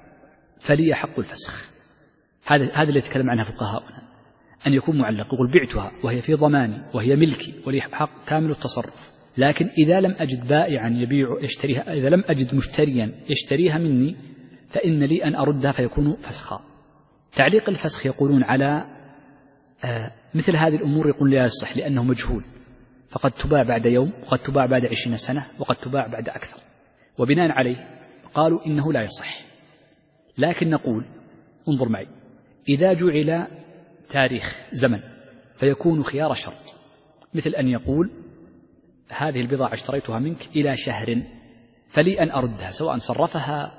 فلي حق الفسخ. هذا هذا اللي يتكلم عنها فقهاؤنا، أن يكون معلق، يقول: بعتها وهي في ضماني وهي ملكي ولي حق كامل التصرف، لكن إذا لم أجد بائعا يبيع يشتريها، إذا لم أجد مشتريا يشتريها مني فإن لي أن أردها فيكون فسخا. تعليق الفسخ يقولون على آه مثل هذه الأمور يقول لا يصح، لأنه مجهول، فقد تباع بعد يوم وقد تباع بعد عشرين سنة وقد تباع بعد أكثر، وبناء عليه قالوا إنه لا يصح. لكن نقول: انظر معي، إذا جعل تاريخ زمن فيكون خيار شرط، مثل أن يقول: هذه البضاعة اشتريتها منك إلى شهر فلي أن أردها، سواء صرفها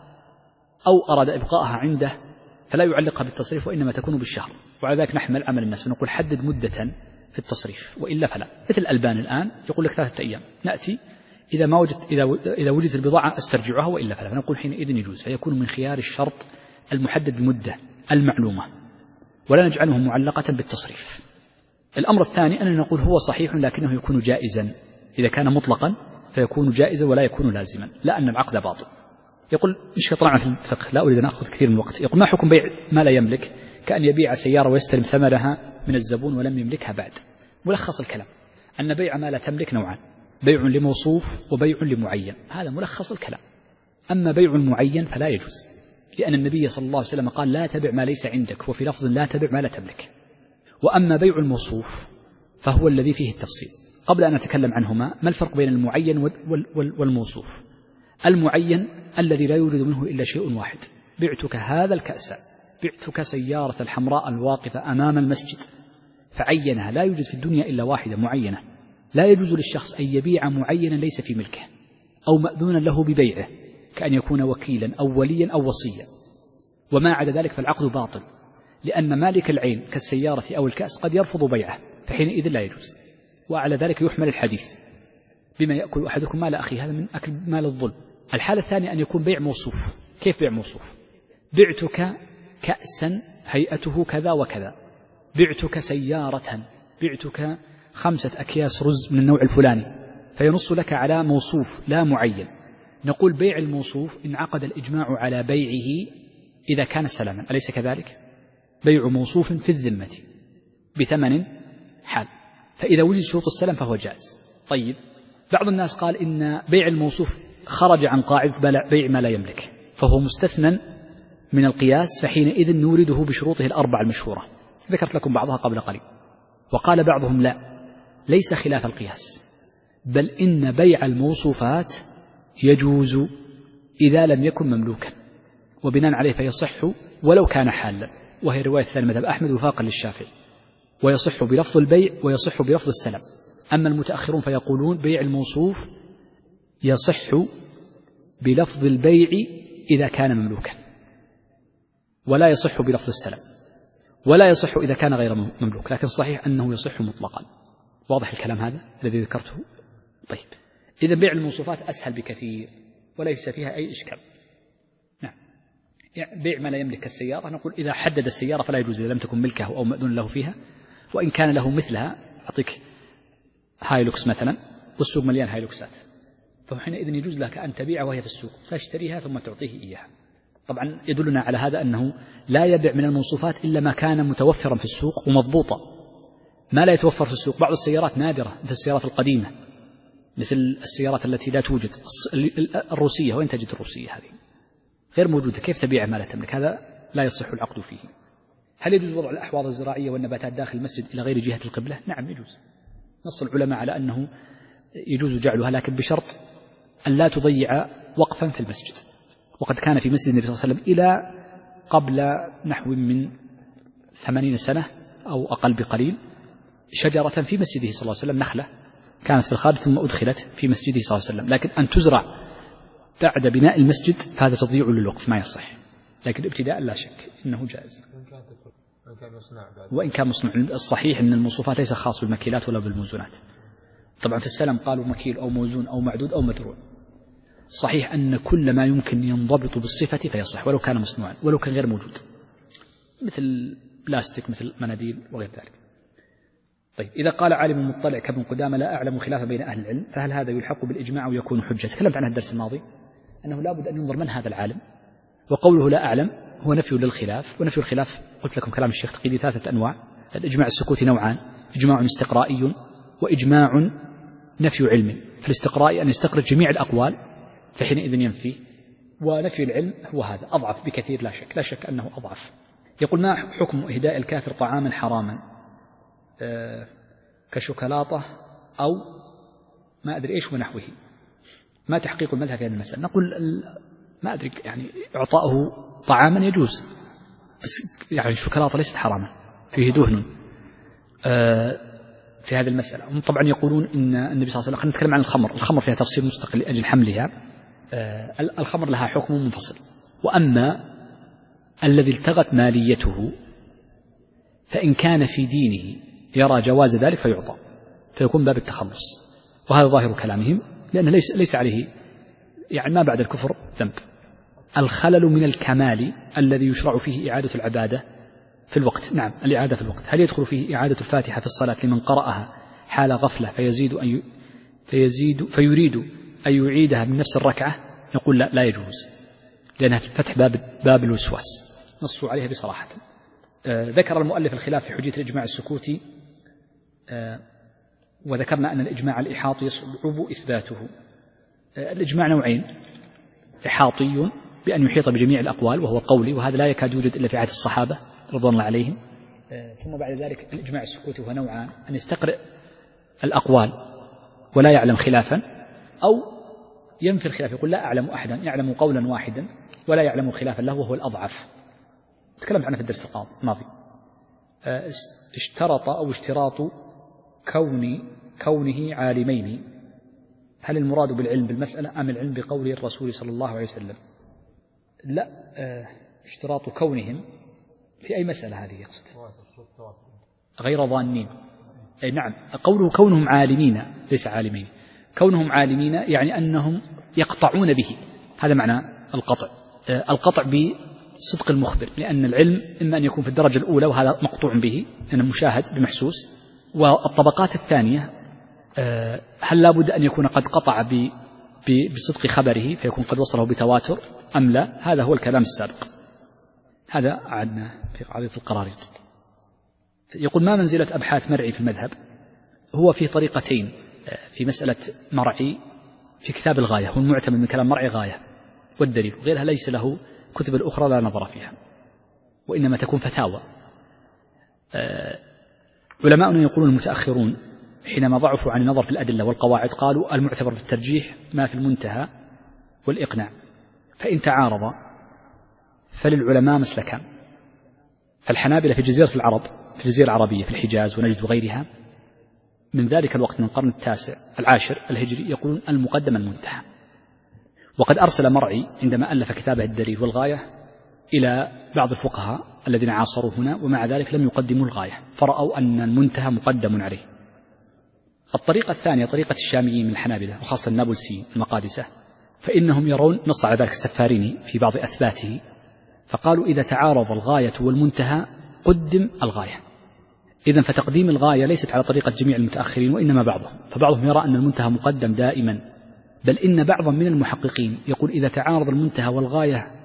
أو أراد إبقاءها عنده، فلا يعلقها بالتصريف وإنما تكون بالشهر. وعلى ذلك نحمل عمل الناس فنقول: حدد مدة في التصريف، وإلا فلا. مثل الألبان الآن يقول لك ثلاثة أيام، نأتي إذا ما وجدت إذا إذا وجدت البضاعة أسترجعها وإلا فلا، فنقول حينئذ يجوز، فيكون من خيار الشرط المحدد بمدة المعلومة، ولا نجعله معلقة بالتصريف. الأمر الثاني أن نقول هو صحيح لكنه يكون جائزا، إذا كان مطلقا فيكون جائزا ولا يكون لازما، لا أن العقد باطل. يقول مش طبعا في الفقه، لا أريد أن أخذ كثير من الوقت. يقول: ما حكم بيع ما لا يملك، كأن يبيع سيارة ويستلم ثمنها من الزبون ولم يملكها بعد؟ ملخص الكلام أن بيع ما لا تملك نوعان: بيع لموصوف وبيع لمعين، هذا ملخص الكلام. أما بيع المعين فلا يجوز، لأن النبي صلى الله عليه وسلم قال: لا تبع ما ليس عندك، وفي لفظ: لا تبع ما لا تملك. وأما بيع الموصوف فهو الذي فيه التفصيل. قبل أن نتكلم عنهما، ما الفرق بين المعين والموصوف؟ المعين الذي لا يوجد منه إلا شيء واحد: بعتك هذا الكأس، بعتك سيارة الحمراء الواقفة أمام المسجد، فعينها، لا يوجد في الدنيا إلا واحدة معينة. لا يجوز للشخص أن يبيع معينا ليس في ملكه أو مأذونا له ببيعه، كأن يكون وكيلا أو وليا أو وصيا، وما عدا ذلك فالعقد باطل، لأن مالك العين كالسيارة أو الكأس قد يرفض بيعه، فحينئذ لا يجوز. وعلى ذلك يحمل الحديث: بما يأكل أحدكم مال أخي، هذا من أكل مال الظلم. الحالة الثانية أن يكون بيع موصوف. كيف بيع موصوف؟ بعتك كأسا هيئته كذا وكذا، بعتك سيارة، بعتك خمسة أكياس رز من النوع الفلاني، فينص لك على موصوف لا معين. نقول بيع الموصوف إن عقد الإجماع على بيعه إذا كان سلاما، أليس كذلك؟ بيع موصوف في الذمة بثمن حال، فإذا وجد شروط السلام فهو جائز. طيب، بعض الناس قال إن بيع الموصوف خرج عن قاعدة بيع ما لا يملك، فهو مستثنى من القياس، فحينئذ نورده بشروطه الأربع المشهورة، ذكرت لكم بعضها قبل قليل. وقال بعضهم: لا، ليس خلاف القياس، بل إن بيع الموصوفات يجوز إذا لم يكن مملوكا، وبناء عليه فيصح ولو كان حالا، وهي رواية ثاني مذهب أحمد وفاقا للشافعي، ويصح بلفظ البيع ويصح بلفظ السلم. أما المتأخرون فيقولون بيع الموصوف يصح بلفظ البيع إذا كان مملوكا، ولا يصح بلفظ السلم، ولا يصح إذا كان غير مملوك، لكن صحيح أنه يصح مطلقا. واضح الكلام هذا الذي ذكرته؟ طيب، إذا بيع الموصوفات أسهل بكثير وليس فيها أي إشكال. نعم، يعني بيع ما لا يملك السيارة، نقول إذا حدد السيارة فلا يجوز إذا لم تكن ملكه أو مأذون له فيها، وإن كان له مثلها، أعطيك هايلوكس مثلا والسوق مليان هايلوكسات، فحينئذ يجوز لك أن تبيع وهي في السوق، تشتريها ثم تعطيه إياها. طبعا يدلنا على هذا أنه لا يبيع من الموصوفات إلا ما كان متوفرا في السوق ومضبوطا. ما لا يتوفر في السوق، بعض السيارات نادرة مثل السيارات القديمة، مثل السيارات التي لا توجد، الروسية، وين تجد الروسية هذه؟ غير موجودة، كيف تبيعها ما لا تملك؟ هذا لا يصح العقد فيه. هل يجوز وضع الأحواض الزراعية والنباتات داخل المسجد إلى غير جهة القبلة؟ نعم يجوز، نص العلماء على أنه يجوز جعلها، لكن بشرط أن لا تضيع وقفا في المسجد. وقد كان في مسجد النبي صلى الله عليه وسلم إلى قبل نحو من ثمانين سنة أو أقل بقليل شجرة في مسجده صلى الله عليه وسلم، نخلة كانت في الخارج ثم أدخلت في مسجده صلى الله عليه وسلم. لكن أن تزرع بعد بناء المسجد فهذا تضييع للوقف، ما يصح، لكن ابتداء لا شك إنه جائز وإن كان مصنع. الصحيح أن الموصوفات ليس خاص بالمكيلات ولا بالموزونات. طبعا في السلم قالوا مكيل أو موزون أو معدود أو مدروع. صحيح أن كل ما يمكن ينضبط بالصفة فيصح ولو كان مصنوعا ولو كان غير موجود، مثل بلاستيك، مثل مناديل وغير ذلك. طيب، إذا قال عالم مطلع كابن قدامة لا أعلم خلافا بين أهل العلم، فهل هذا يلحق بالإجماع ويكون حجة؟ تكلمت عنها الدرس الماضي، أنه لا بد أن ينظر من هذا العالم، وقوله لا أعلم هو نفي للخلاف، ونفي الخلاف قلت لكم كلام الشيخ تقيدي ثلاثة أنواع. الإجماع السكوتي نوعان: إجماع استقرائي وإجماع نفي علم. في الاستقراء أن يستقرأ جميع الأقوال فحينئذ ينفي، ونفي العلم هو هذا أضعف بكثير، لا شك لا شك أنه أضعف. يقول ما حكم إهداء الكافر طعاما حراما آه كشوكولاتة أو ما أدري إيش ونحوه؟ ما تحقيق المذهب في هذه المسألة؟ نقول ما أدري، يعني إعطاؤه طعاما يجوز، بس يعني الشوكولاتة ليست حراما، فيه دهن آه في هذه المسألة. هم طبعا يقولون إن النبي صلى الله عليه وسلم، خلينا نتكلم عن الخمر. الخمر فيها تفصيل مستقل لأجل حملها. آه الخمر لها حكم منفصل، وأما الذي التغت ماليته فإن كان في دينه يرى جواز ذلك فيعطى، فيكون باب التخلص، وهذا ظاهر كلامهم، لأنه ليس, ليس عليه يعني ما بعد الكفر ذنب. الخلل من الكمال الذي يشرع فيه إعادة العبادة في الوقت. نعم، الإعادة في الوقت. هل يدخل فيه إعادة الفاتحة في الصلاة لمن قرأها حال غفلة فيزيد أن ي... فيزيد فيريد أن يعيدها من نفس الركعة؟ يقول لا، لا يجوز، لأنها في فتح باب باب الوسواس، نصوا عليها بصراحة. آه ذكر المؤلف الخلاف في حجية الإجماع السكوتي، آه وذكرنا أن الإجماع الإحاطي يصعب إثباته. آه الإجماع نوعين: إحاطي بأن يحيط بجميع الأقوال وهو قولي، وهذا لا يكاد يوجد إلا في عهد الصحابة رضوان الله عليهم. آه ثم بعد ذلك الإجماع السكوتي هو نوعان: أن يستقرئ الأقوال ولا يعلم خلافا، أو ينفي الخلاف، يقول لا أعلم أحدا يعلم قولا واحدا ولا يعلم خلافا له وهو الأضعف. تكلمت عنه في الدرس الماضي. اشترط أو اشتراط كون كونه عالمين، هل المراد بالعلم بالمسألة أم العلم بقول الرسول صلى الله عليه وسلم؟ لا، اشتراط كونهم في أي مسألة هذه يقصد؟ غير ظانين. أي نعم، قوله كونهم عالمين ليس عالمين، كونهم عالمين يعني أنهم يقطعون به، هذا معنى القطع. القطع بصدق المخبر، لأن العلم إما أن يكون في الدرجة الأولى وهذا مقطوع به أنه مشاهد بمحسوس، والطبقات الثانية هل لا بد أن يكون قد قطع بصدق خبره فيكون قد وصله بتواتر أم لا؟ هذا هو الكلام السابق، هذا عدنا في قاعدة القراريط. يقول ما منزلة أبحاث مرعي في المذهب؟ هو في طريقتين في مسألة مرعي. في كتاب الغاية، هو المعتمد من كلام مرعي غاية والدليل، وغيرها ليس له كتب الأخرى لا نظر فيها، وإنما تكون فتاوى. آه علماؤنا يقولون المتأخرون حينما ضعفوا عن النظر في الأدلة والقواعد قالوا المعتبر في الترجيح ما في المنتهى والإقناع، فإن تعارض فللعلماء مسلكان. فالحنابلة في جزيرة العرب، في الجزيرة العربية في الحجاز ونجد وغيرها من ذلك الوقت من القرن التاسع العاشر الهجري يقولون المقدم المنتهى. وقد أرسل مرعي عندما ألف كتابه الدليل والغاية إلى بعض الفقهاء الذين عاصروا هنا، ومع ذلك لم يقدموا الغاية، فرأوا أن المنتهى مقدم عليه. الطريقة الثانية طريقة الشاميين من الحنابلة وخاصة النابلسي المقادسة، فإنهم يرون، نص على ذلك السفاريني في بعض أثباته، فقالوا إذا تعارض الغاية والمنتهى قدم الغاية. إذن فتقديم الغاية ليست على طريقة جميع المتأخرين وإنما بعضهم، فبعضهم يرى أن المنتهى مقدم دائما، بل إن بعضا من المحققين يقول إذا تعارض المنتهى والغاية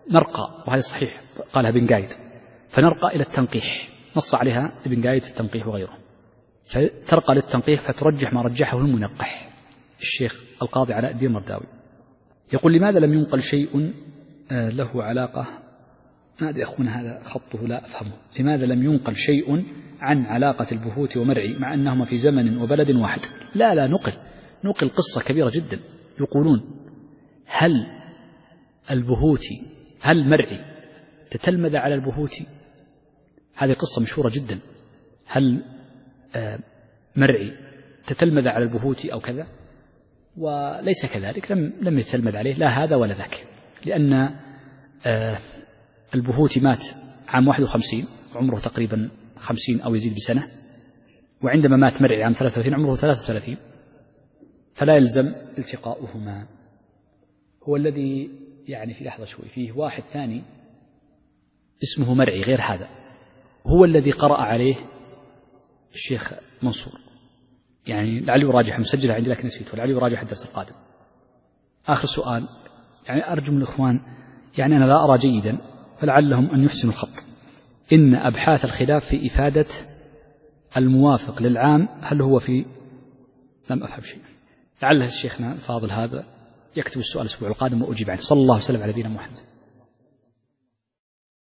نرقى، وهذا صحيح قالها ابن قايد، فنرقى إلى التنقيح، نص عليها ابن قايد في التنقيح وغيره، فترقى للتنقيح فترجح ما رجحه المنقح الشيخ القاضي علاء الدين المرداوي. يقول لماذا لم ينقل شيء له علاقة، ما أدري أخونا هذا خطه لا أفهمه، لماذا لم ينقل شيء عن علاقة البهوت ومرعي مع أنهما في زمن وبلد واحد؟ لا لا نقل نقل قصة كبيرة جدا. يقولون هل البهوتي هل مرعي تتلمذ على البهوتي؟ هذه قصة مشهورة جدا، هل مرعي تتلمذ على البهوتي أو كذا؟ وليس كذلك، لم لم يتلمذ عليه لا هذا ولا ذاك، لأن البهوتي مات عام واحد وخمسين وعمره تقريبا خمسين أو يزيد بسنة، وعندما مات مرعي عام ثلاثة وثلاثين عمره ثلاثة وثلاثين، فلا يلزم التقاؤهما. هو الذي يعني في لحظة شوي فيه واحد ثاني اسمه مرعي غير هذا، هو الذي قرأ عليه الشيخ منصور، يعني لعلي يراجع، مسجلها عندي لكن نسيت، ولعلي يراجع الدرس القادم. آخر سؤال، يعني أرجو من الإخوان، يعني أنا لا أرى جيدا فلعلهم أن يحسنوا الخط. إن أبحاث الخلاف في إفادة الموافق للعام هل هو في، لم أفهم شيء، لعل الشيخنا الفاضل هذا يكتب السؤال الأسبوع القادم وأجيب عنه. صلى الله وسلم على نبينا محمد.